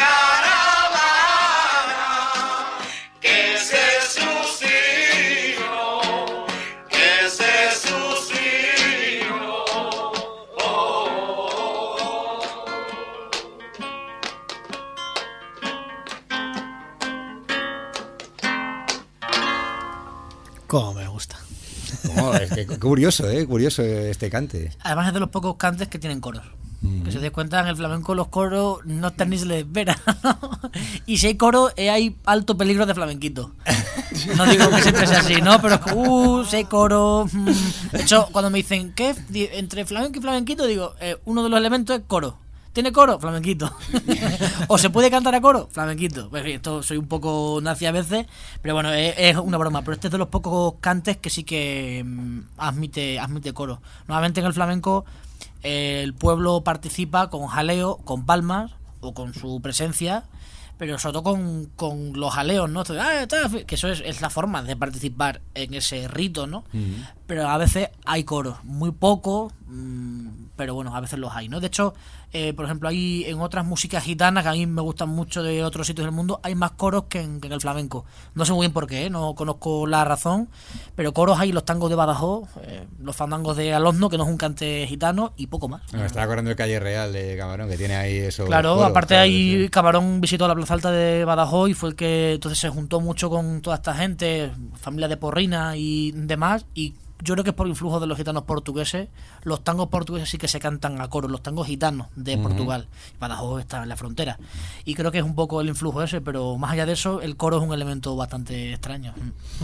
Cómo me gusta. Es que curioso, curioso este cante. Además es de los pocos cantes que tienen coros. Que se des cuenta, en el flamenco los coros no están ni se les espera. Y si hay coro, hay alto peligro de flamenquito. No digo que siempre sea así, ¿no? Pero es que, si hay coro... De hecho, cuando me dicen, ¿qué? Entre flamenco y flamenquito, digo, uno de los elementos es coro. ¿Tiene coro? Flamenquito. ¿O se puede cantar a coro? Flamenquito. Pues bien, esto soy un poco nazi a veces, pero bueno, es una broma. Pero este es de los pocos cantes que sí que admite coro. Normalmente en el flamenco el pueblo participa con jaleo, con palmas o con su presencia, pero sobre todo con los jaleos, ¿no? Que eso es la forma de participar en ese rito, ¿no? Pero a veces hay coros, muy poco, pero bueno, a veces los hay, ¿no? De hecho, por ejemplo, hay en otras músicas gitanas que a mí me gustan mucho de otros sitios del mundo, hay más coros que en el flamenco. No sé muy bien por qué, no conozco la razón, pero coros hay los tangos de Badajoz, los fandangos de Alozno, que no es un cante gitano, y poco más. Me estaba acordando de Calle Real de Camarón, que tiene ahí eso. Claro, coros, aparte claro, ahí sí. Camarón visitó la Plaza Alta de Badajoz y fue el que entonces se juntó mucho con toda esta gente, familia de Porrina y demás, y yo creo que es por influjo de los gitanos portugueses. Los tangos portugueses sí que se cantan a coro, los tangos gitanos de Portugal. Badajoz está en la frontera. Y creo que es un poco el influjo ese, pero más allá de eso, el coro es un elemento bastante extraño.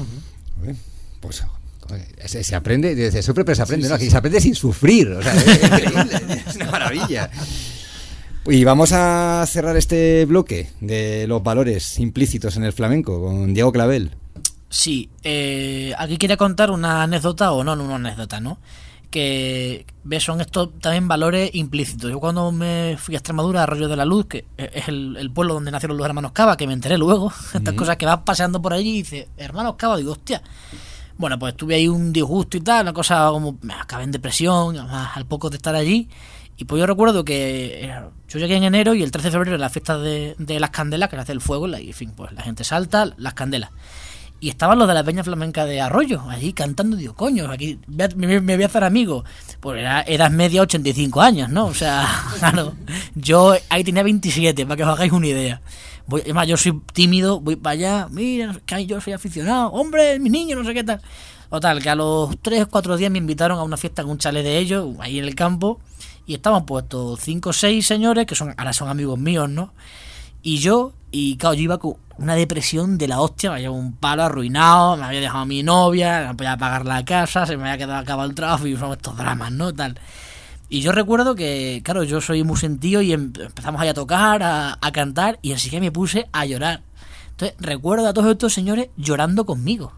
Pues se aprende, desde siempre pero se aprende, ¿no? Aquí se aprende sin sufrir, o sea, es increíble, es una maravilla. Y vamos a cerrar este bloque de los valores implícitos en el flamenco con Diego Clavel. Sí, aquí quería contar una anécdota, o no una anécdota, ¿no? Que son estos también valores implícitos. Yo cuando me fui a Extremadura, a Arroyo de la Luz, que es el pueblo donde nacieron los hermanos Cava, que me enteré luego, estas cosas que vas paseando por allí y dices, hermanos Cava, digo, hostia. Bueno, pues tuve ahí un disgusto y tal, una cosa como, me acabé en depresión, además, al poco de estar allí. Y pues yo recuerdo que yo llegué en enero y el 13 de febrero era la fiesta de las candelas, que se hace el fuego, y en fin, pues la gente salta, las candelas. Y estaban los de la Peña Flamenca de Arroyo, allí cantando, digo, coño, aquí me voy a hacer amigo. Pues era edad media, 85 años, ¿no? O sea, claro, yo ahí tenía 27, para que os hagáis una idea. Además, yo soy tímido, voy para allá, mira, que yo soy aficionado, hombre, mi niño, no sé qué tal. Total, que a los 3 o 4 días me invitaron a una fiesta en un chalet de ellos, ahí en el campo, y estaban puestos 5 o 6 señores, que ahora son amigos míos, ¿no? Y yo iba con una depresión de la hostia, me había un palo arruinado, me había dejado a mi novia, no podía pagar la casa, se me había quedado acabado el trabajo y son estos dramas, ¿no? Tal. Y yo recuerdo que, claro, yo soy muy sentido y empezamos ahí a tocar, a cantar, y enseguida me puse a llorar. Entonces recuerdo a todos estos señores llorando conmigo.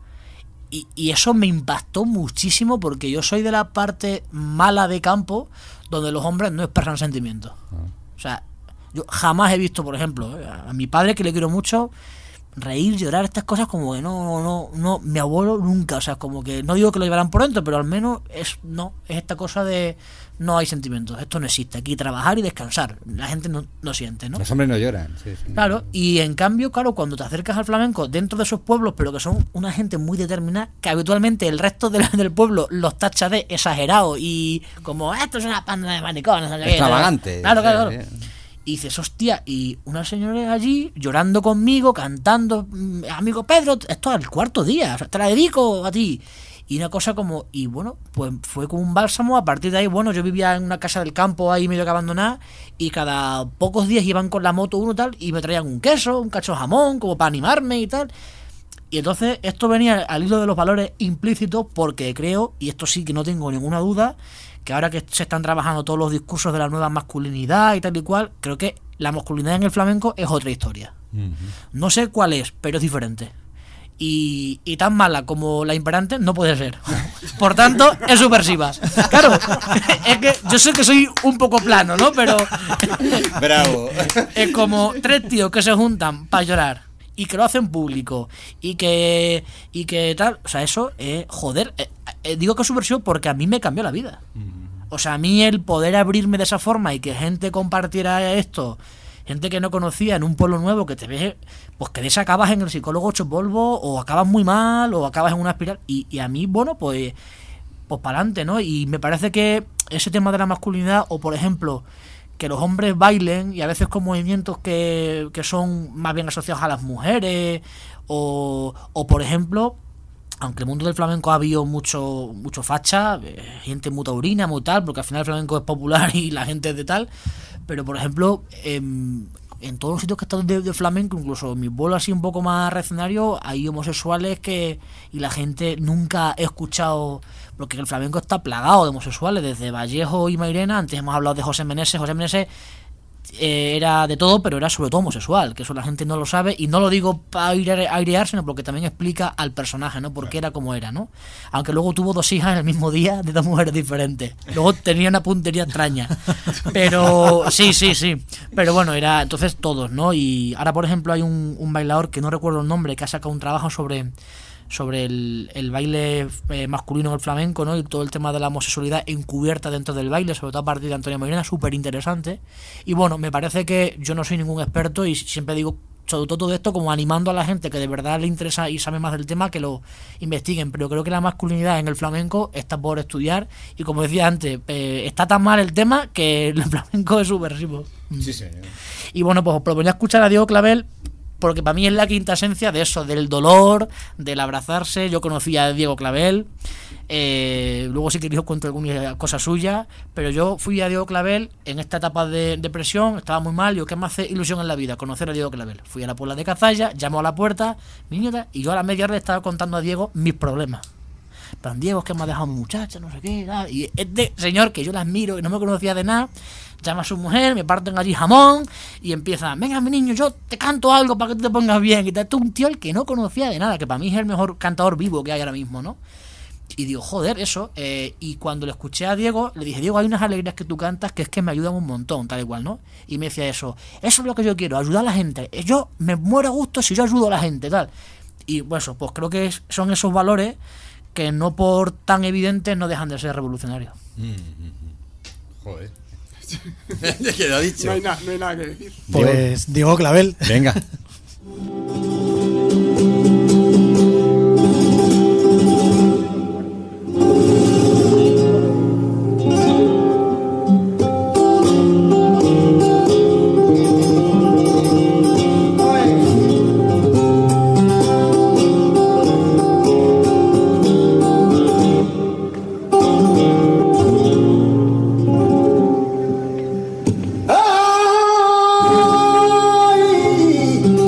Y eso me impactó muchísimo porque yo soy de la parte mala de campo donde los hombres no expresan sentimientos. O sea, yo jamás he visto, por ejemplo, a mi padre, que le quiero mucho, reír, llorar, estas cosas como que no, mi abuelo nunca, o sea, como que no digo que lo llevarán por dentro, pero al menos es esta cosa de no hay sentimientos, esto no existe, aquí trabajar y descansar, la gente no siente, ¿no? Los hombres no lloran, sí. Claro, y en cambio, claro, cuando te acercas al flamenco dentro de esos pueblos, pero que son una gente muy determinada, que habitualmente el resto del pueblo los tacha de exagerados y como, esto es una panda de maricones, no sé qué, extravagante. Claro. Y dices, hostia, y unas señores allí llorando conmigo, cantando, amigo Pedro, esto es el 4.º día, o sea, te la dedico a ti. Y una cosa como, y bueno, pues fue como un bálsamo. A partir de ahí, bueno, yo vivía en una casa del campo ahí medio que abandonada, y cada pocos días iban con la moto uno tal, y me traían un queso, un cacho de jamón, como para animarme y tal. Y entonces esto venía al hilo de los valores implícitos, porque creo, y esto sí que no tengo ninguna duda, que ahora que se están trabajando todos los discursos de la nueva masculinidad y tal y cual, creo que la masculinidad en el flamenco es otra historia. No sé cuál es, pero es diferente. Y tan mala como la imperante no puede ser. Por tanto, es subversiva. Claro, es que yo sé que soy un poco plano, ¿no? Pero bravo. Es como 3 tíos que se juntan para llorar y que lo hacen público y que tal, o sea, eso joder, digo que es subversivo porque a mí me cambió la vida. O sea, a mí el poder abrirme de esa forma y que gente compartiera esto, gente que no conocía en un pueblo nuevo, que te ves, pues que de esa acabas en el psicólogo 8 polvos, o acabas muy mal, o acabas en una espiral, y a mí, bueno, pues para adelante, ¿no? Y me parece que ese tema de la masculinidad, o por ejemplo, que los hombres bailen, y a veces con movimientos que son más bien asociados a las mujeres, o por ejemplo, aunque el mundo del flamenco ha habido mucho facha, gente muy taurina, muy tal, porque al final el flamenco es popular y la gente es de tal, pero por ejemplo, en todos los sitios que he estado de flamenco, incluso en mis bolos así un poco más reaccionarios, hay homosexuales y la gente nunca he escuchado, porque el flamenco está plagado de homosexuales, desde Vallejo y Mairena. Antes hemos hablado de José Meneses. Era de todo, pero era sobre todo homosexual, que eso la gente no lo sabe, y no lo digo para airear, sino porque también explica al personaje, ¿no? Por qué era como era, ¿no? Aunque luego tuvo 2 hijas en el mismo día de 2 mujeres diferentes. Luego tenía una puntería extraña. Pero sí. Pero bueno, era entonces todos, ¿no? Y ahora, por ejemplo, hay un bailador que no recuerdo el nombre, que ha sacado un trabajo sobre el baile masculino del flamenco, ¿no? Y todo el tema de la homosexualidad encubierta dentro del baile, sobre todo a partir de Antonio Mairena, súper interesante. Y bueno, me parece que yo no soy ningún experto y siempre digo sobre todo esto como animando a la gente que de verdad le interesa y sabe más del tema, que lo investiguen, pero creo que la masculinidad en el flamenco está por estudiar, y como decía antes, está tan mal el tema que el flamenco es subversivo. Sí, señor. Y bueno, pues os proponía escuchar a Diego Clavel, porque para mí es la quinta esencia de eso, del dolor, del abrazarse. Yo conocí a Diego Clavel, luego si queréis os cuento alguna cosa suya, pero yo fui a Diego Clavel en esta etapa de depresión, estaba muy mal, yo, ¿qué me hace ilusión en la vida? Conocer a Diego Clavel. Fui a la Puebla de Cazalla, llamó a la puerta, mi niña, y yo a la media hora le estaba contando a Diego mis problemas. Plan, Diego, es que me ha dejado mi muchacha, no sé qué, tal. Y este señor, que yo la admiro y no me conocía de nada, llama a su mujer, me parten allí jamón y empieza, venga mi niño, yo te canto algo para que tú te pongas bien. Y tal. Esto es un tío el que no conocía de nada, que para mí es el mejor cantador vivo que hay ahora mismo, ¿no? Y digo, joder, eso. Y cuando le escuché a Diego, le dije, Diego, hay unas alegrías que tú cantas que es que me ayudan un montón, tal y cual, ¿no? Y me decía eso es lo que yo quiero, ayudar a la gente. Yo me muero a gusto si yo ayudo a la gente, tal. Y bueno, pues creo que son esos valores que no por tan evidentes no dejan de ser revolucionarios. Joder. ¿Qué lo ha dicho? No hay nada que decir. Pues Diego Clavel. Venga. Ay,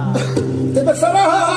te besará.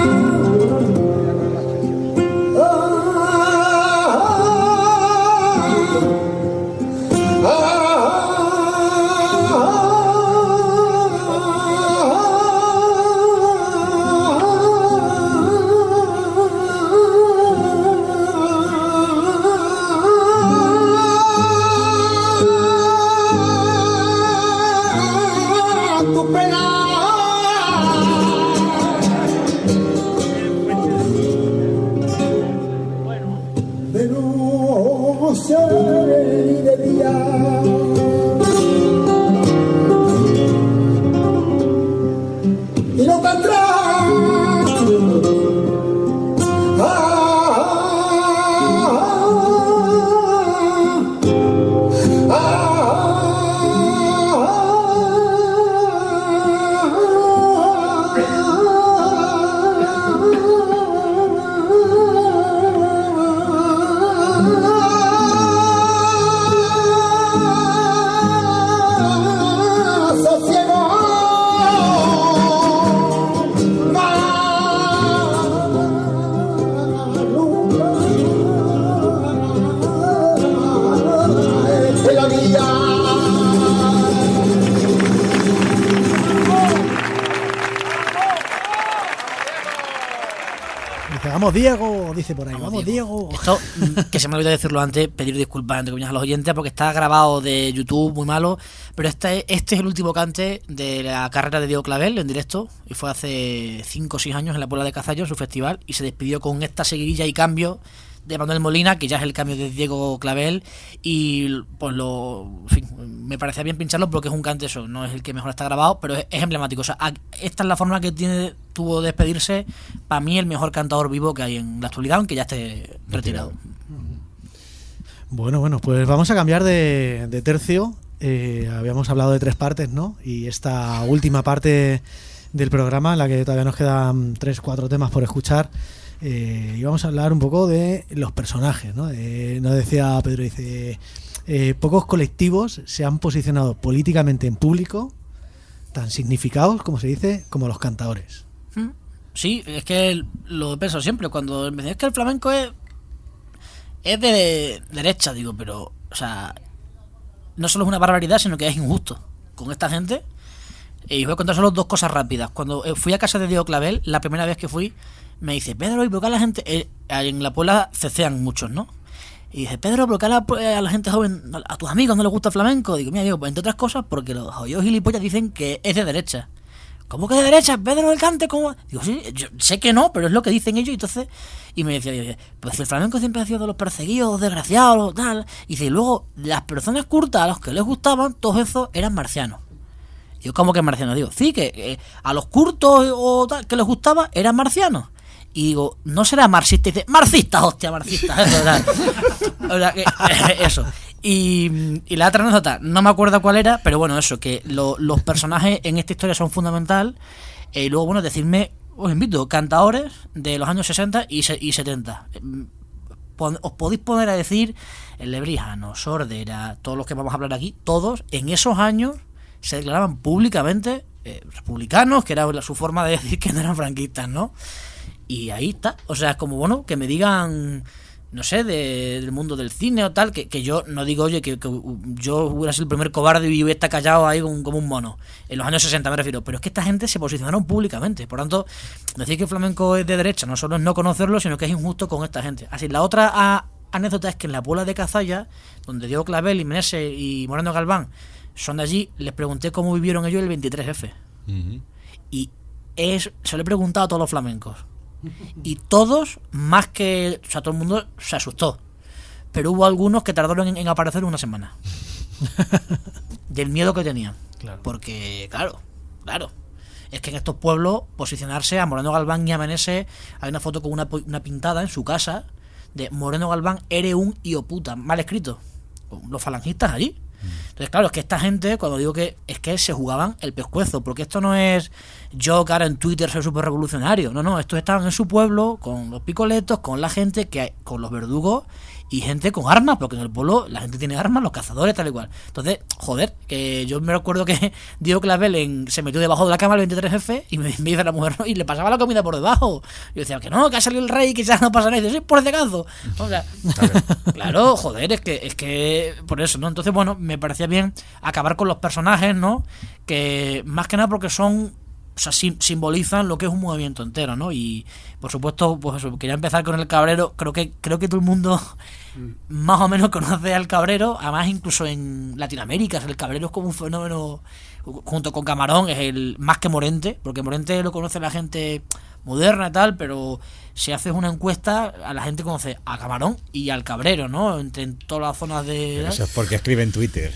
Vamos Diego, dice por ahí, vamos Diego. Esto, que se me olvidó decirlo antes, pedir disculpas entre comillas a los oyentes porque está grabado de YouTube muy malo, pero este es el último cante de la carrera de Diego Clavel en directo y fue hace 5 o 6 años en la Puebla de Cazallo, su festival, y se despidió con esta seguidilla y cambio de Manuel Molina, que ya es el cambio de Diego Clavel, y pues en fin, me parecía bien pincharlo porque es un cante, eso no es el que mejor está grabado, pero es emblemático. O sea, esta es la forma que tuvo de despedirse, para mí, el mejor cantador vivo que hay en la actualidad, aunque ya esté retirado. Bueno, pues vamos a cambiar de tercio. Habíamos hablado de 3 partes, ¿no? Y esta última parte del programa, en la que todavía nos quedan 3-4 temas por escuchar, y vamos a hablar un poco de los personajes, ¿no? Nos decía Pedro, dice, pocos colectivos se han posicionado políticamente en público tan significados, como se dice, como los cantadores. Sí, es que lo pienso siempre cuando me dicen, es que el flamenco es de derecha, digo, pero, o sea, no solo es una barbaridad, sino que es injusto con esta gente. Y voy a contar solo 2 cosas rápidas. Cuando fui a casa de Diego Clavel, la primera vez que fui, me dice, Pedro, ¿y por qué a la gente en la Puebla cecean muchos, ¿no? Y dice, Pedro, ¿por qué a la gente joven, a tus amigos no les gusta el flamenco? Digo, mira, pues entre otras cosas, porque los jodidos gilipollas dicen que es de derecha. ¿Cómo que de derecha? Pedro del cante, ¿cómo? Digo, sí, yo sé que no, pero es lo que dicen ellos. Y me decía, pues el flamenco siempre ha sido de los perseguidos, desgraciados, tal. Y dice, y luego, las personas curtas a los que les gustaban, todos esos eran marcianos. Yo, ¿cómo que marcianos? Digo, sí, que a los curtos o tal que les gustaba eran marcianos. Y digo, ¿no será marxista? Y dice, marxista, hostia, marxista. Eso. Y la otra anécdota, no me acuerdo cuál era, pero bueno, eso, que los personajes en esta historia son fundamental. Y luego, bueno, decirme, os invito, cantadores de los años 60 y 70. Os podéis poner a decir el Lebrijano, Sordera, todos los que vamos a hablar aquí, todos en esos años se declaraban públicamente republicanos, que era su forma de decir que no eran franquistas, ¿no? Y ahí está, o sea, es como, bueno, que me digan, no sé, del mundo del cine o tal, que yo no digo, oye, que yo hubiera sido el primer cobarde y hubiera estado callado ahí como un mono, en los años 60 me refiero, pero es que esta gente se posicionaron públicamente, por tanto, decir que el flamenco es de derecha no solo es no conocerlo, sino que es injusto con esta gente. Así, la otra anécdota es que en la Puebla de Cazalla, donde Diego Clavel y Meneses y Moreno Galván son de allí, les pregunté cómo vivieron ellos el 23F. Y se lo he preguntado a todos los flamencos. Y todos, más que... O sea, todo el mundo se asustó. Pero hubo algunos que tardaron en aparecer una semana. Del miedo que tenían. Claro. Porque, claro. Es que en estos pueblos, posicionarse a Moreno Galván y a Meneses, hay una foto con una pintada en su casa de Moreno Galván, eres un hijo puta, mal escrito. Los falangistas allí. Entonces Entonces, claro, es que esta gente, cuando digo que es que se jugaban el pescuezo, porque esto no es yo que ahora en Twitter soy súper revolucionario, no, estos estaban en su pueblo, con los picoletos, con la gente, con los verdugos y gente con armas, porque en el pueblo la gente tiene armas, los cazadores, tal y cual. Entonces, joder, que yo me recuerdo que Diego Clavel se metió debajo de la cama el 23F y me dice la mujer, ¿no? Y le pasaba la comida por debajo. Y yo decía, que no, que ha salido el rey, que ya no pasa nada. Y dice, sí, por caso. O sea, claro, joder, es que por eso, ¿no? Entonces, bueno, me parecía bien acabar con los personajes, ¿no? Que más que nada porque son... O sea, simbolizan lo que es un movimiento entero, ¿no? Y, por supuesto, pues eso, quería empezar con el Cabrero. Creo que todo el mundo más o menos conoce al Cabrero. Además, incluso en Latinoamérica, el Cabrero es como un fenómeno, junto con Camarón, es el más que Morente, porque Morente lo conoce la gente moderna y tal, pero si haces una encuesta, a la gente conoce a Camarón y al Cabrero, ¿no? En todas las zonas de... Pero eso es porque escribe en Twitter.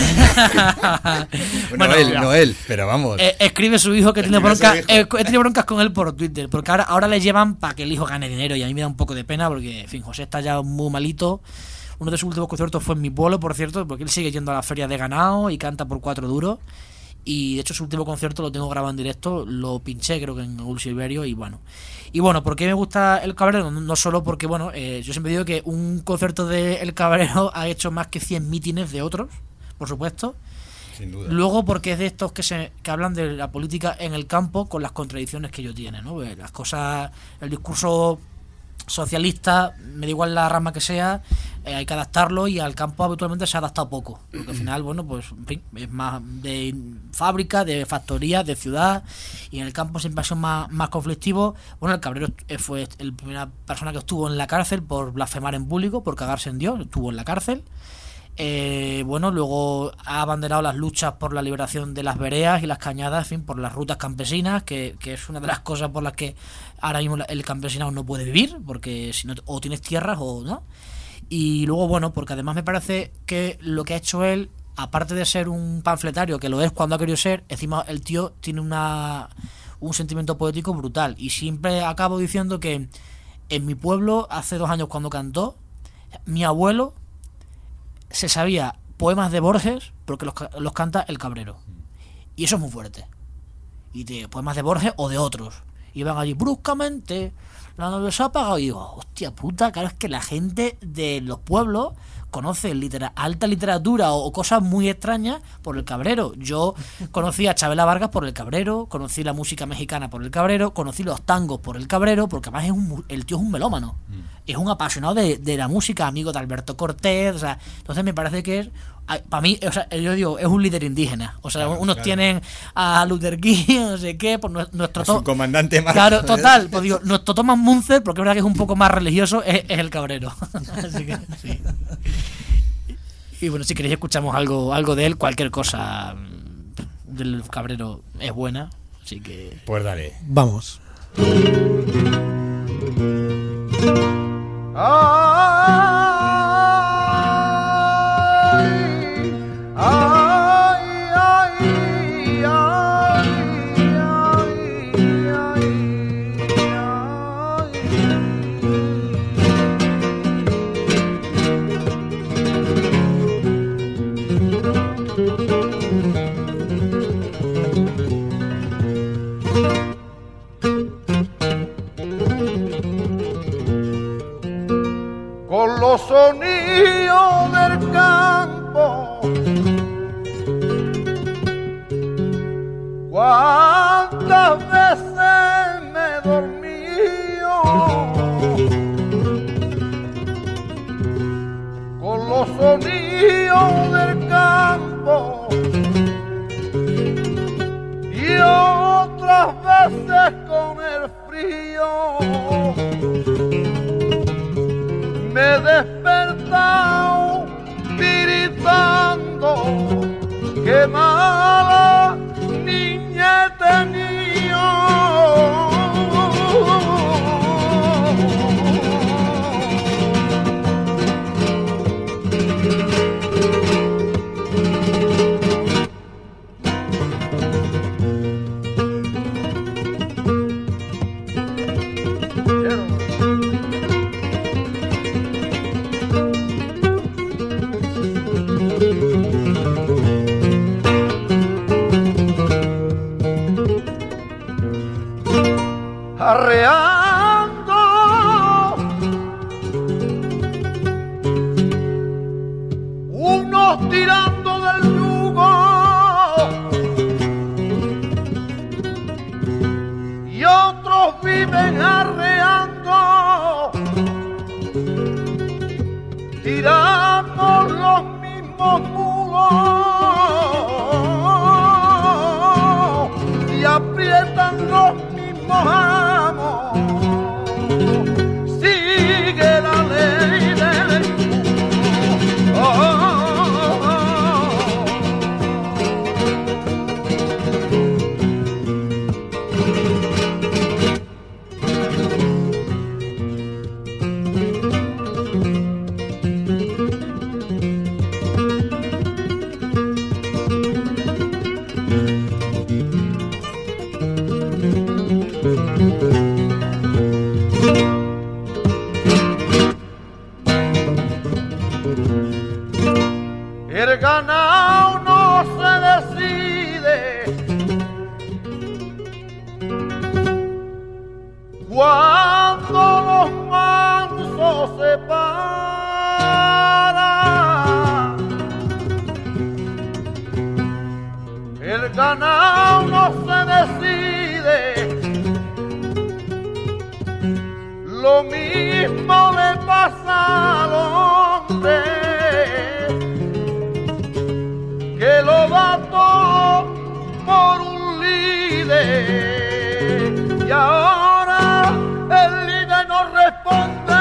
Bueno, no él, pero vamos. Escribe su hijo que tiene broncas con él por Twitter, porque ahora le llevan para que el hijo gane dinero y a mí me da un poco de pena porque, en fin, José está ya muy malito. Uno de sus últimos conciertos fue en mi pueblo, por cierto, porque él sigue yendo a la feria de ganado y canta por 4 duros. Y de hecho su último concierto lo tengo grabado en directo, lo pinché creo que en Raúl Silverio y bueno, ¿por qué me gusta el Cabrero? No solo porque, bueno, yo siempre digo que un concierto de El Cabrero ha hecho más que 100 mítines de otros, por supuesto. Sin duda. Luego porque es de estos que hablan de la política en el campo con las contradicciones que ellos tienen, ¿no? Las cosas, el discurso socialista, me da igual la rama que sea, hay que adaptarlo y al campo habitualmente se ha adaptado poco, porque al final, bueno, pues en fin, es más de fábrica, de factoría, de ciudad, y en el campo siempre ha sido más conflictivo. Bueno, el Cabrero fue la primera persona que estuvo en la cárcel por blasfemar en público, por cagarse en Dios, estuvo en la cárcel. Bueno, luego ha abanderado las luchas por la liberación de las veredas y las cañadas, en fin, por las rutas campesinas, que es una de las cosas por las que ahora mismo el campesinado no puede vivir, porque si no, o tienes tierras o no. Y luego, bueno, porque además me parece que lo que ha hecho él, aparte de ser un panfletario, que lo es cuando ha querido ser, encima el tío tiene un sentimiento poético brutal. Y siempre acabo diciendo que en mi pueblo, hace 2 años cuando cantó, mi abuelo se sabía poemas de Borges porque los canta el Cabrero. Y eso es muy fuerte. Y poemas de Borges o de otros. Y van allí bruscamente, la novia se ha apagado. Y digo, hostia puta, claro, es que la gente de los pueblos conoce alta literatura o cosas muy extrañas por el Cabrero. Yo conocí a Chabela Vargas por el Cabrero, conocí la música mexicana por el Cabrero, conocí los tangos por el Cabrero, porque además el tío es un melómano, es un apasionado de la música, amigo de Alberto Cortés, o sea, entonces me parece que es, para mí, o sea, yo digo, es un líder indígena, o sea, claro, unos claro. Tienen a Luther King, no sé qué, por nuestro Es un comandante más. claro, total, pues digo, nuestro Thomas Munzer, porque es verdad que es un poco más religioso, es el Cabrero. Así que sí. Y bueno, si queréis escuchamos algo de él, cualquier cosa del Cabrero es buena, así que... Pues dale. Vamos. Con los sonidos del campo, cuántas veces me he dormido, con los sonidos del campo, y otras veces con el frío. Me he despertado tiritando, qué mala niña he tenido. arreando, unos tirando del yugo y otros viven arreando. Tiramos los mismos mulos y aprietan los mismos amos. Sigue la ley del el ganado no se decide cuando los mansos se paran. El ganado no se decide, lo mismo le pasa al hombre que lo da todo por un líder y ahora el líder no responde.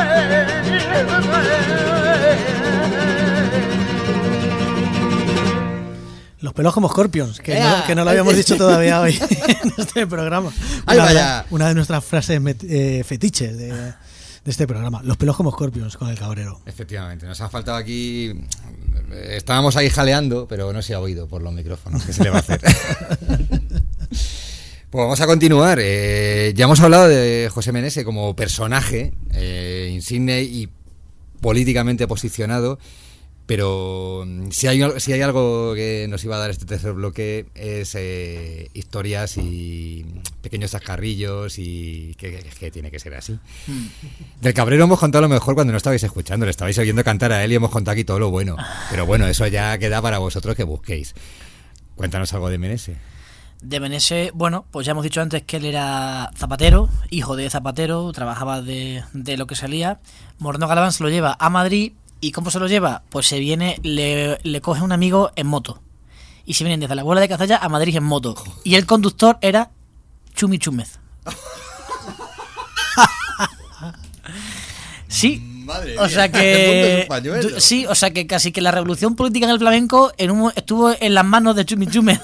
Los pelos como Scorpions, que no lo habíamos dicho todavía hoy en este programa. Una de nuestras frases fetiches de este programa. Los pelos como Scorpions con el Cabrero. Efectivamente, nos ha faltado aquí. Estábamos ahí jaleando, pero no se ha oído por los micrófonos. ¿Qué se le va a hacer? Pues vamos a continuar. Ya hemos hablado de José Menese como personaje insigne y políticamente posicionado. Pero si hay algo que nos iba a dar este tercer bloque es historias y pequeños chascarrillos y que tiene que ser así. Del Cabrero hemos contado lo mejor cuando no estabais escuchando, le estabais oyendo cantar a él y hemos contado aquí todo lo bueno. Pero bueno, eso ya queda para vosotros que busquéis. Cuéntanos algo de Menese. De Menese, bueno, pues ya hemos dicho antes que él era zapatero, hijo de zapatero, trabajaba de lo que salía. Moreno Galván se lo lleva a Madrid. ¿Y cómo se lo lleva? Pues se viene, le coge un amigo en moto. Y se vienen desde la Puebla de Cazalla a Madrid en moto. Y el conductor era Chumi Chúmez. Sí. Madre o sea que sí, o sea que casi que la revolución política en el flamenco estuvo en las manos de Chumi Chúmez.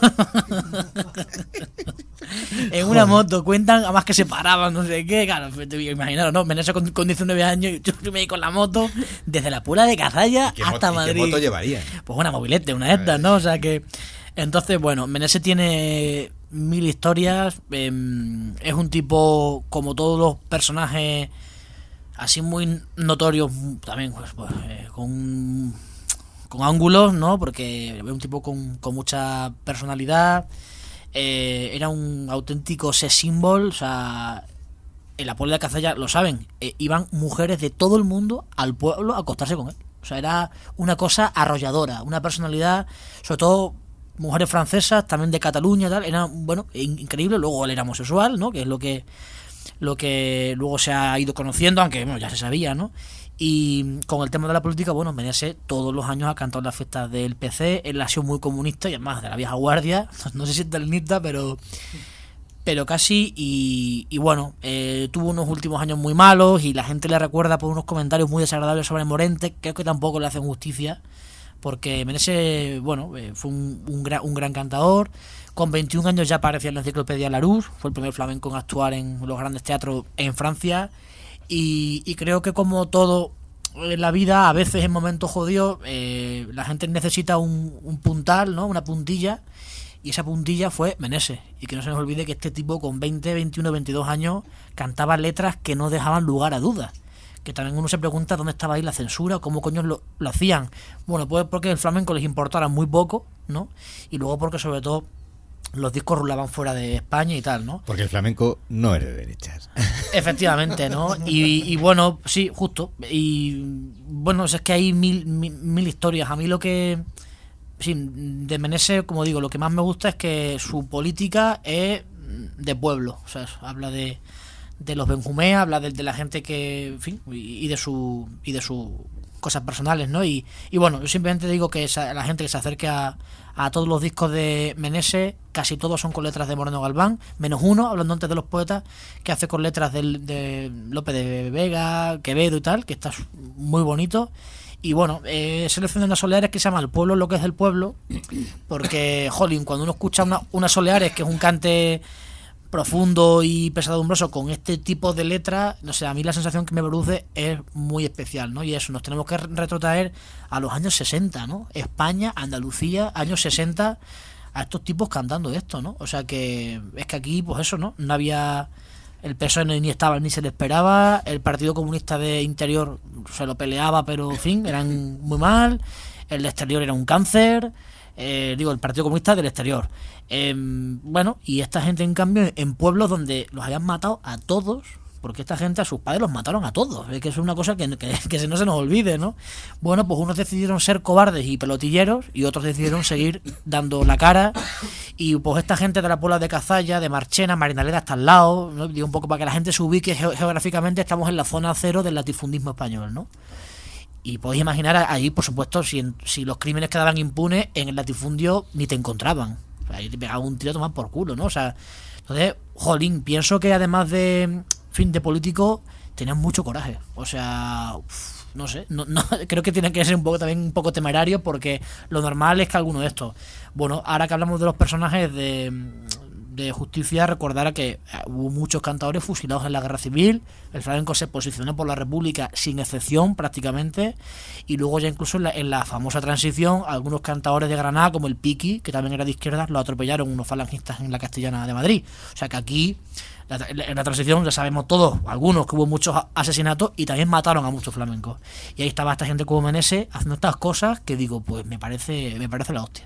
En una moto, cuentan, además que se paraban, no sé qué, claro, imaginaros, ¿no? Menese con 19 años y Chumi con la moto, desde la Puebla de Cazalla hasta Madrid. ¿Qué moto llevaría? Pues una mobilete, una de estas, ¿no? O sea que... Entonces, bueno, Menese tiene 1000 historias, es un tipo, como todos los personajes así muy notorios, también pues, con ángulos, ¿no? Porque es un tipo con mucha personalidad. Era un auténtico sex symbol, o sea, en la Puebla de Cazalla, lo saben, iban mujeres de todo el mundo al pueblo a acostarse con él. O sea, era una cosa arrolladora, una personalidad, sobre todo mujeres francesas, también de Cataluña, tal, era, bueno, increíble. Luego él era homosexual, ¿no? Que es lo que luego se ha ido conociendo, aunque bueno, ya se sabía, ¿no? Y con el tema de la política, bueno, Menese todos los años ha cantado en las fiestas del PC. Él ha sido muy comunista y además de la vieja guardia, no sé si es stalinista, pero casi. Y bueno, tuvo unos últimos años muy malos y la gente le recuerda por unos comentarios muy desagradables sobre Morente. Creo que tampoco le hacen justicia, porque Menese, bueno, fue un gran cantador. Con 21 años ya aparecía en la enciclopedia Larousse, fue el primer flamenco en actuar en los grandes teatros en Francia. Y creo que como todo en la vida, a veces en momentos jodidos, la gente necesita un puntal, ¿no? Una puntilla, y esa puntilla fue Menese. Y que no se nos olvide que este tipo con 20, 21, 22 años cantaba letras que no dejaban lugar a dudas. Que también uno se pregunta dónde estaba ahí la censura, cómo coño lo hacían. Bueno, pues porque el flamenco les importara muy poco, ¿no? Y luego porque sobre todo los discos rulaban fuera de España y tal, ¿no? Porque el flamenco no es de derechas. Efectivamente, ¿no? Y bueno, sí, justo. Y bueno, es que hay mil historias. A mí lo que... Sí, de Meneses, como digo, lo que más me gusta es que su política es de pueblo. O sea, habla de los benjumés, habla de la gente que... En fin, y de sus cosas personales, ¿no? Y bueno, yo simplemente digo que la gente que se acerque a todos los discos de Meneses, casi todos son con letras de Moreno Galván, menos uno, hablando antes de los poetas, que hace con letras de López de Vega, Quevedo y tal, que está muy bonito. Y bueno, seleccioné unas soleares que se llama El pueblo lo que es del pueblo, porque, jolín, cuando uno escucha unas soleares, que es un cante profundo y pesadumbroso con este tipo de letras, no sé, a mí la sensación que me produce es muy especial, ¿no? Y eso, nos tenemos que retrotraer a los años 60, ¿no? España, Andalucía, años 60, a estos tipos cantando esto, ¿no? O sea que es que aquí, pues eso, ¿no? No había... El PSOE ni estaba ni se le esperaba, el Partido Comunista de Interior se lo peleaba, pero en fin, eran muy mal, el de Exterior era un cáncer, el Partido Comunista del Exterior. Bueno, y esta gente, en cambio, en pueblos donde los habían matado a todos, porque esta gente a sus padres los mataron a todos, es que es una cosa que no se nos olvide, ¿no? Bueno, pues unos decidieron ser cobardes y pelotilleros y otros decidieron seguir dando la cara, y pues esta gente de la Puebla de Cazalla, de Marchena, Marinaleda está al lado, ¿no? Digo, un poco para que la gente se ubique geográficamente, estamos en la zona cero del latifundismo español, ¿no? Y podéis imaginar ahí, por supuesto, si los crímenes quedaban impunes, en el latifundio ni te encontraban. O sea, ahí te pegaba un tiro a tomar por culo, ¿no? O sea, entonces, jolín, pienso que además de político, tenían mucho coraje. O sea, no sé, no, creo que tienen que ser también un poco temerarios, porque lo normal es que alguno de estos... Bueno, ahora que hablamos de los personajes de Justicia, recordar que hubo muchos cantadores fusilados en la guerra civil, el flamenco se posicionó por la República sin excepción prácticamente, y luego ya incluso en la famosa transición, algunos cantadores de Granada, como el Piqui, que también era de izquierda, lo atropellaron unos falangistas en la Castellana de Madrid. O sea que aquí, en la transición, ya sabemos todos, algunos, que hubo muchos asesinatos y también mataron a muchos flamencos. Y ahí estaba esta gente como Meneses haciendo estas cosas que digo, pues me parece la hostia.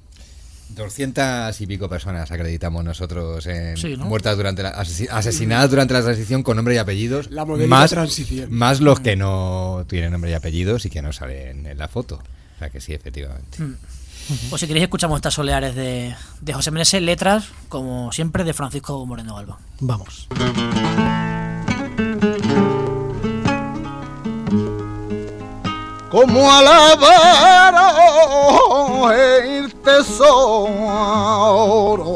200 y pico personas acreditamos nosotros sí, ¿no? muertas asesinadas durante la transición con nombre y apellidos. La modalidad transición. Más los que no tienen nombre y apellidos y que no salen en la foto. O sea que sí, efectivamente. Pues si queréis, escuchamos estas soleares de José Meneses, letras, como siempre, de Francisco Moreno Galván. Vamos. Como alabaron el tesoro,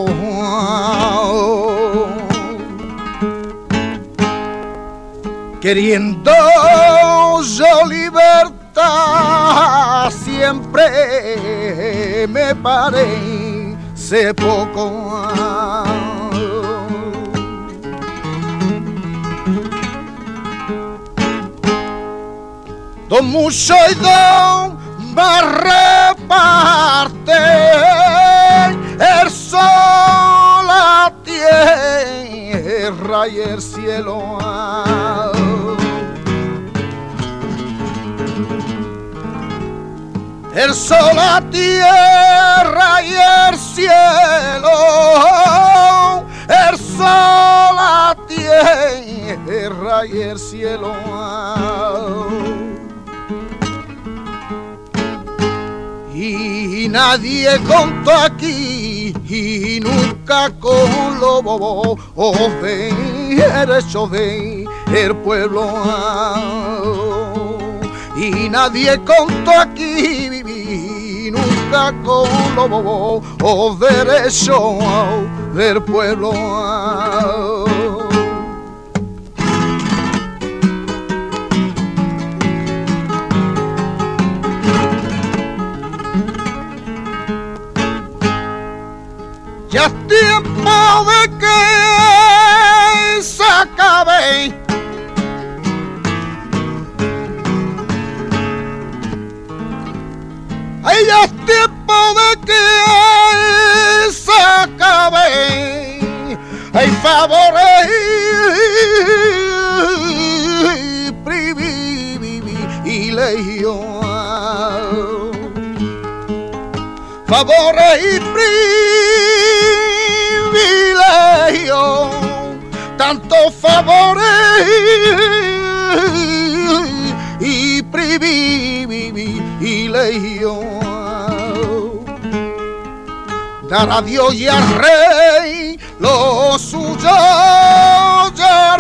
queriendo yo libertad, siempre me parece poco. Don mucho y don más reparte, el sol, la tierra y el cielo. El sol, la tierra y el cielo, el sol, la tierra y el cielo. Y nadie contó aquí y nunca con lo bobo ven el hecho de el pueblo. Y nadie contó aquí y nunca con lo bobo derecho del pueblo. Ya es tiempo de que se acabe ay, ya es tiempo de que se acabe hay favores y privilegios, favores y privilegios tantos favores y privilegios. Dar a Dios y al Rey lo suyo, y al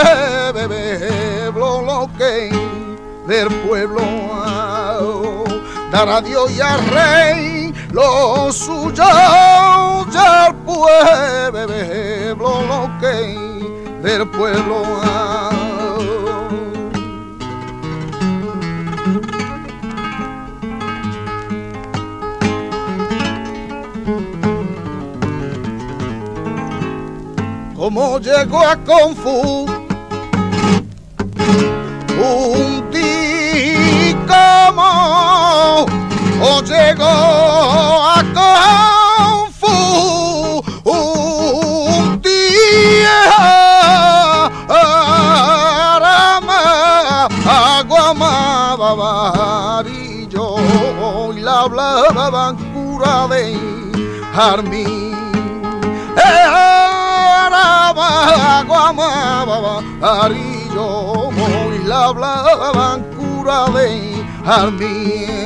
pueblo lo que del pueblo. Dar a Dios y al Rey lo suyo, y al pueblo lo que del pueblo. Como llegó a Confu un día, como llegó a Confu un día, aguamaba varillo y la hablaban cura de Jarmín. Arillo y la hablaban cura de Jarmín.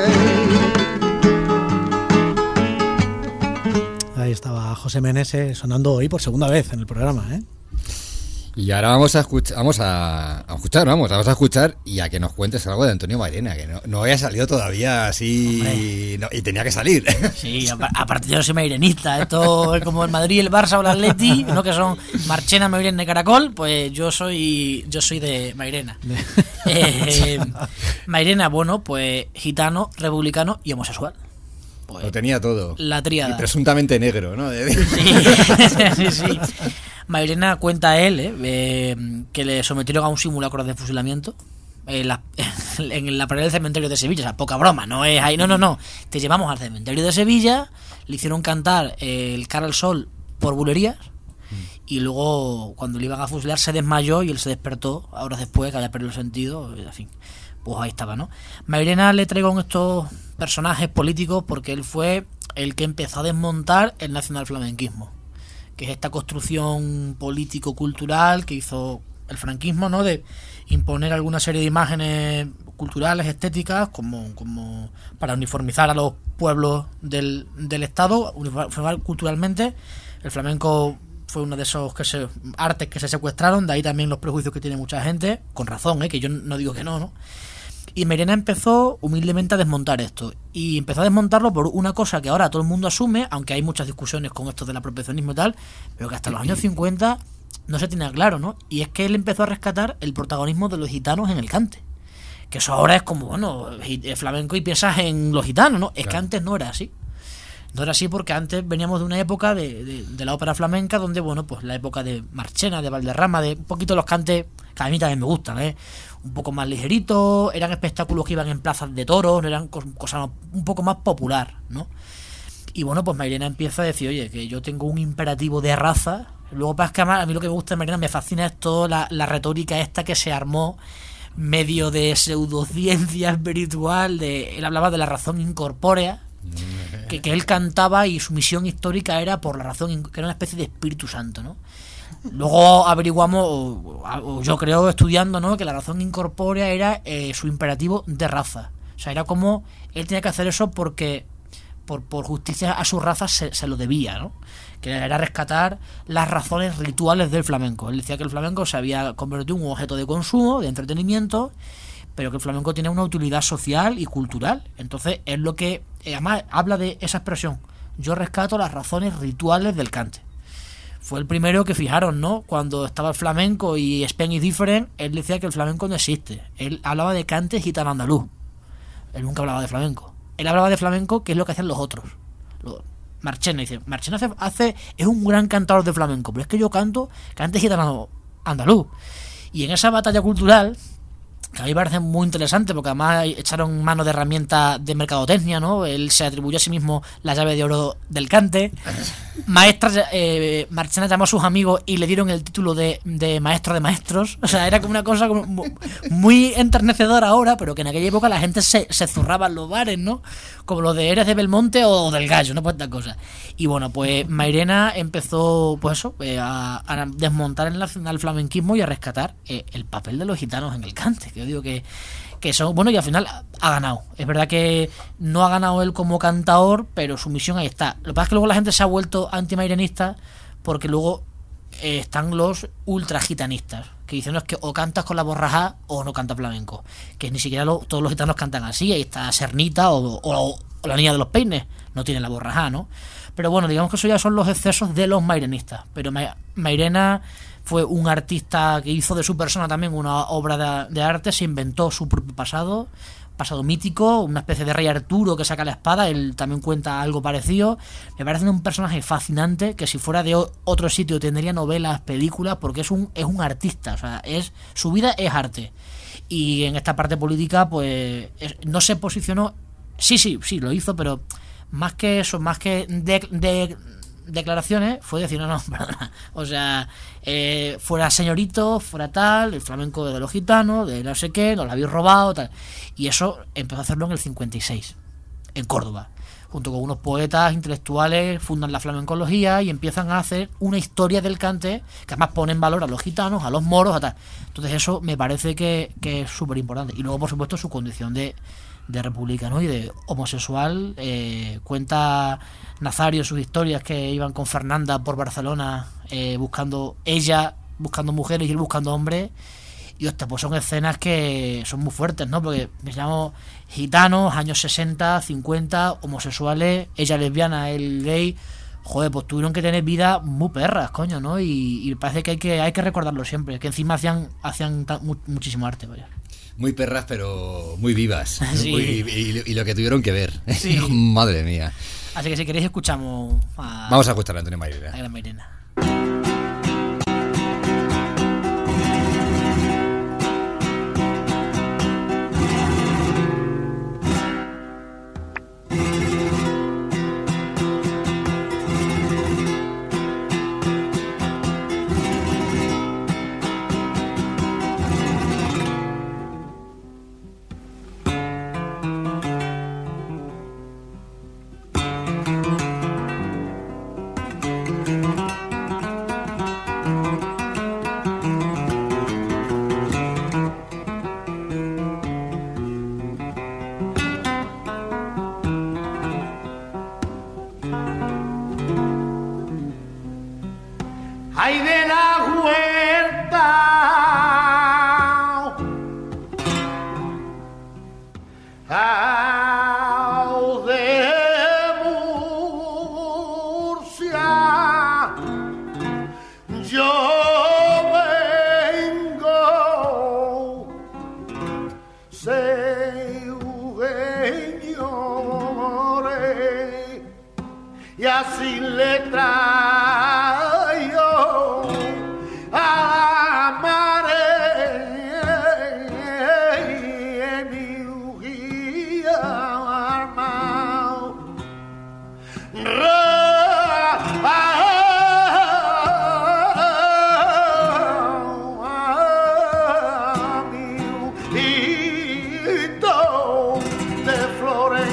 Ahí estaba José Meneses sonando hoy por segunda vez en el programa, ¿eh? Y ahora vamos a escuchar y a que nos cuentes algo de Antonio Mairena, que no había salido todavía así, no, y tenía que salir. Sí, aparte yo no soy mairenista, esto es como el Madrid, el Barça o el Atleti, ¿no? Que son Marchena, Mairena y Caracol, pues yo soy de Mairena. Mairena, bueno, pues gitano, republicano y homosexual. Pues, lo tenía todo. La tríada. Y presuntamente negro, ¿no? Sí. Mairena cuenta él que le sometieron a un simulacro de fusilamiento en la pared del cementerio de Sevilla. O sea, poca broma, no es ahí, no. Te llevamos al cementerio de Sevilla, le hicieron cantar el Cara al Sol por bulerías y luego cuando le iban a fusilar se desmayó y él se despertó horas después, que había perdido el sentido, en fin. Pues ahí estaba, ¿no? Mairena le traigo en estos personajes políticos porque él fue el que empezó a desmontar el nacionalflamenquismo, que es esta construcción político-cultural que hizo el franquismo, ¿no? De imponer alguna serie de imágenes culturales, estéticas, como para uniformizar a los pueblos del Estado, uniformar culturalmente. El flamenco fue uno de esos artes que se secuestraron, de ahí también los prejuicios que tiene mucha gente, con razón, que yo no digo que no. Y Mairena empezó humildemente a desmontar esto. Y empezó a desmontarlo por una cosa que ahora todo el mundo asume, aunque hay muchas discusiones con esto del apropiacionismo y tal, pero que hasta los años 50 no se tenía claro, ¿no? Y es que él empezó a rescatar el protagonismo de los gitanos en el cante. Que eso ahora es como, bueno, flamenco y piensas en los gitanos, ¿no? Es que antes no era así. No era así porque antes veníamos de una época de la ópera flamenca donde, bueno, pues la época de Marchena, de Valderrama, de un poquito los cantes que a mí también me gustan, un poco más ligeritos, eran espectáculos que iban en plazas de toros, eran cosas un poco más popular, ¿no? Y bueno, pues Mairena empieza a decir, oye, que yo tengo un imperativo de raza. Luego pasa que a mí lo que me gusta de Mairena, me fascina es toda la retórica esta que se armó medio de pseudociencia espiritual, él hablaba de la razón incorpórea, que él cantaba y su misión histórica era por la razón, que era una especie de Espíritu Santo, ¿no? Luego averiguamos, o yo creo estudiando, ¿no?, que la razón incorpórea era su imperativo de raza. O sea, era como él tenía que hacer eso porque por justicia a su raza se lo debía, ¿no? Que era rescatar las razones rituales del flamenco. Él decía que el flamenco se había convertido en un objeto de consumo, de entretenimiento, pero que el flamenco tiene una utilidad social y cultural. Entonces es lo que además habla de esa expresión: yo rescato las razones rituales del cante. Fue el primero que fijaron, ¿no? Cuando estaba el flamenco y Spain is Different, él decía que el flamenco no existe. Él hablaba de cante gitano andaluz. Él nunca hablaba de flamenco. Él hablaba de flamenco, que es lo que hacían los otros. Marchena dice, Marchena es un gran cantador de flamenco, pero es que yo canto cante gitano andaluz. Y en esa batalla cultural que a mí me parece muy interesante, porque además echaron mano de herramientas de mercadotecnia, ¿no? Él se atribuyó a sí mismo la llave de oro del cante. Marchena llamó a sus amigos y le dieron el título de maestro de maestros. O sea, era como una cosa como muy enternecedora ahora, pero que en aquella época la gente se zurraba en los bares, ¿no? Como los de Eres de Belmonte o del Gallo, no pues estas cosas. Y bueno, pues Mairena empezó, pues eso, a desmontar el flamenquismo y a rescatar el papel de los gitanos en el cante. Que yo digo que son, bueno, y al final ha ganado. Es verdad que no ha ganado él como cantador, pero su misión ahí está. Lo que pasa es que luego la gente se ha vuelto anti-mairenista porque luego están los ultra gitanistas, que dicen, no, es que o cantas con la borraja o no cantas flamenco, que ni siquiera todos los gitanos cantan así. Ahí está Sernita o la niña de los peines, no tiene la borraja, ¿no? Pero bueno, digamos que eso ya son los excesos de los mairenistas. Pero Mairena fue un artista que hizo de su persona también una obra de arte, se inventó su propio pasado mítico, una especie de rey Arturo que saca la espada. Él también cuenta algo parecido. Me parece un personaje fascinante, que si fuera de otro sitio tendría novelas, películas, porque es un artista, o sea, su vida es arte. Y en esta parte política pues no se posicionó, sí lo hizo, pero más que eso, más que declaraciones, fue decir, no, perdona, o sea, fuera señorito, fuera tal, el flamenco de los gitanos, de no sé qué, nos lo habéis robado, tal. Y eso empezó a hacerlo en el 56, en Córdoba, junto con unos poetas intelectuales, fundan la flamencología y empiezan a hacer una historia del cante que además pone en valor a los gitanos, a los moros, a tal. Entonces eso me parece que es súper importante. Y luego, por supuesto, su condición de republicano y de homosexual. Cuenta Nazario sus historias, que iban con Fernanda por Barcelona buscando mujeres y él buscando hombres, y hostia, pues son escenas que son muy fuertes, ¿no? Porque llamo gitanos, años 60, 50, homosexuales, ella lesbiana, él gay. Joder, pues tuvieron que tener vidas muy perras, coño, ¿no? Y parece que hay que recordarlo siempre, que encima hacían muchísimo arte, vaya. Muy perras, pero muy vivas. Sí. Y lo que tuvieron que ver. Sí. Madre mía. Así que si queréis escuchamos vamos a escuchar a Antonio Mairena. A gran Mairena. Ay, de la huerta, de Murcia, yo vengo, señores, y así le traigo a mare mi ujía armao mi ujito de flores.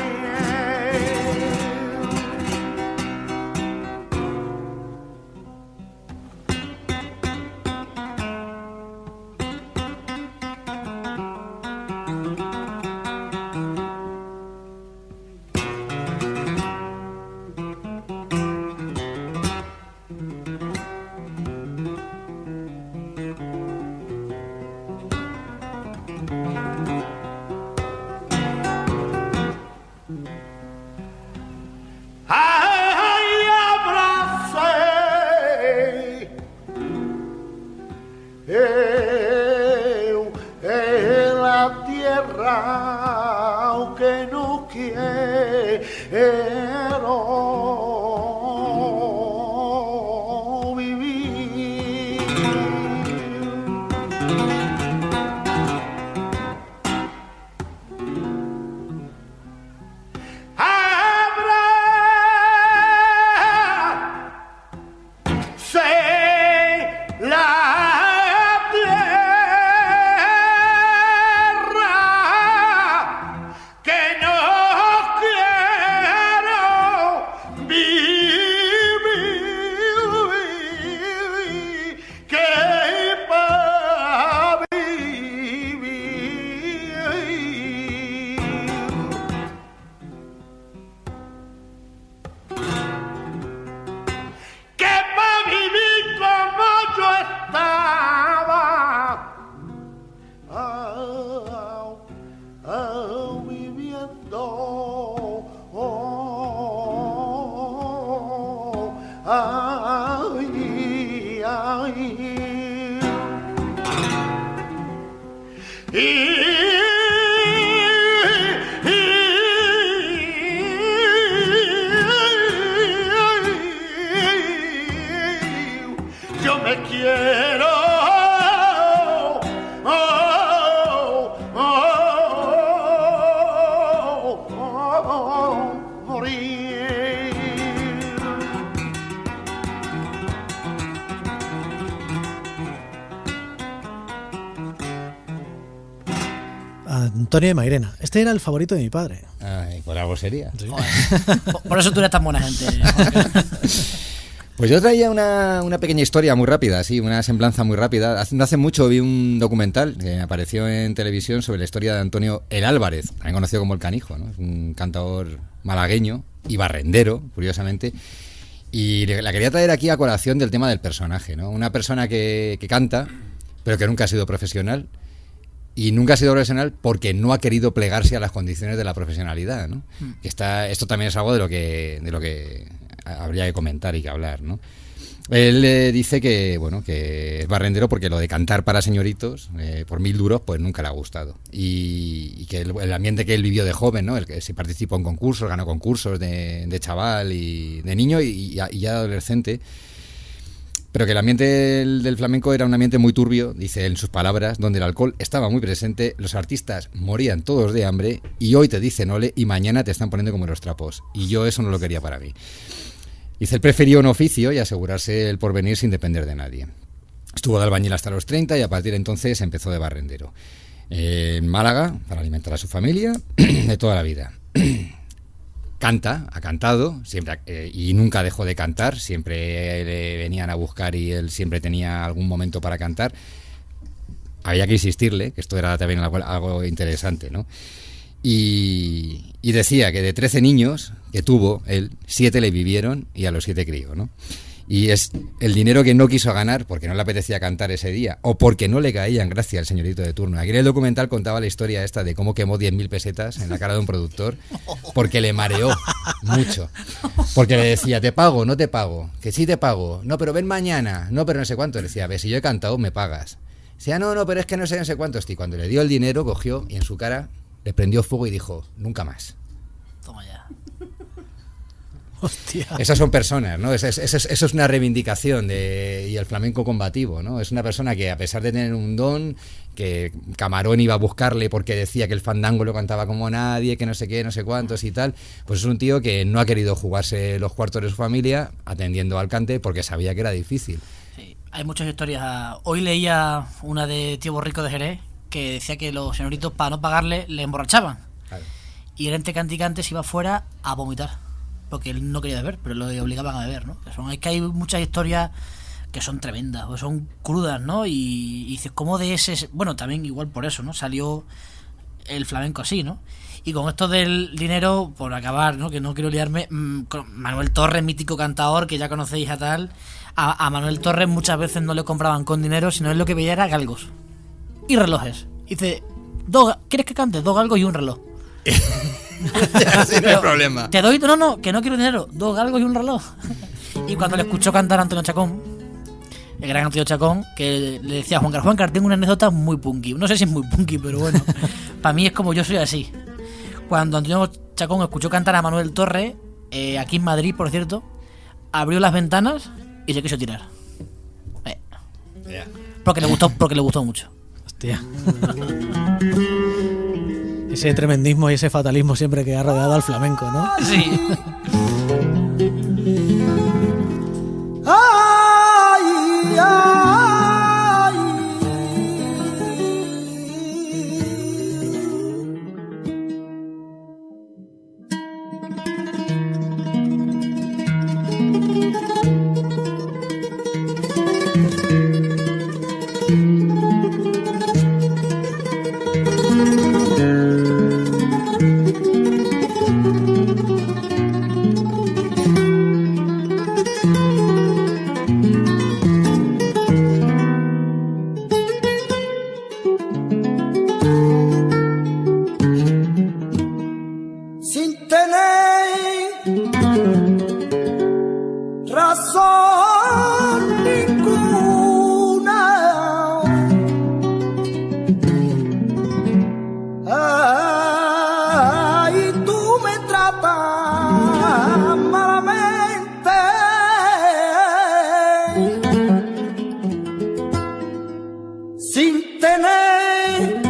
Ay, abracé en la tierra, aunque no quiero vivir. Yo me quiero morir. Antonio de Mairena. Este era el favorito de mi padre. Ay, por algo sería. Sí. Por eso tú eres tan buena gente. Pues yo traía una pequeña historia muy rápida, sí, una semblanza muy rápida. No hace mucho vi un documental que me apareció en televisión sobre la historia de Antonio El Álvarez, también conocido como El Canijo, ¿no? Es un cantador malagueño y barrendero, curiosamente. Y la quería traer aquí a colación del tema del personaje, ¿no? Una persona que canta, pero que nunca ha sido profesional. Y nunca ha sido profesional porque no ha querido plegarse a las condiciones de la profesionalidad, ¿no? Esto también es algo de lo que habría que comentar y que hablar, ¿no? Él dice que, bueno, que es barrendero porque lo de cantar para señoritos por 1.000 duros pues nunca le ha gustado. Y que el ambiente que él vivió de joven, ¿no? El que se participó en concursos, ganó concursos de chaval y de niño y ya de adolescente. Pero que el ambiente del flamenco era un ambiente muy turbio, dice en sus palabras, donde el alcohol estaba muy presente, los artistas morían todos de hambre y hoy te dicen ole y mañana te están poniendo como los trapos. Y yo eso no lo quería para mí. Dice, él prefería un oficio y asegurarse el porvenir sin depender de nadie. Estuvo de albañil hasta los 30 y a partir de entonces empezó de barrendero. En Málaga, para alimentar a su familia, de toda la vida. Ha cantado, siempre y nunca dejó de cantar, siempre le venían a buscar y él siempre tenía algún momento para cantar. Había que insistirle, que esto era también algo interesante, ¿no? Y decía que de 13 niños que tuvo, él, 7 le vivieron y a los 7 crió, ¿no? Y es el dinero que no quiso ganar porque no le apetecía cantar ese día o porque no le caían gracia al señorito de turno. Aquí en el documental contaba la historia esta de cómo quemó 10.000 pesetas en la cara de un productor porque le mareó mucho. Porque le decía, te pago, no te pago, que sí te pago, no, pero ven mañana, no, pero no sé cuánto. Le decía, ve, si yo he cantado, me pagas. Decía, no, pero es que no sé cuántos. Y cuando le dio el dinero, cogió y en su cara le prendió fuego y dijo, nunca más. Toma ya. Hostia. Esas son personas, ¿no? Eso es una reivindicación y el flamenco combativo, ¿no? Es una persona que a pesar de tener un don, que Camarón iba a buscarle porque decía que el fandango lo cantaba como nadie, que no sé qué, no sé cuántos y tal, pues es un tío que no ha querido jugarse los cuartos de su familia atendiendo al cante porque sabía que era difícil. Sí, hay muchas historias. Hoy leía una de Tío Borrico de Jerez que decía que los señoritos para no pagarle le emborrachaban. Claro. Y el ente canticante se iba fuera a vomitar. Porque él no quería beber, pero lo obligaban a beber, ¿no? Es que hay muchas historias que son tremendas, o son crudas, ¿no? Y dices, ¿cómo de ese...? Bueno, también igual por eso, ¿no? Salió el flamenco así, ¿no? Y con esto del dinero, por acabar, ¿no? Que no quiero liarme, Manuel Torres, mítico cantador, que ya conocéis a tal, a Manuel Torres muchas veces no le compraban con dinero, sino él lo que veía era galgos y relojes. Y dice, ¿quieres que cante? 2 galgos y un reloj. Ya, sí, no hay problema. Te doy, no, que no quiero dinero, 2 galgos y un reloj. Y cuando le escuchó cantar a Antonio Chacón, el gran Antonio Chacón, que le decía a Juan Carlos, tengo una anécdota muy punky. No sé si es muy punky, pero bueno, para mí es como yo soy así. Cuando Antonio Chacón escuchó cantar a Manuel Torres, aquí en Madrid, por cierto, abrió las ventanas y se quiso tirar. Yeah. Porque le gustó mucho. Hostia. Ese tremendismo y ese fatalismo siempre que ha rodeado al flamenco, ¿no? Sí. Ay, ay. razón ninguna. sin tener.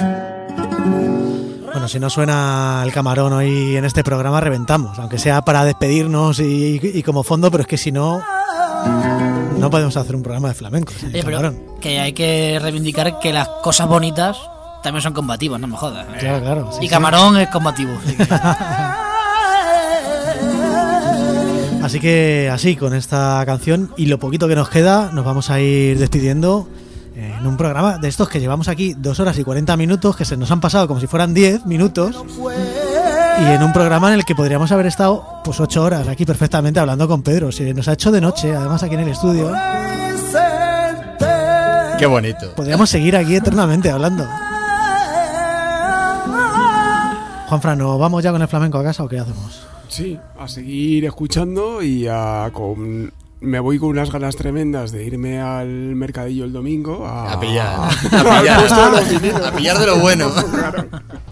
Bueno, si no suena el camarón hoy en este programa, reventamos, aunque sea para despedirnos y como fondo, pero es que si no, no podemos hacer un programa de flamenco. Pero que hay que reivindicar que las cosas bonitas también son combativas, no me jodas. Claro. Sí, y camarón es combativo. Así que así, con esta canción y lo poquito que nos queda, nos vamos a ir despidiendo en un programa de estos que llevamos aquí 2 horas y 40 minutos, que se nos han pasado como si fueran 10 minutos, y en un programa en el que podríamos haber estado pues 8 horas aquí perfectamente hablando con Pedro. Se nos ha hecho de noche, además aquí en el estudio. Qué bonito. Podríamos seguir aquí eternamente hablando. Juanfran, ¿nos vamos ya con el flamenco a casa o qué hacemos? Sí, a seguir escuchando y me voy con unas ganas tremendas de irme al mercadillo el domingo a pillar de lo bueno. Claro.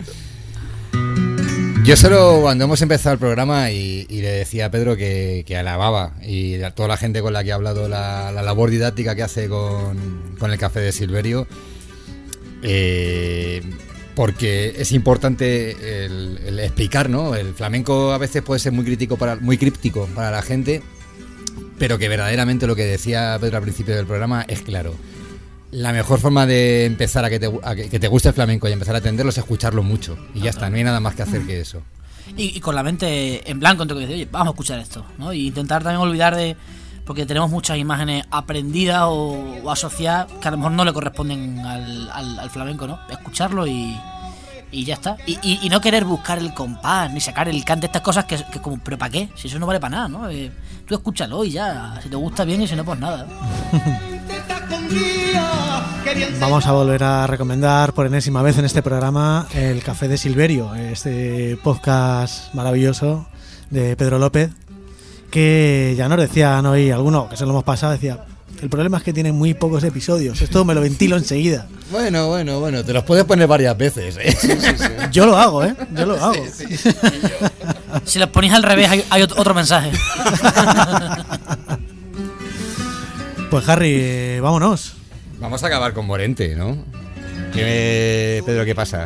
Yo solo cuando hemos empezado el programa y le decía a Pedro que alababa y a toda la gente con la que he hablado la labor didáctica que hace con el Café de Silverio, porque es importante el explicar, ¿no? El flamenco a veces puede ser muy críptico para la gente, pero que verdaderamente lo que decía Pedro al principio del programa es claro. La mejor forma de empezar a que te guste el flamenco y empezar a atenderlo es escucharlo mucho. Y ya está, no hay nada más que hacer que eso. Y con la mente en blanco, entonces decir, oye, vamos a escuchar esto, ¿no? Y intentar también olvidar porque tenemos muchas imágenes aprendidas o asociadas que a lo mejor no le corresponden al flamenco, ¿no? Escucharlo y ya está. Y no querer buscar el compás ni sacar el cante, estas cosas que como, ¿pero para qué? Si eso no vale para nada, ¿no? Tú escúchalo y ya, si te gusta bien y si no, pues nada. Vamos a volver a recomendar por enésima vez en este programa el Café de Silverio, este podcast maravilloso de Pedro López, que ya nos decían hoy alguno que se lo hemos pasado, decía, el problema es que tiene muy pocos episodios, esto me lo ventilo enseguida. Bueno, te los puedes poner varias veces, ¿eh? Sí. Yo lo hago, yo lo hago. Sí. Si los ponéis al revés hay otro mensaje. Pues Harry, vámonos. Vamos a acabar con Morente, ¿no? Pedro, ¿qué pasa?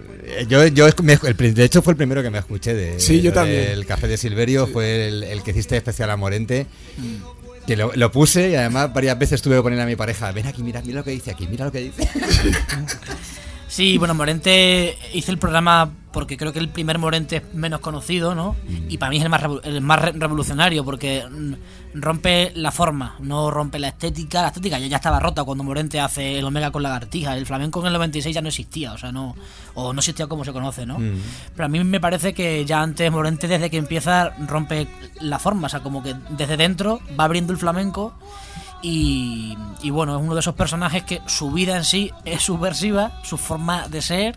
De hecho fue el primero que me escuché yo también. El Café de Silverio, sí. Fue el que hiciste especial a Morente. Que lo puse y además varias veces tuve que poner a mi pareja, ven aquí, mira lo que dice aquí, mira lo que dice. Sí, bueno, Morente hice el programa porque creo que el primer Morente es menos conocido, ¿no? Y para mí es el más revolucionario porque rompe la forma, no rompe la estética. La estética ya estaba rota cuando Morente hace el Omega con Lagartija. El flamenco en el 96 ya no existía, no existía como se conoce, ¿no? Pero a mí me parece que ya antes Morente, desde que empieza, rompe la forma, o sea, como que desde dentro va abriendo el flamenco. Y bueno, es uno de esos personajes que su vida en sí es subversiva, su forma de ser.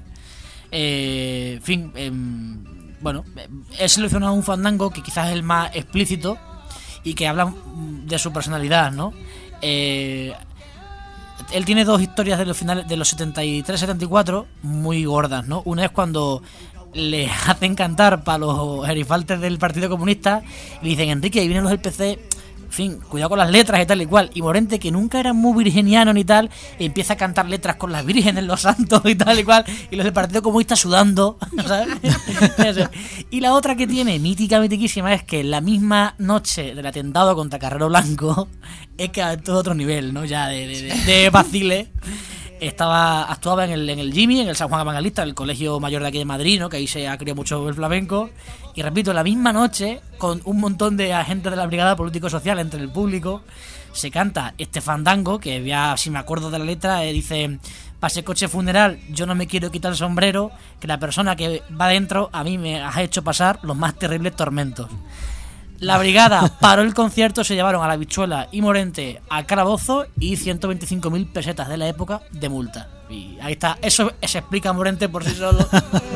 Bueno, he seleccionado un fandango que quizás es el más explícito y que habla de su personalidad, ¿no? Él tiene 2 historias de los finales de los 73-74 muy gordas, ¿no? Una es cuando le hacen cantar para los gerifaltes del Partido Comunista y le dicen, Enrique, ahí vienen los del PC. En fin, cuidado con las letras y tal y cual. Y Morente, que nunca era muy virginiano ni tal, empieza a cantar letras con las vírgenes, los santos y tal y cual. Y los del Partido Comunista sudando, ¿sabes? Y la otra que tiene, mitiquísima, es que la misma noche del atentado contra Carrero Blanco, es que a todo otro nivel, ¿no? Ya de vacile. Actuaba en el Jimmy, en el San Juan Evangelista, el colegio mayor de aquí de Madrid, ¿no? Que ahí se ha criado mucho el flamenco. Y repito, la misma noche, con un montón de agentes de la Brigada Político-Social entre el público, se canta este fandango, que ya, si me acuerdo de la letra, dice: pase coche funeral, yo no me quiero quitar el sombrero, que la persona que va dentro a mí me ha hecho pasar los más terribles tormentos. La brigada paró el concierto, se llevaron a la Bichuela y Morente al calabozo y 125.000 pesetas de la época de multa. Y ahí está, eso se explica Morente por sí solo.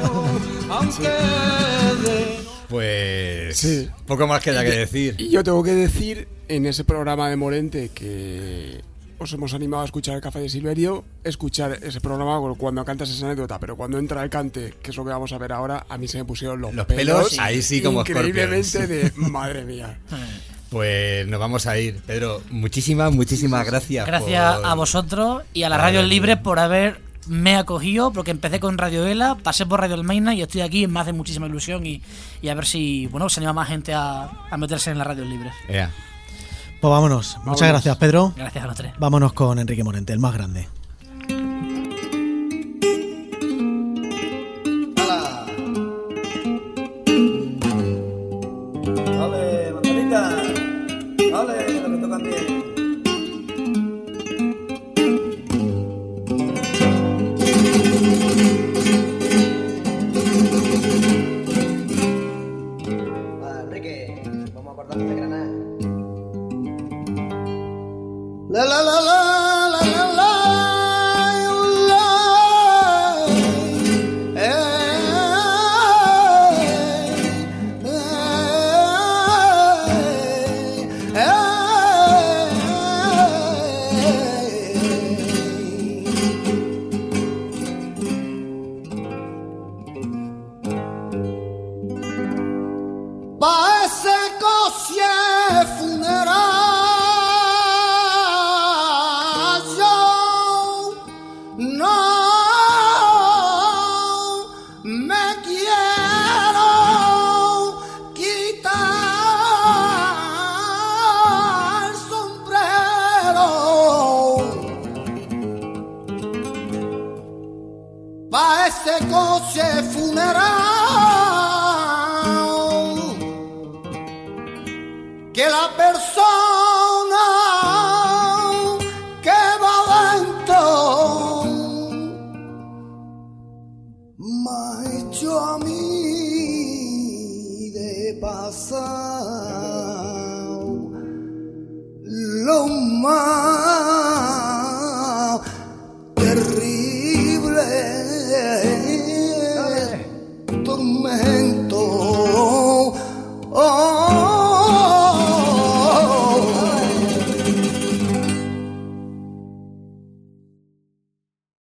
Pues sí. Poco más queda que decir. Y yo tengo que decir, en ese programa de Morente que os hemos animado a escuchar el Café de Silverio, escuchar ese programa cuando cantas esa anécdota, pero cuando entra el cante, que es lo que vamos a ver ahora, a mí se me pusieron los pelos ahí sí, como increíblemente de madre mía. Pues nos vamos a ir. Pedro, muchísimas gracias. Gracias a vosotros y a la Radio Libre por haberme acogido, porque empecé con Radio Ela, pasé por Radio Almaina y estoy aquí, me hace muchísima ilusión y a ver si, bueno, se anima más gente a meterse en la Radio Libre. Yeah. Pues vámonos. Muchas gracias, Pedro. Gracias a los tres. Vámonos con Enrique Morente, el más grande. Dale, mandarita. Dale, que me tocan bien. Va, Enrique, vamos a cortarnos de Granada. La la la la la la la. Pa' ese coche funeral yo no me quiero quitar el sombrero. Pa' ese coche funeral